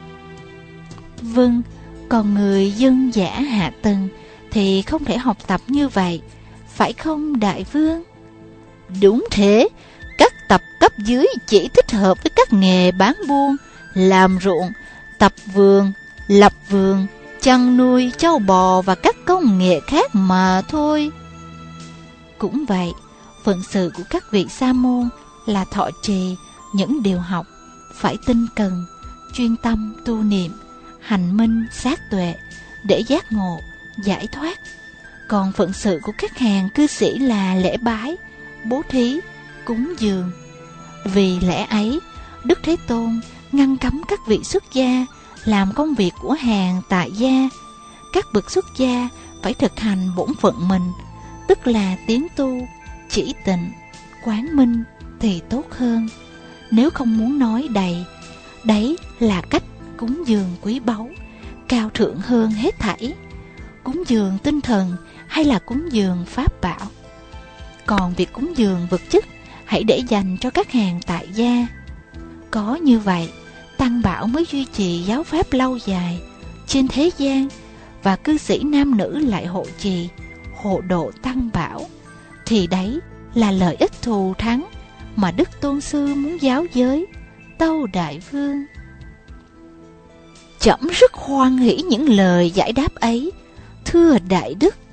Vâng, còn người dân dã hạ tầng thì không thể học tập như vậy, phải không Đại Vương? Đúng thế, các tập cấp dưới chỉ thích hợp với các nghề bán buôn, làm ruộng, tập vườn, lập vườn, chăn nuôi trâu bò và các công nghệ khác mà thôi. Cũng vậy, phận sự của các vị sa môn là thọ trì những điều học, phải tinh cần, chuyên tâm tu niệm, hành minh sát tuệ để giác ngộ, giải thoát. Còn phận sự của các hàng cư sĩ là lễ bái, bố thí, cúng dường. Vì lẽ ấy, Đức Thế Tôn ngăn cấm các vị xuất gia làm công việc của hàng tại gia. Các bậc xuất gia phải thực hành bổn phận mình, tức là tiến tu, chỉ tịnh, quán minh thì tốt hơn. Nếu không muốn nói đầy, đấy là cách cúng dường quý báu, cao thượng hơn hết thảy. Cúng dường tinh thần hay là cúng dường pháp bảo. Còn việc cúng dường vật chất hãy để dành cho các hàng tại gia. Có như vậy, tăng bảo mới duy trì giáo pháp lâu dài trên thế gian, và cư sĩ nam nữ lại hộ trì, hộ độ tăng bảo. Thì đấy là lợi ích thù thắng mà Đức Tôn Sư muốn giáo giới, tâu Đại Vương. Trẫm rất hoan hỷ những lời giải đáp ấy, thưa Đại Đức.